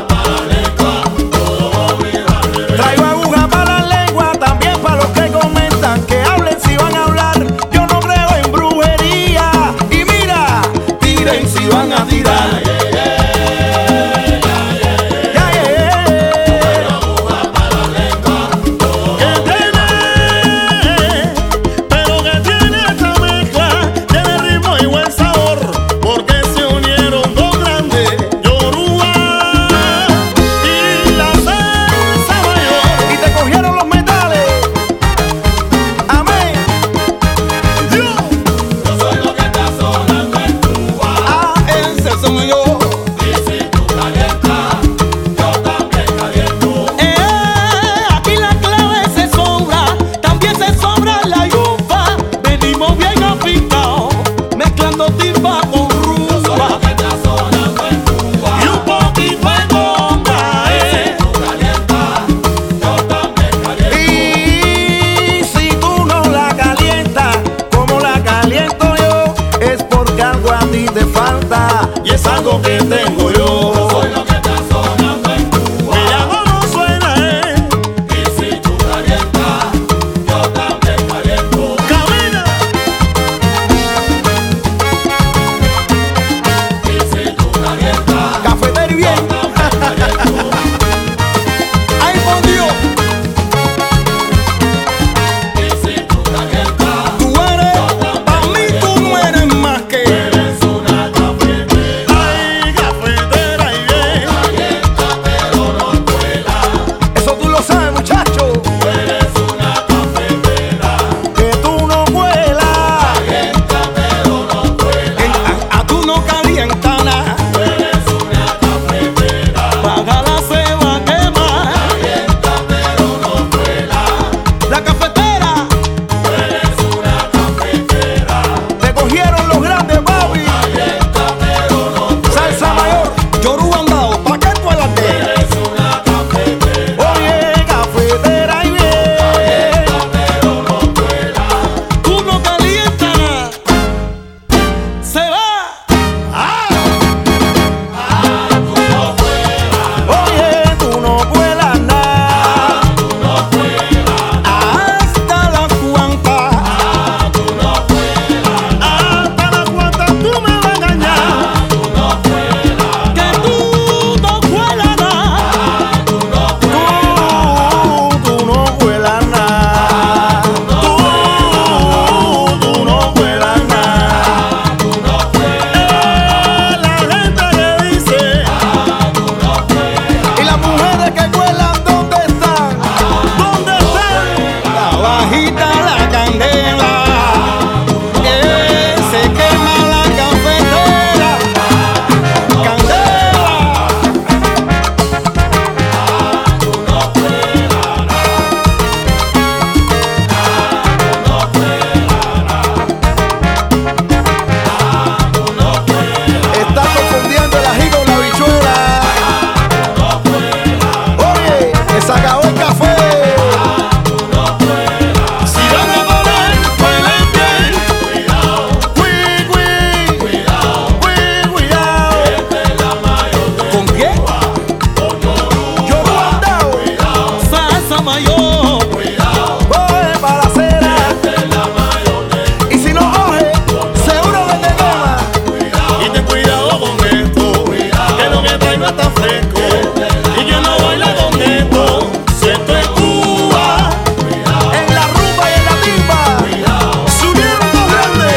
Speaker 14: Traigo aguja para la lengua, también para los que comentan, que hablen si van a hablar. Yo no creo en brujería. Y mira, tiren si van a tirar. Que tengo yo. Yo soy lo que está sonando en Cuba. Mira cómo suena, eh. Y si tú calientas, yo también caliento. ¡Camina! Y si tú calientas, cafetero y bien. ¡Ay, por Dios! Y si tú calientas, tú eres, para mí tú no eres más que eres una cafetera. Cafetera y bien. Calienta pero no cuela. Eso tú lo sabes, muchacho. Tú eres una cafetera. Que tú no cuelas. Calienta pero no cuela. A, a tú no calientas nada. Tú eres una cafetera. Paga la se va a quemar. Calienta pero no cuela. La cafetera. Tú eres una cafetera. Te cogieron los grandes, papi. Calienta pero no cuela. Salsa mayor, Yoruba andado, ¿pa' qué tú eres de? Eres una cafetera. Oye, cafetera y bien. Calienta pero no cuela. Tú no calientas nada. Se va. Ah. Ah, tú no cuelas. Oye, tú no cuelas nada. Ah, tú no cuelas. Hasta las cuantas. Ah, tú no cuelas. Hasta las cuantas tú me vas a engañar. Ah, tú no cuelas. Que tú no cuelas nada. Ah, tú no cuelas. Tú, tú no cuelas nada. Tú, tú no cuelas nada. Tú no cuelas. La gente que dice. Ah, tú no cuelas. Y las mujeres que cuelan, ¿dónde están? ¿Dónde están? La bajita la candela. Que se quema la cafetera. Candela. Está confundiendo el ají con la habichuela. Oye, que se acabó el café. Si van a volar, vuelen bien. Cuidado, cuí, cuí. Cuidado, cuí, cuidado. ¿Con quién? Yoruba andao. Salsa mayor. Coge para la acera. Y si no coge, seguro que te quema. Y ten cuidado con esto, que lo que traigo está fresco. Y yo no bailo con esto. Si esto es Cuba, en la rumba y en la timba, se unieron los grandes.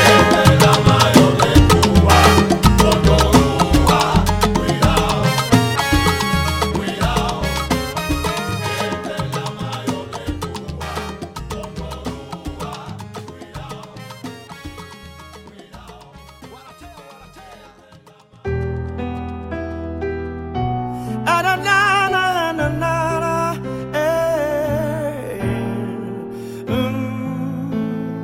Speaker 14: Ah, na, na, na, na, na, na, eh. Mm.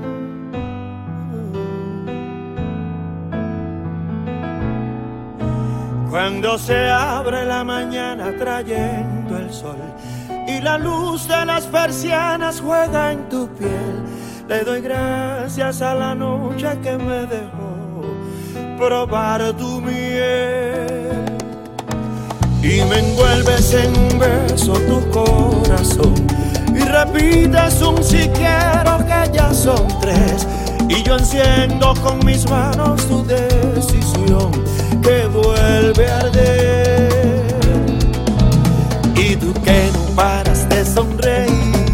Speaker 14: Cuando se abre la mañana trayendo el sol y la luz de las persianas juega en tu piel,
Speaker 17: Le doy gracias a la noche que me dejó probar tu miel. Y me envuelves en un beso tu corazón y repites un si quiero, que ya son tres. Y yo enciendo con mis manos tu decisión que vuelve a arder. Y tú que no paras de sonreír,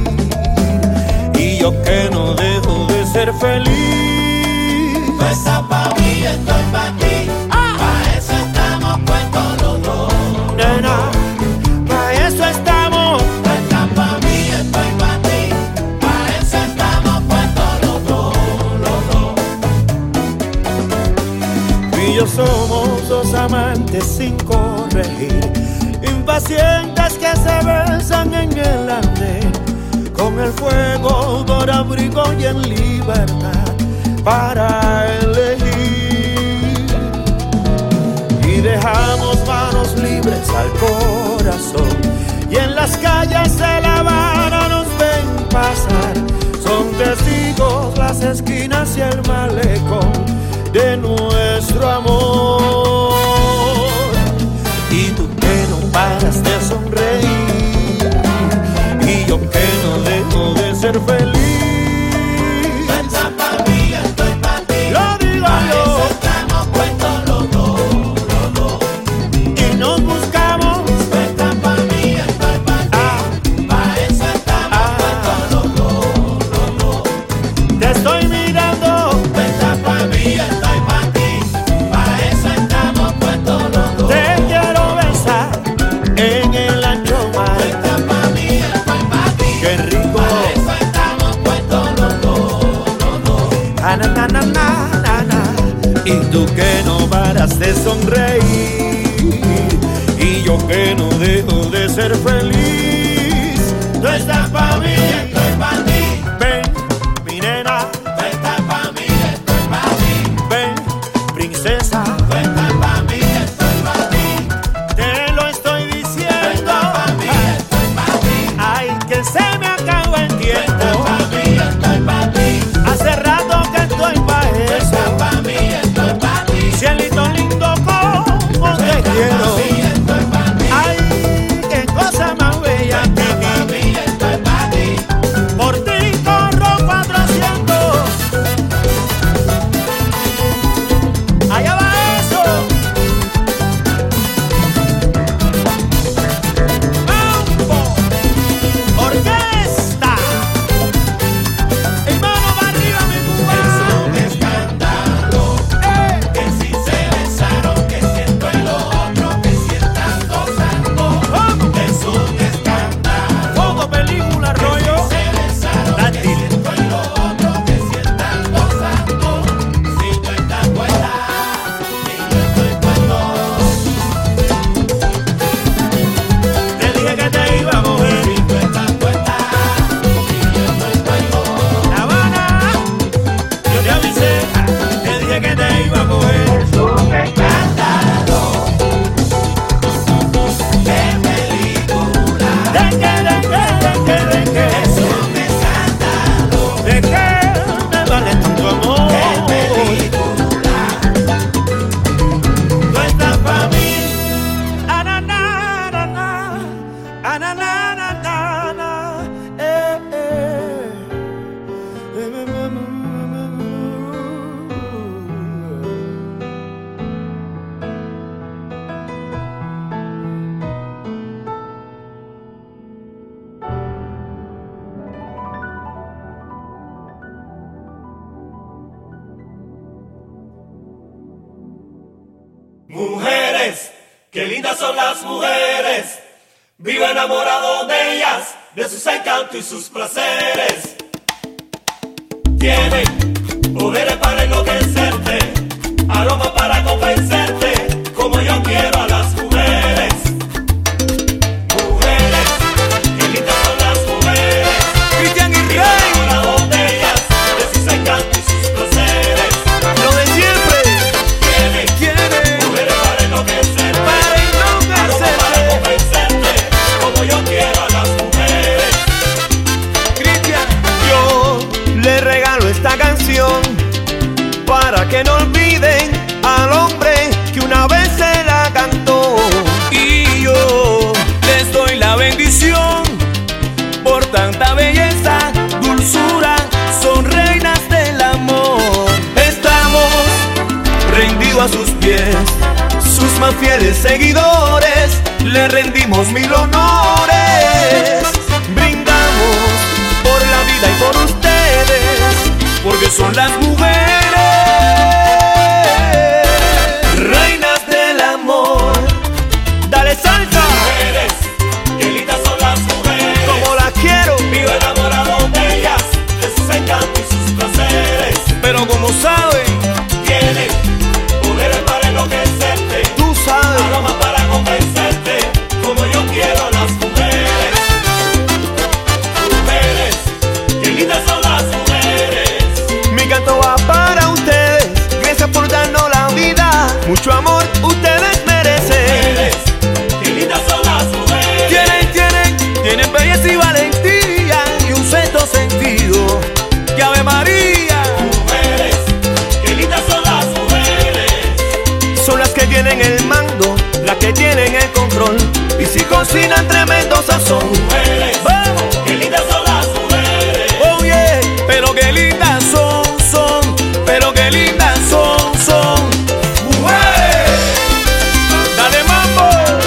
Speaker 17: y yo que no dejo de ser feliz.
Speaker 13: Tú estás pa' mí, estoy pa' ti, ah. Pa' eso estamos puestos los dos.
Speaker 17: Nena, pa' eso estamos.
Speaker 13: Tú estás pa' mí, estoy pa' ti, pa' eso estamos puestos los dos, los dos.
Speaker 17: Tú y yo somos dos amantes sin corregir, impacientes que se besan en el andén, con el fuego por abrigo y en libertad para elegir. Y dejamos manos libres al corazón, y en las calles de La Habana nos ven pasar. Son testigos las esquinas y el malecón de nuestro amor. Y tú que no paras de sonreír, y yo que no dejo de ser feliz.
Speaker 13: Tú estás pa' mí, estoy pa' ti,
Speaker 17: lo digo
Speaker 13: pa'
Speaker 17: yo.
Speaker 13: eso estamos puestos los dos, los dos.
Speaker 17: Y nos buscamos.
Speaker 13: Tú estás pa' mí, estoy pa' ti, ah. Pa' eso estamos ah. puestos los dos, los dos.
Speaker 17: Te estoy mirando.
Speaker 13: Tú estás pa' mí, estoy pa' ti, pa' eso estamos puestos los dos.
Speaker 17: Te quiero besar en el ancho mar.
Speaker 13: Tú estás pa' mí, estoy pa' ti,
Speaker 17: qué rico.
Speaker 13: Pa' eso estamos puestos los dos, los dos.
Speaker 17: Ah, na, na, na, na, na, na. Y tú que no paras de sonreír, y yo que no dejo de ser feliz. Tú estás pa' mí,
Speaker 13: estoy pa' ti.
Speaker 17: Ven, mi nena.
Speaker 13: Tú estás pa' mí, estoy pa' ti.
Speaker 17: Ven, princesa.
Speaker 13: Tú estás pa' mí, estoy pa' ti.
Speaker 17: Te lo estoy diciendo.
Speaker 13: Tú estás pa' mí, estoy pa' ti.
Speaker 17: Ay, que se me acabó el tiempo.
Speaker 13: Tú estás pa' mí, estoy pa' ti.
Speaker 17: Hace rato que estoy pa'
Speaker 13: Tú
Speaker 17: eso.
Speaker 13: estás pa' mí, estoy pa' ti.
Speaker 17: Cielito lindo, como te quiero. Ay, qué cosa más bella.
Speaker 13: Tú estás pa' mí, estoy pa' ti.
Speaker 17: Por ti corro cuatrocientos. Allá va eso. Mambo, orquesta. Hermano, va arriba, mi Cuba.
Speaker 13: Es un escándalo
Speaker 17: Eh.
Speaker 13: que si se besaron, que siento el otro, que si están gozando.
Speaker 17: ¿Cómo?
Speaker 13: Es un escándalo.
Speaker 17: Foto, película, rollo.
Speaker 13: Se besaron, que
Speaker 17: Dátil.
Speaker 13: siento el otro, que si están gozando. Si no estás puesta, si yo estoy puesto.
Speaker 17: Te dije que te iba a mover.
Speaker 13: Si tú estás puesta, si yo estoy puesto.
Speaker 17: La Habana, yo te avisé. Te dije que te iba a coger.
Speaker 13: Es un escándalo. ¡Qué película!
Speaker 17: ¿De qué, de qué, de qué, de qué?
Speaker 13: Es un escándalo.
Speaker 17: ¿De qué me vale tanto amor?
Speaker 13: ¡Qué película!
Speaker 17: Tú estás pa' mí. Ah, na, na, na, na. Ah, na, na, na, na, na. Eh, eh.
Speaker 5: Mujeres, qué lindas son las mujeres. Vivo enamorado de ellas, de sus encantos y sus placeres. Tienen poderes para enloquecerte, aroma para convencerte, como yo quiero a las mujeres. Mujeres, qué lindas son las mujeres.
Speaker 17: Cristian y
Speaker 5: Vivo
Speaker 17: Rey.
Speaker 5: enamorado de ellas, de sus encantos y sus placeres.
Speaker 17: Lo de siempre.
Speaker 5: Tienen
Speaker 17: Quiere
Speaker 5: mujeres para enloquecerte,
Speaker 17: para
Speaker 5: aroma para
Speaker 17: enloquecerte.
Speaker 5: convencerte, como yo quiero a las mujeres.
Speaker 17: Cristian, yo le regalo
Speaker 8: esta canción para que no olviden al hombre que una vez se la cantó.
Speaker 10: Y yo les doy la bendición por tanta belleza, dulzura, son reinas del amor.
Speaker 8: Estamos rendidos a sus pies, sus más fieles seguidores, le rendimos mil honores. Brindamos por la vida y por ustedes,
Speaker 10: porque son las mujeres
Speaker 8: reinas del amor. Dale salsa.
Speaker 5: Mujeres, qué lindas son las mujeres.
Speaker 8: Como las quiero.
Speaker 5: Vivo enamorado de ellas, de sus encantos y sus placeres.
Speaker 10: Pero como saben,
Speaker 5: tienen poderes para enloquecerte.
Speaker 8: Tú sabes.
Speaker 5: Aroma para convencerte, como yo quiero a las mujeres. Mujeres, qué lindas son las mujeres.
Speaker 8: Mi canto va para ustedes, gracias por darnos la vida. Mucho amor ustedes merecen.
Speaker 5: Mujeres, qué lindas son las mujeres.
Speaker 10: Tienen, tienen, tienen belleza y valentía y un sexto sentido. ¡Y Ave María!
Speaker 5: Mujeres, qué lindas son las mujeres.
Speaker 8: Son las que tienen el mando, las que tienen el control, y si cocinan tremendo sazón.
Speaker 5: Mujeres,
Speaker 8: vamos,
Speaker 5: qué lindas son las mujeres.
Speaker 10: Oh yeah, pero qué lindas son, son, pero qué lindas son, son. Mujeres, dale mambo.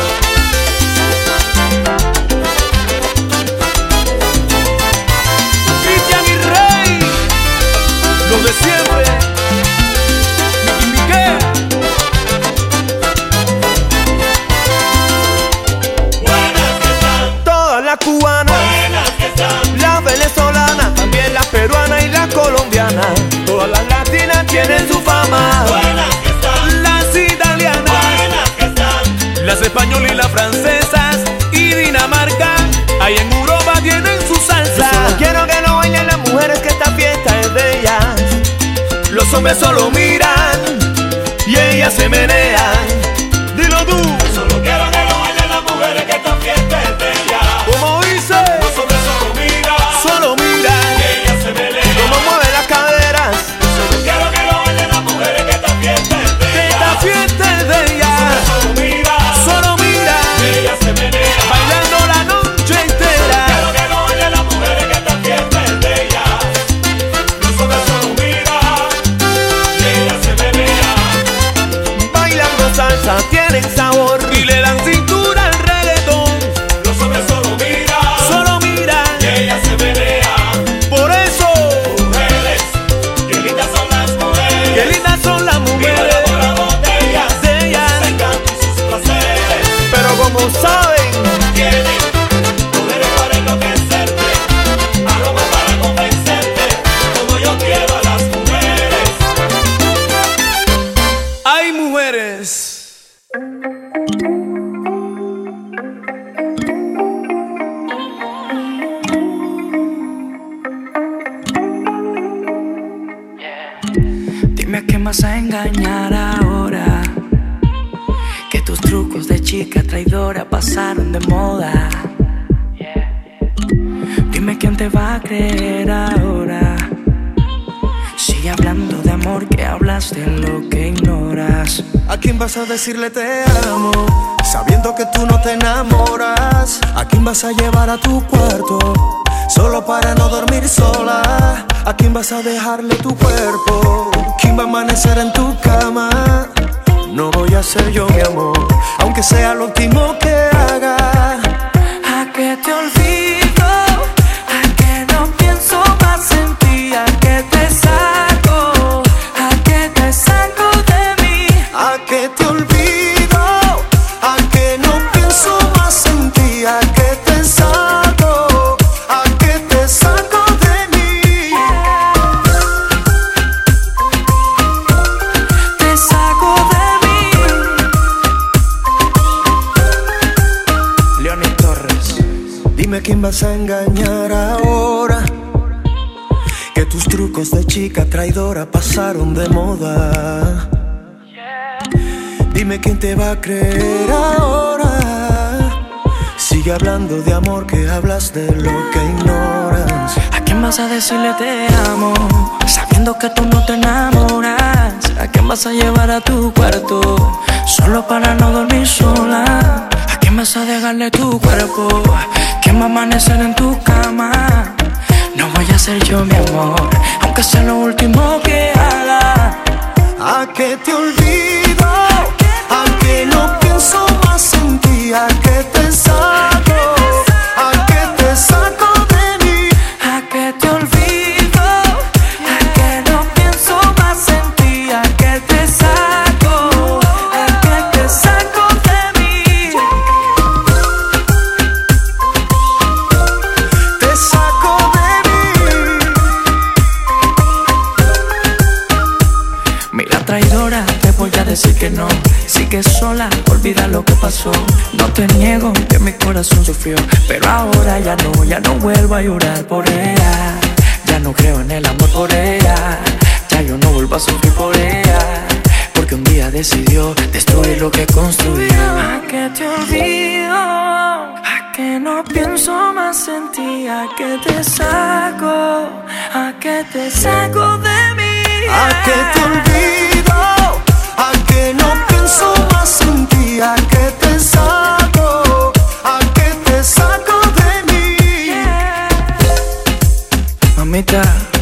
Speaker 10: Cristian y Rey, los de siempre. Nicky Miguel.
Speaker 5: Buenas que están,
Speaker 8: Todas las cubanas,
Speaker 5: buenas que están.
Speaker 8: las venezolanas, también las peruanas y las colombianas. Todas las latinas tienen su fama.
Speaker 5: Buenas que están,
Speaker 10: Las italianas,
Speaker 5: buenas que están.
Speaker 10: las españolas y las francesas y Dinamarca, ahí en Europa tienen su
Speaker 8: Yo
Speaker 10: salsa.
Speaker 8: solo quiero que no bailen las mujeres, que esta fiesta es de ellas. Los hombres solo miran y ellas se menean. Dilo tú.
Speaker 5: Solo quiero que no bailen las mujeres, que esta fiesta es de ellas.
Speaker 8: Como dice,
Speaker 5: Los hombres solo miran,
Speaker 8: solo miran
Speaker 5: y ellas se menean.
Speaker 8: cómo mueven las caderas.
Speaker 5: Solo quiero que no bailen las mujeres, que esta fiesta es de ellas.
Speaker 8: Esta fiesta es de ellas.
Speaker 5: Solo miran,
Speaker 8: Solo miran,
Speaker 5: y ellas se menean.
Speaker 8: bailando la noche entera.
Speaker 5: Quiero que no bailen las mujeres, que esta fiesta es de ellas. Los hombres solo miran, y ellas se menean.
Speaker 8: Bailando salsa, tienen sabor
Speaker 10: Y le dan cintura al reggaetón.
Speaker 5: Los hombres solo miran,
Speaker 10: Solo miran,
Speaker 5: y ellas se menean.
Speaker 10: por eso,
Speaker 5: Mujeres, qué lindas son las mujeres.
Speaker 10: qué lindas son las
Speaker 5: Vivo
Speaker 10: mujeres.
Speaker 5: enamorado de ellas,
Speaker 10: De ellas.
Speaker 5: sus encantos y sus placeres.
Speaker 8: pero como saben,
Speaker 5: Tienen poderes para enloquecerte, aroma para convencerte, como yo quiero a las mujeres.
Speaker 10: Hay mujeres.
Speaker 20: Dime a quién vas a engañar ahora, que tus trucos de chica traidora pasaron de moda. Dime quién te va a creer ahora. Sigue hablando de amor, que hablas de lo que ignoras.
Speaker 8: ¿a quién vas a decirle te amo? Sabiendo que tú no te enamoras. ¿A quién vas a llevar a tu cuarto? Solo para no dormir sola. ¿A quién vas a dejarle tu cuerpo? ¿Quién va a amanecer en tu cama? No voy a ser yo, mi amor, aunque sea lo último que haga.
Speaker 20: A que te olvido, a que no pienso más en ti, a que te saco, a que te saco de mí.
Speaker 8: A que te olvido, a que no pienso más en ti, a que te saco, a que te saco de mí.
Speaker 20: Te saco de mí.
Speaker 8: Leonie Torres, dime quién vas a engañar ahora, que tus trucos de chica traidora pasaron de moda. Dime quién te va a creer ahora. Sigue hablando de amor, que hablas de lo que ignoras.
Speaker 20: A quién vas a decirle te amo? Sabiendo que tú no te enamoras. ¿A quién vas a llevar a tu cuarto? Solo para no dormir sola. ¿A quién vas a dejarle tu cuerpo? ¿Quién va a amanecer en tu cama? No voy a ser yo, mi amor, aunque sea lo último que haga.
Speaker 8: ¿A qué te olvido? ¿A qué no pienso más en ti? ¿A qué te saco? ¿A qué te saco de mí?
Speaker 20: ¿A qué te olvido? ¿A qué no pienso más en ti? ¿A qué te saco? ¿A qué te saco de mí?
Speaker 8: Te saco de mí.
Speaker 20: Mira, traidora, te voy a decir que no. Sigue sola, olvida lo que pasó. No te niego que mi corazón sufrió, pero ahora ya no, ya no vuelvo a llorar por ella. Ya no creo en el amor por ella. Ya yo no vuelvo a sufrir por ella, porque un día decidió destruir lo que construyó. ¿A qué te olvido? ¿A qué no pienso más en ti? ¿A qué te saco? ¿A qué te saco de mí?
Speaker 8: ¿A qué te olvido? ¿A qué no pienso más en ti? ¿A qué te saco? ¿A qué te saco de mí?
Speaker 20: Mamita,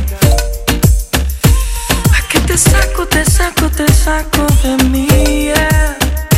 Speaker 20: ¿a qué te saco, te saco, te saco de mí? Yeah.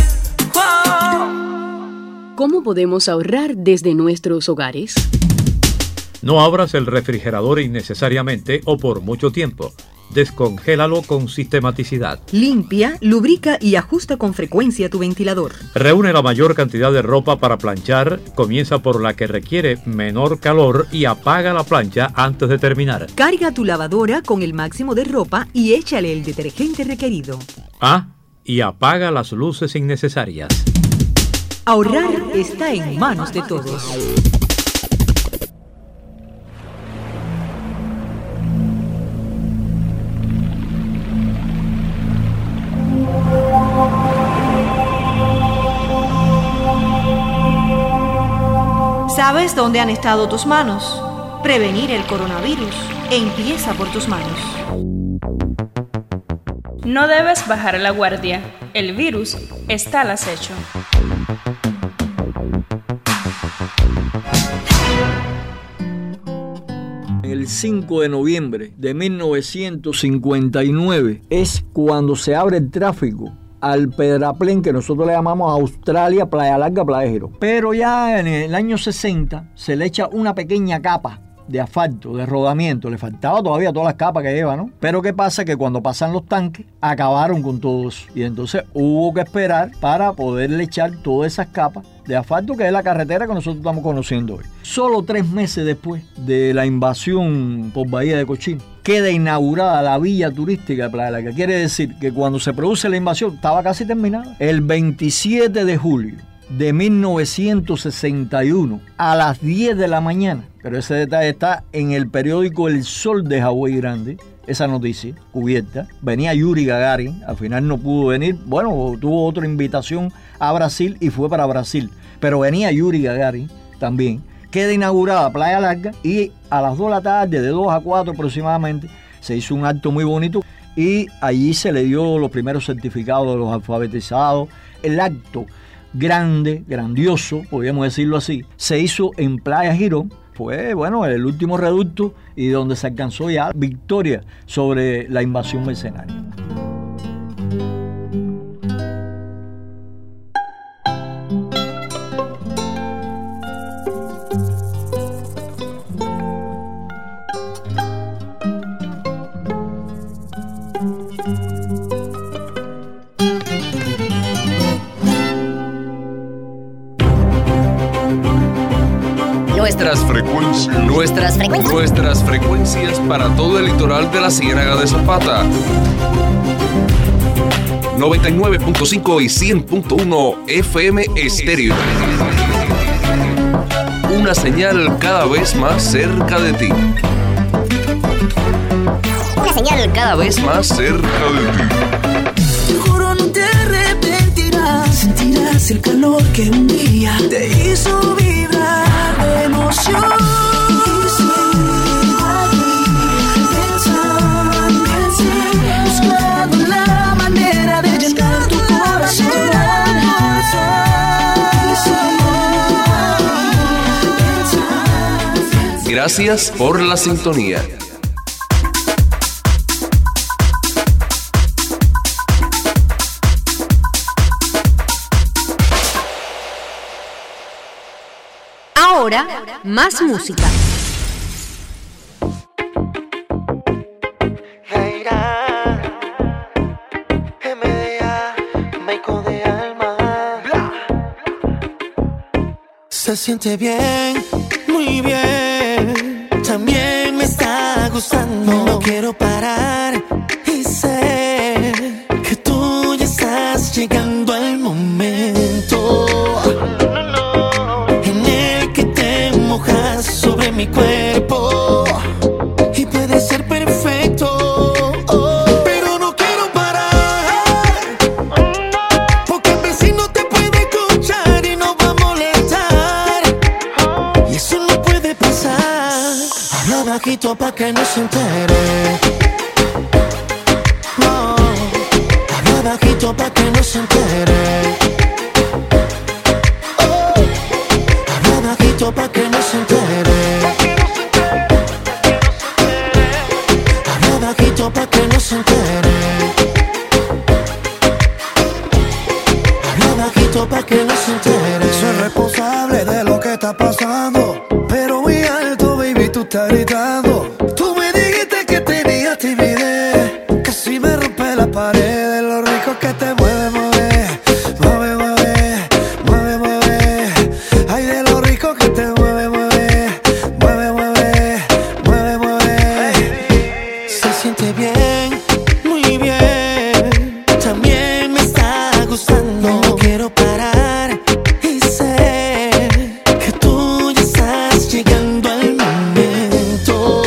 Speaker 20: Wow.
Speaker 15: ¿Cómo podemos ahorrar desde nuestros hogares?
Speaker 21: No abras el refrigerador innecesariamente o por mucho tiempo. Descongélalo con sistematicidad.
Speaker 22: Limpia, lubrica y ajusta con frecuencia tu ventilador.
Speaker 21: Reúne la mayor cantidad de ropa para planchar. Comienza por la que requiere menor calor y apaga la plancha antes de terminar.
Speaker 22: Carga tu lavadora con el máximo de ropa y échale el detergente requerido.
Speaker 21: Ah, y apaga las luces innecesarias.
Speaker 22: Ahorrar está en manos de todos.
Speaker 3: ¿Sabes dónde han estado tus manos? Prevenir el coronavirus empieza por tus manos.
Speaker 4: No debes bajar la guardia. El virus está al acecho.
Speaker 23: El cinco de noviembre de mil novecientos cincuenta y nueve es cuando se abre el tráfico al pedraplén que nosotros le llamamos Australia, Playa Larga, Playa Girón. Pero ya en el año sesenta se le echa una pequeña capa de asfalto, de rodamiento. Le faltaba todavía todas las capas que lleva, ¿no? Pero ¿qué pasa? Que cuando pasan los tanques, acabaron con todo eso. Y entonces hubo que esperar para poderle echar todas esas capas de asfalto, que es la carretera que nosotros estamos conociendo hoy. Solo tres meses después de la invasión por Bahía de Cochino, queda inaugurada la villa turística de Playa Larga. Quiere decir que cuando se produce la invasión, estaba casi terminada. El veintisiete de julio de mil novecientos sesenta y uno, a las diez de la mañana, pero ese detalle está en el periódico El Sol de Hawái Grande, esa noticia cubierta. Venía Yuri Gagarin, al final no pudo venir, bueno, tuvo otra invitación a Brasil y fue para Brasil, pero venía Yuri Gagarin también. Queda inaugurada Playa Larga y a las dos de la tarde, de dos a cuatro aproximadamente, se hizo un acto muy bonito y allí se le dio los primeros certificados de los alfabetizados. El acto grande, grandioso, podríamos decirlo así, se hizo en Playa Girón. Fue, bueno, el último reducto y donde se alcanzó ya victoria sobre la invasión mercenaria.
Speaker 24: Nuestras frecuencias. Nuestras frecuencias. Nuestras frecuencias para todo el litoral de la Ciénaga de Zapata. noventa y nueve punto cinco y cien punto uno F M Estéreo. Una señal cada vez más cerca de ti.
Speaker 2: Una señal cada vez
Speaker 24: más cerca de ti.
Speaker 20: Te juro no te arrepentirás. Sentirás el calor que un día te hizo vibrar de emoción. Y
Speaker 24: Gracias por la sintonía.
Speaker 1: Ahora, más música.
Speaker 17: Se siente bien, muy bien. También me está gustando. No quiero parar y sé que tú ya estás llegando al momento en el que te mojas sobre mi cuerpo y puede ser perfecto. Pero no quiero parar porque el vecino te puede escuchar y no va a molestar. Y eso no puede pasar. Habla bajito pa' que no se entere. No, habla bajito pa' que no se entere. Oh, habla bajito pa' que no se entere. Habla bajito pa' que no se entere. Habla bajito pa' que no se entere.
Speaker 8: Soy responsable de lo que está pasando, pero muy alto, baby, tú estás gritando. Tú me dijiste que tenías timidez, casi me rompe la pared de lo rico que te mueve, mueve, mueve, mueve, mueve, mueve. Ay, de lo rico que te mueve, mueve, mueve, mueve, mueve, mueve.
Speaker 17: Se siente bien, muy bien. También me está gustando. No quiero parar y sé que tú ya estás llegando al momento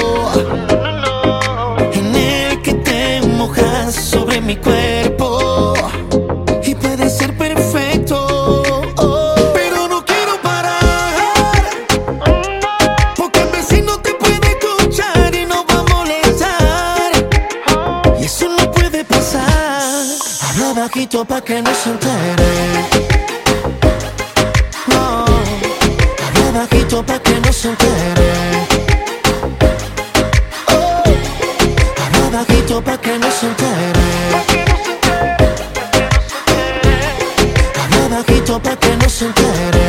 Speaker 17: en el que te mojas sobre mi cuerpo y puede ser perfecto. Pero no quiero parar porque el vecino te puede escuchar y no va a molestar. Y eso no puede pasar. Habla bajito pa' que no se entere. No, habla bajito pa' que no se entere. Oh, habla bajito pa' que no se entere. Habla bajito pa' que no se entere.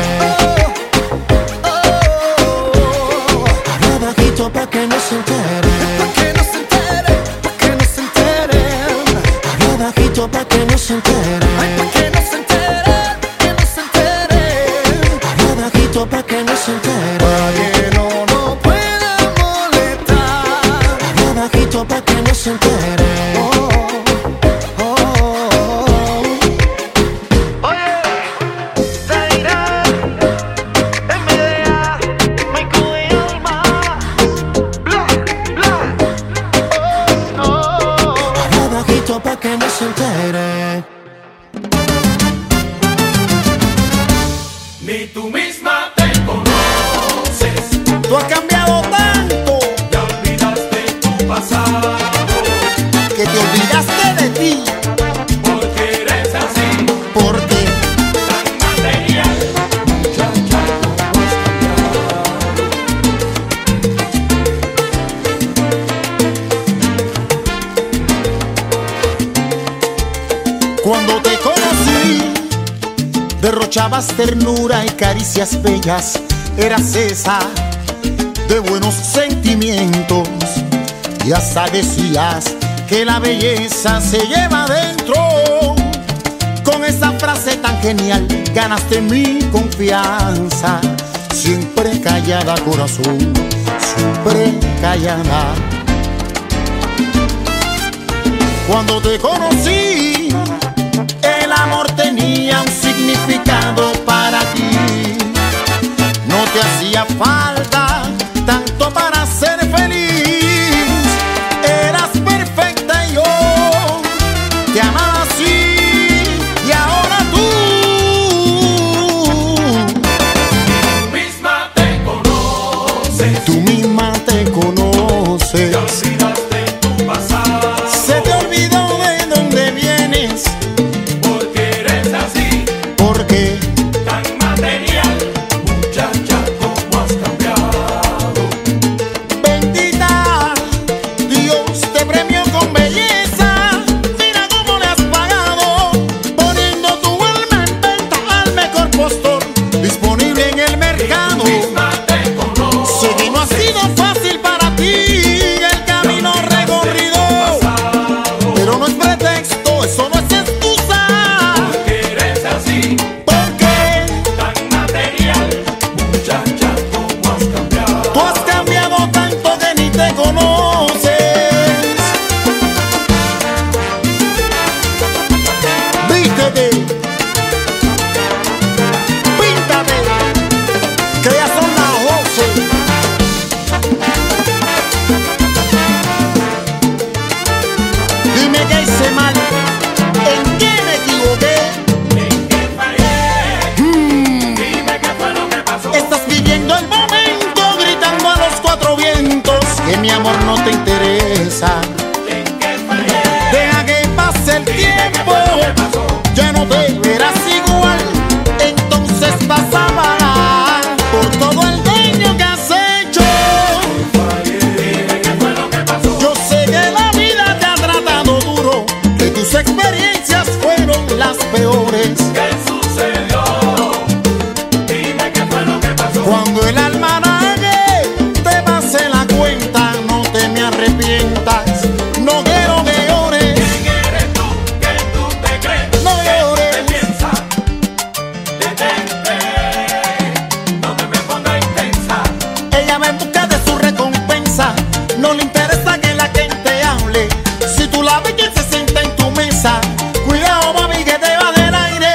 Speaker 17: Habla bajito pa' que no se entere. Pa' que no se entere, pa' que no se entere. Habla bajito pa' que no se entere. Ay, pa' que no se entere, que no se entere. Habla bajito pa' que no se entere. Pa' que no nos pueda molestar. Habla bajito pa' que no se entere. Oh, oh, oh. Oye, Zaira, M D A, Michael y Alma. Bla, bla. Oh, oh. Habla bajito pa' que no se entere.
Speaker 5: Ni tú misma te conoces.
Speaker 17: Tú has cambiado tanto
Speaker 5: Ya olvidaste tu pasado.
Speaker 17: que te olvidaste de ti.
Speaker 5: Porque eres así.
Speaker 17: Porque
Speaker 5: Tan material. Muchacha, ¿cómo has
Speaker 17: cuando te conocí, derrochabas ternura y caricias bellas. Eras esa de buenos sentimientos y hasta decías que la belleza se lleva adentro. Con esa frase tan genial ganaste mi confianza. Siempre callada, corazón, siempre callada. Cuando te conocí, el amor tenía un significado para ti. No te hacía falta tanto para ser feliz. Eras perfecta y yo te amaba así. Y ahora tú,
Speaker 5: Tú misma te conoces.
Speaker 17: tú misma te conoces.
Speaker 5: Ya olvidaste tu pasado.
Speaker 17: Se te olvidó de dónde vienes.
Speaker 5: Porque eres así.
Speaker 17: Porque
Speaker 5: Tan material. Muchacha, ¿cómo has cambiado?
Speaker 7: interesa. Deja que pase el tiempo, ya no te verás igual. Entonces vas a pagar por todo el daño que has hecho. Yo sé que la vida te ha tratado duro, que tus experiencias fueron las peores.
Speaker 13: ¿Qué sucedió? Dime qué fue lo que pasó.
Speaker 7: Cuando el almanaque te pase la cuenta, no te me arrepientas. No quiero que llores.
Speaker 13: ¿Quién eres tú? ¿Qué tú te crees?
Speaker 7: No
Speaker 13: ¿Qué
Speaker 7: llores.
Speaker 13: te piensas? Detente, no te me pongas intensa.
Speaker 7: Ella va en busca de su recompensa. No le interesa que la gente hable. Si tú la ves que se sienta en tu mesa, cuidado mami que te va del aire.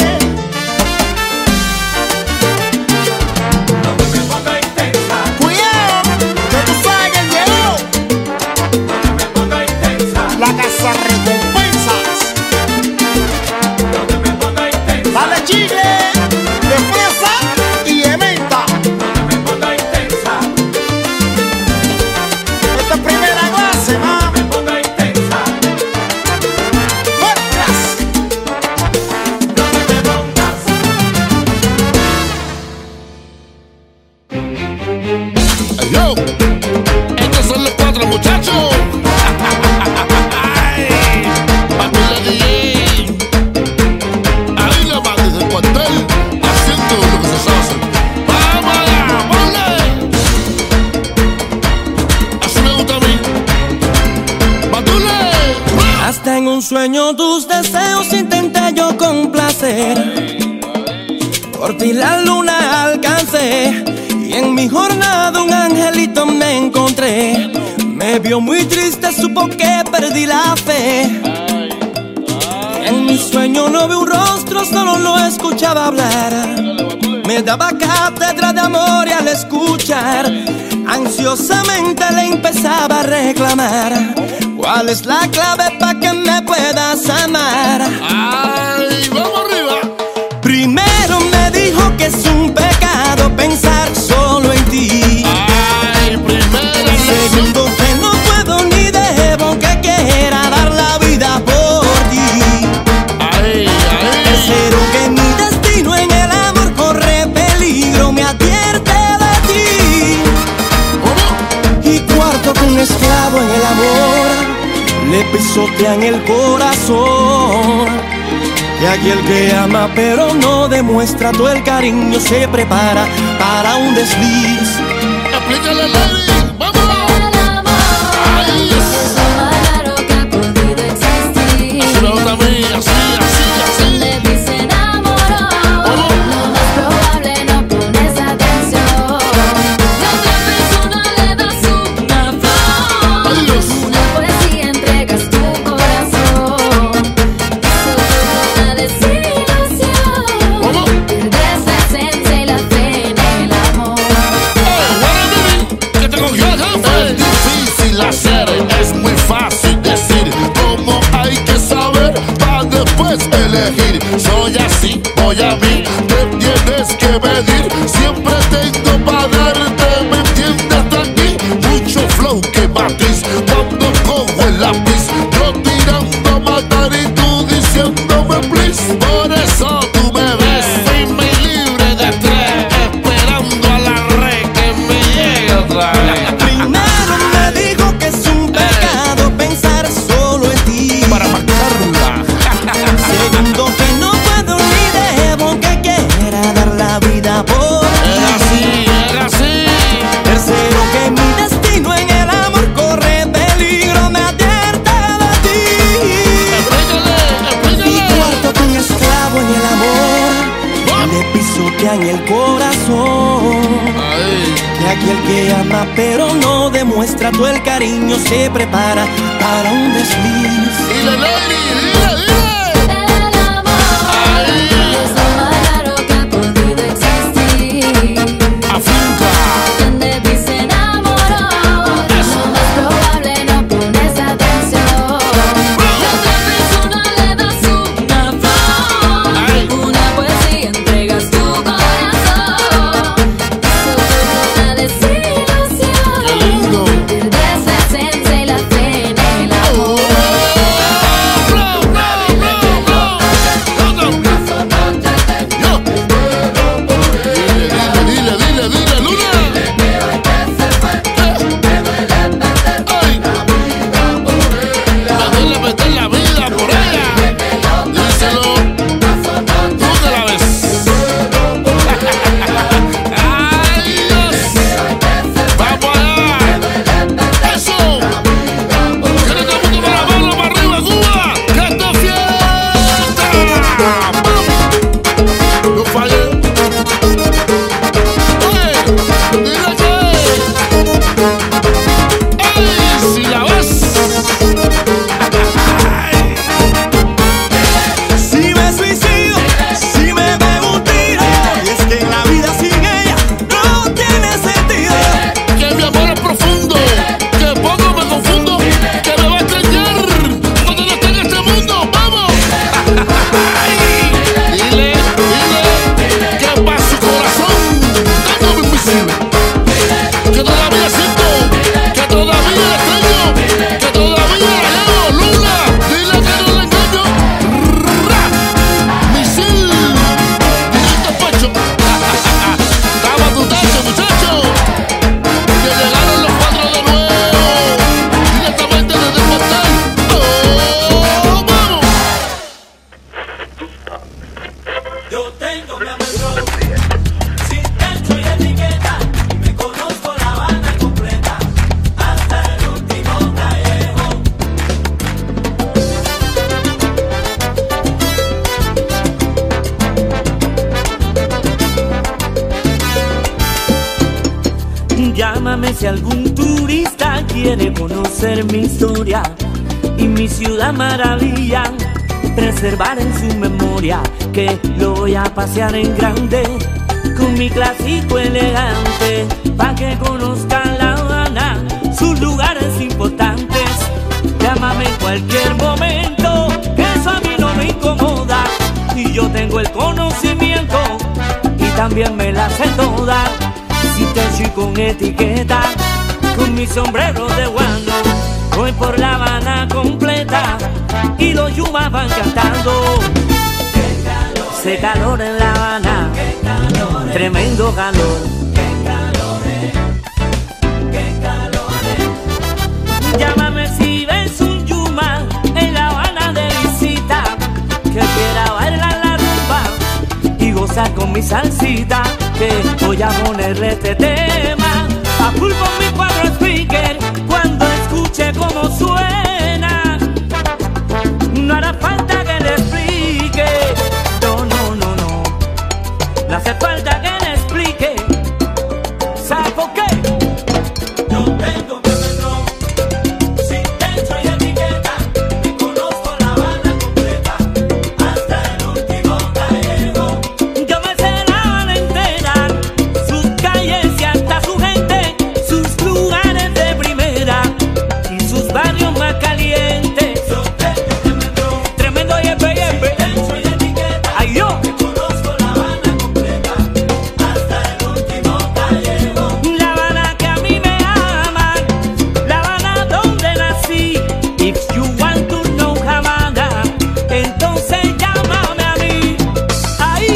Speaker 13: No te me pongas intensa.
Speaker 7: Cuidado, que tú sabes que llegó
Speaker 13: No te me pongas intensa.
Speaker 7: la casa recompensas.
Speaker 13: No te me pongas intensa.
Speaker 7: Dale chicle de fresa y de menta.
Speaker 13: No te me pongas intensa.
Speaker 7: Esta es primera clase, ma.
Speaker 13: No te me pongas intensa.
Speaker 7: First class.
Speaker 13: No te me pongas.
Speaker 11: Hey, yo, estos son los cuatro muchachos. Ay, Patula D J. Ahí la va desde el cuartel, haciendo lo que se sabe hacer. Vamos allá, ponle. Así me gusta a mí. Patula.
Speaker 20: Hasta en un sueño tus deseos intenté yo complacer. Por ti la luna alcancé y en mi jornada un angelito me encontré. Me vio muy triste, supo que perdí la fe. En mi sueño no vi un rostro, solo lo escuchaba hablar. Me daba cátedra de amor y al escuchar ansiosamente le empezaba a reclamar. ¿Cuál es la clave para que me puedas amar?
Speaker 11: Ay, vamos arriba.
Speaker 20: Primero me dijo que es un pecado pensar solo en ti.
Speaker 11: Ay, primero.
Speaker 20: Segundo, que no puedo ni debo que quiera dar la vida por ti.
Speaker 11: Ay, ay.
Speaker 20: Tercero, que mi destino en el amor corre peligro, me advierte de ti. Y cuarto, que un esclavo en el amor le pisotean el corazón. Y aquel que ama pero no demuestra todo el cariño se prepara para un desliz.
Speaker 11: Explícale, Lady. Vámonos. Ay, yes. Así me gusta a mí, así, así, así. Ay, Dios. ¿Cómo? ¿Qué te cogió el jefe? Es difícil hacer, es muy fácil decir. Cómo hay que saber para después elegir. Soy así, voy a mí, te tienes que medir. Siempre tengo para darte, ¿me entiendes? Hasta aquí, mucho flow que matiz. Cuando cojo el lápiz, yo tirando a matar y tú diciéndome please. Por eso tú me ves firme y libre de tres, esperando a la red que me llegue otra vez.
Speaker 20: Primero me dijo que es un pecado pensar solo en ti.
Speaker 11: Para marcarla.
Speaker 20: Segundo, que no puedo ni debo que quiera dar la vida por
Speaker 11: Era así,
Speaker 20: ti.
Speaker 11: era así.
Speaker 20: Tercero, que mi destino en el amor corre peligro, me advierte de ti.
Speaker 11: Explícale, explícale.
Speaker 20: Y cuarto, que un esclavo en el amor le pisotean el corazón.
Speaker 11: Ay.
Speaker 20: Que aquel que ama pero no demuestra todo el cariño se prepara para un desliz.
Speaker 11: Dile, Lady, dile, dile. Ay. Afinca. Ay. Qué lindo.
Speaker 12: Llámame si algún turista quiere conocer mi historia y mi ciudad maravilla, preservar en su memoria, que lo voy a pasear en grande con mi clásico elegante, pa' que conozcan La Habana, sus lugares importantes. Llámame en cualquier momento, que eso a mí no me incomoda, y yo tengo el conocimiento y también me la sé toda. Si te estoy con etiqueta, con mi sombrero de guano, voy por La Habana completa y los yumas van cantando. Qué calor, hace calor en La Habana, qué calor, tremendo calor. Qué calor, qué calor. Llámame si ves un yuma en La Habana de visita, que quiera bailar la rumba y gozar con mi salsita, que voy a ponerle este tema a full con mi cuatro speaker. Cuando escuche cómo suena, no hará falta que le explique. No, no, no, no, no hace falta que le explique. ¿Sabe por qué? Yo tengo mi metro, sin techo y etiqueta, y conozco La Habana completa, hasta el último gallego. Yo me sé La Habana entera, sus calles y hasta su gente, sus lugares de primera y sus barrios más calientes. Yo tengo mi metro, tremendo yepe yepe, sin techo y etiqueta, ay yo, que conozco La Habana completa, hasta el último gallego. La Habana que a mí me ama, La Habana donde nací. If you want to know Havana, entonces llámame a mí. Ahí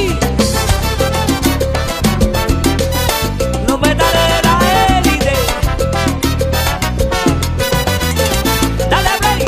Speaker 12: los metales de la élite. Dale play.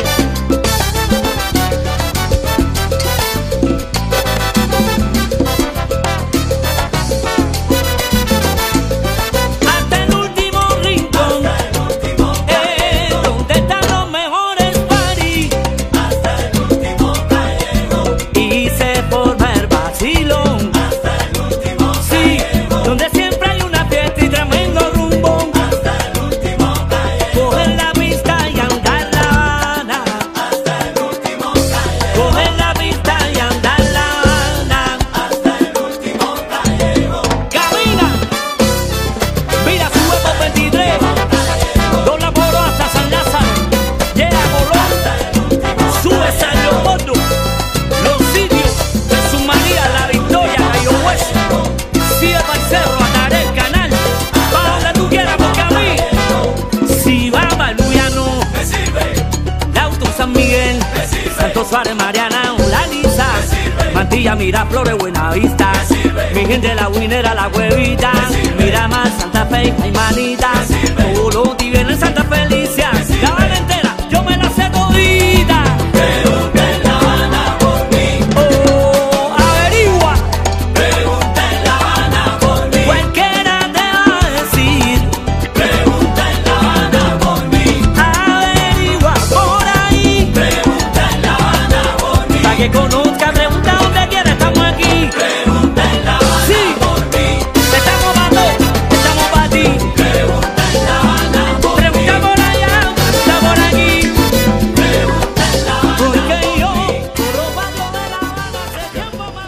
Speaker 12: Hasta el último rincón, eh, donde están los mejores parties, hasta el último gallego, y se forma el vacilón, hasta el último sí, donde siempre hay una fiesta y tremendo rumbón, hasta el último gallego. Coger la pista y andar La Habana, hasta el último gallego. Coger la pista y andar La Habana, hasta el último gallego. Camina, mira, sube por veintitrés, dobla Moro hasta San Lázaro, llega a Colón, sube San Leopoldo, Los Sitios, Jesús María, La Victoria, Cayo Hueso, sigue para el cerro, Ataré, el Canal, pa' donde tú quieras, porque a mí, si va para el Luyano, Lauto, San Miguel, Santo Suárez, Mariana, La Lisa, Mantilla, Miraflores, Buenavista, mi gente La Guinera, La Huevita, Miramar, Santa Fe, Aymanita, todos los tigres en Santa Felicia, La Habana entera, yo me la sé todita. Pregunta en La Habana por mí, oh, averigua. Pregunta en La Habana por mí, cualquiera te va a decir. Pregunta en La Habana por mí, averigua por ahí. Pregunta en La Habana por mí, pa' que conozca, pregunta donde quiera, estamos aquí. Pregunta en La Habana sí, por mí, te estamos para todo, estamos para ti. Pregunta en La Habana por mí, pregunta por allá, pregunta por aquí. Pregunta en La Habana porque yo, por los barrios de La Habana, hace tiempo me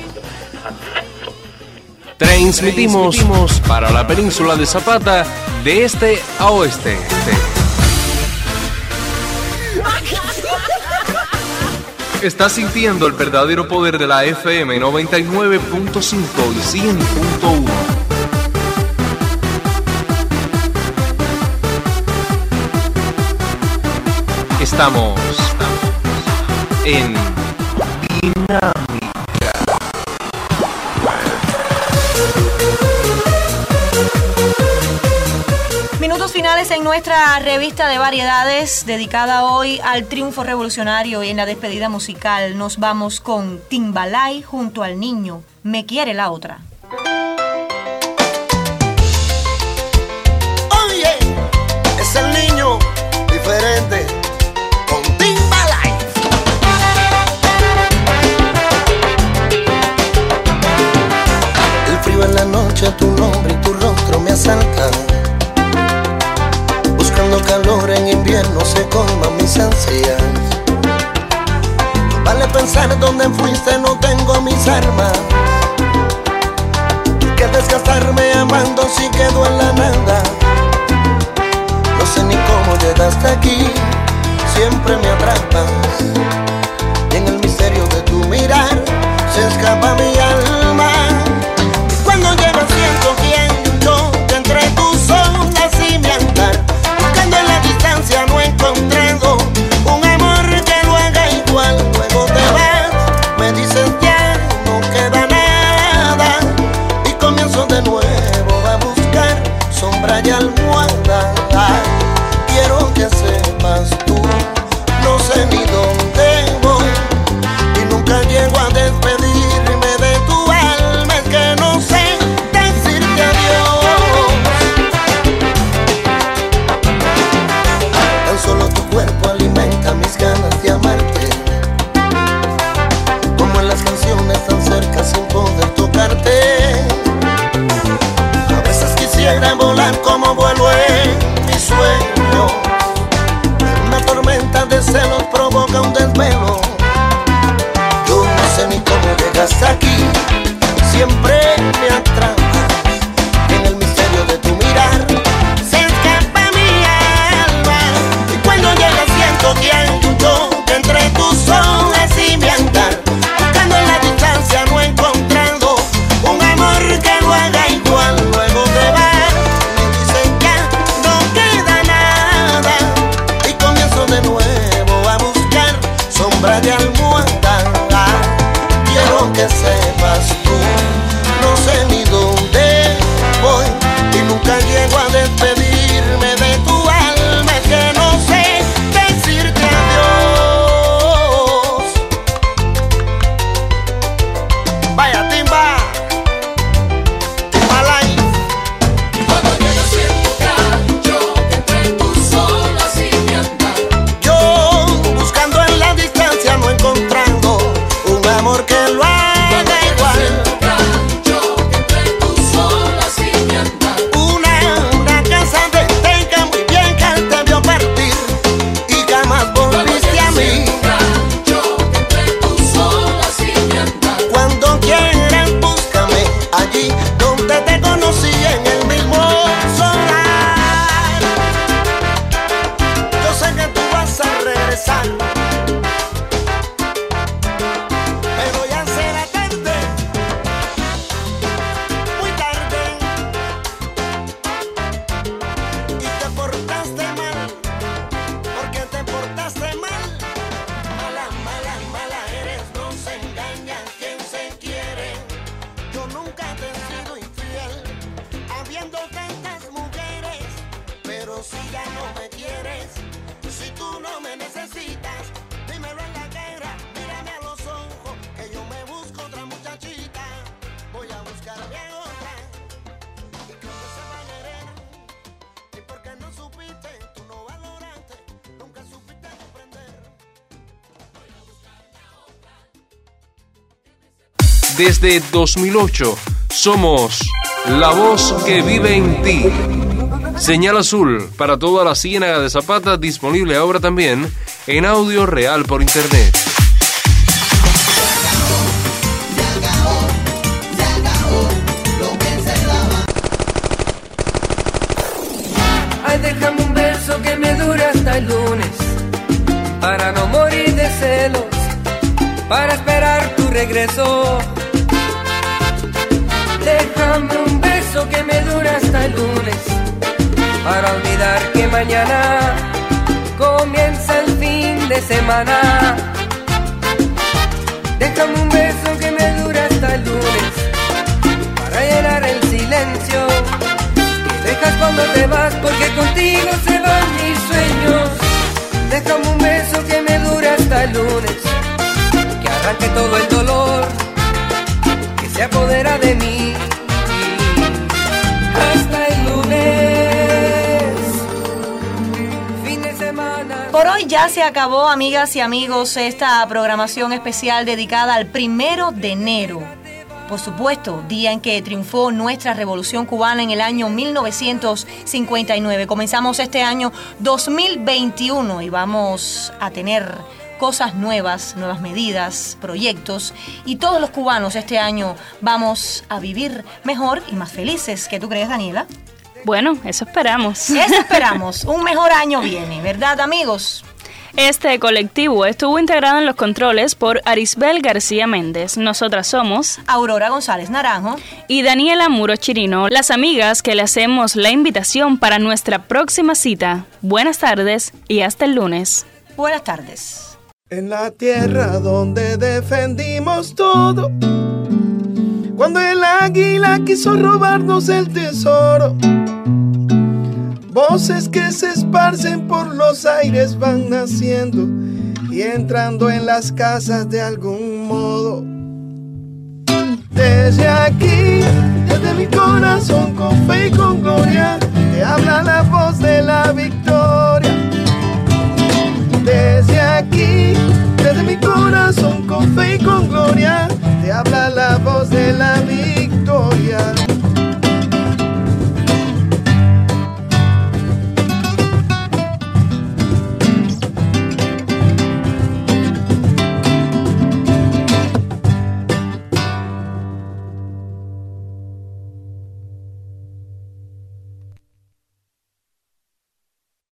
Speaker 12: atreví.
Speaker 24: Transmitimos para la península de Zapata de este a oeste. Estás sintiendo el verdadero poder de la F M noventa y nueve punto cinco y cien punto uno. Estamos en Dinámica.
Speaker 3: Minutos finales en nuestra revista de variedades dedicada hoy al triunfo revolucionario, y en la despedida musical nos vamos con Timbalay junto al niño, Me quiere la otra.
Speaker 6: Oye, es el niño diferente con Timbalay. El frío en la noche, tu nombre y tu rostro me asaltan. calman mis ansias. Vale pensar dónde fuiste, no tengo mis armas. Que desgastarme amando si quedo en la nada. No sé ni cómo llegaste aquí, siempre me atrapas. Y en el misterio de tu mirar se escapa mi alma. Y cuando llego siento viento que entre tus olas y mi andar, buscando en la distancia no he encontrado un amor que lo haga igual. Luego te vas, me dices ya no queda nada, y comienzo de nuevo a buscar sombra y almohada. Quiero que sepas tú, no sé ni dónde voy y nunca llego a despedirme de tu alma. Es que no sé decirte adiós. Tan solo tu cuerpo alimenta mis ganas de amarte, como en las canciones tan cerca sin poder tocarte. A veces quisiera volar como vuelo en mi sueño. Una tormenta de celos provoca un desvelo. Yo no sé ni cómo llegaste aquí, siempre me atrapas. En el misterio de tu mirar se escapa mi alma. Y cuando llega siento que hay un choque entre tus olas y mi andar, buscando en la distancia no he encontrado un amor que lo haga igual. Luego te vas, me dicen ya no queda nada, y comienzo de nuevo a buscar sombra de almohada. Quiero que sepas tú, no sé ni dónde voy y nunca llego a despedirme de tu alma. Es que no sé decirte adiós. Vaya timba, timba life.
Speaker 2: Cuando llego siento que hay un choque entre tus olas y mi andar.
Speaker 6: Yo buscando en la distancia no encontrando un amor que lo haga igual. Una, una casa de teca muy vieja te vio partir y jamás volviste a mí. Cuando quieras búscame allí donde te conocí, en el mismo solar. Yo sé que tú vas a regresar, pero ya será tarde, muy tarde. Y te portaste mal, porque te portaste mal. Mala, mala, mala eres, no se engaña quien se quiere. Yo nunca te he sido infiel, habiendo tantas mujeres. Pero si ya no me quieres, si tú no me necesitas, dímelo en la cara, mírame a los ojos, que yo me busco otra muchachita. Voy a buscarme a otra, y creo que se va a querer. Y porque no supiste, tú no valoraste, nunca supiste comprender.
Speaker 24: Desde dos mil ocho, somos la voz que vive en ti. Señal azul para toda la Ciénaga de Zapata, disponible ahora también en audio real por internet.
Speaker 9: Ay, déjame un beso que me dure hasta el lunes, para no morir de celos, para esperar tu regreso. Déjame un beso que me dure hasta el lunes, para olvidar que mañana comienza el fin de semana. Déjame un beso que me dure hasta el lunes, para llenar el silencio que dejas cuando te vas, porque contigo se van mis sueños. Déjame un beso que me dure hasta el lunes, que arranque todo el dolor que se apodera de mí. Hasta el lunes, fin de semana.
Speaker 3: Por hoy ya se acabó, amigas y amigos, esta programación especial dedicada al primero de enero. por supuesto, día en que triunfó nuestra revolución cubana en el año mil novecientos cincuenta y nueve. Comenzamos este año dos mil veintiuno y vamos a tener cosas nuevas, nuevas medidas, proyectos, y todos los cubanos este año vamos a vivir mejor y más felices. ¿Qué tú crees, Daniela?
Speaker 4: Bueno, eso esperamos.
Speaker 3: Eso esperamos. Un mejor año viene, ¿verdad, amigos?
Speaker 4: Este colectivo estuvo integrado en los controles por Arisbel García Méndez. Nosotras somos
Speaker 3: Aurora González Naranjo
Speaker 4: y Daniela Muro Chirino, las amigas que le hacemos la invitación para nuestra próxima cita. Buenas tardes y hasta el lunes.
Speaker 3: Buenas tardes.
Speaker 17: En la tierra donde defendimos todo, cuando el águila quiso robarnos el tesoro, voces que se esparcen por los aires van naciendo y entrando en las casas de algún modo. Desde aquí, desde mi corazón, con fe y con gloria, te habla la voz de la victoria. Desde aquí, desde mi corazón, con fe y con gloria, te habla la voz de la victoria.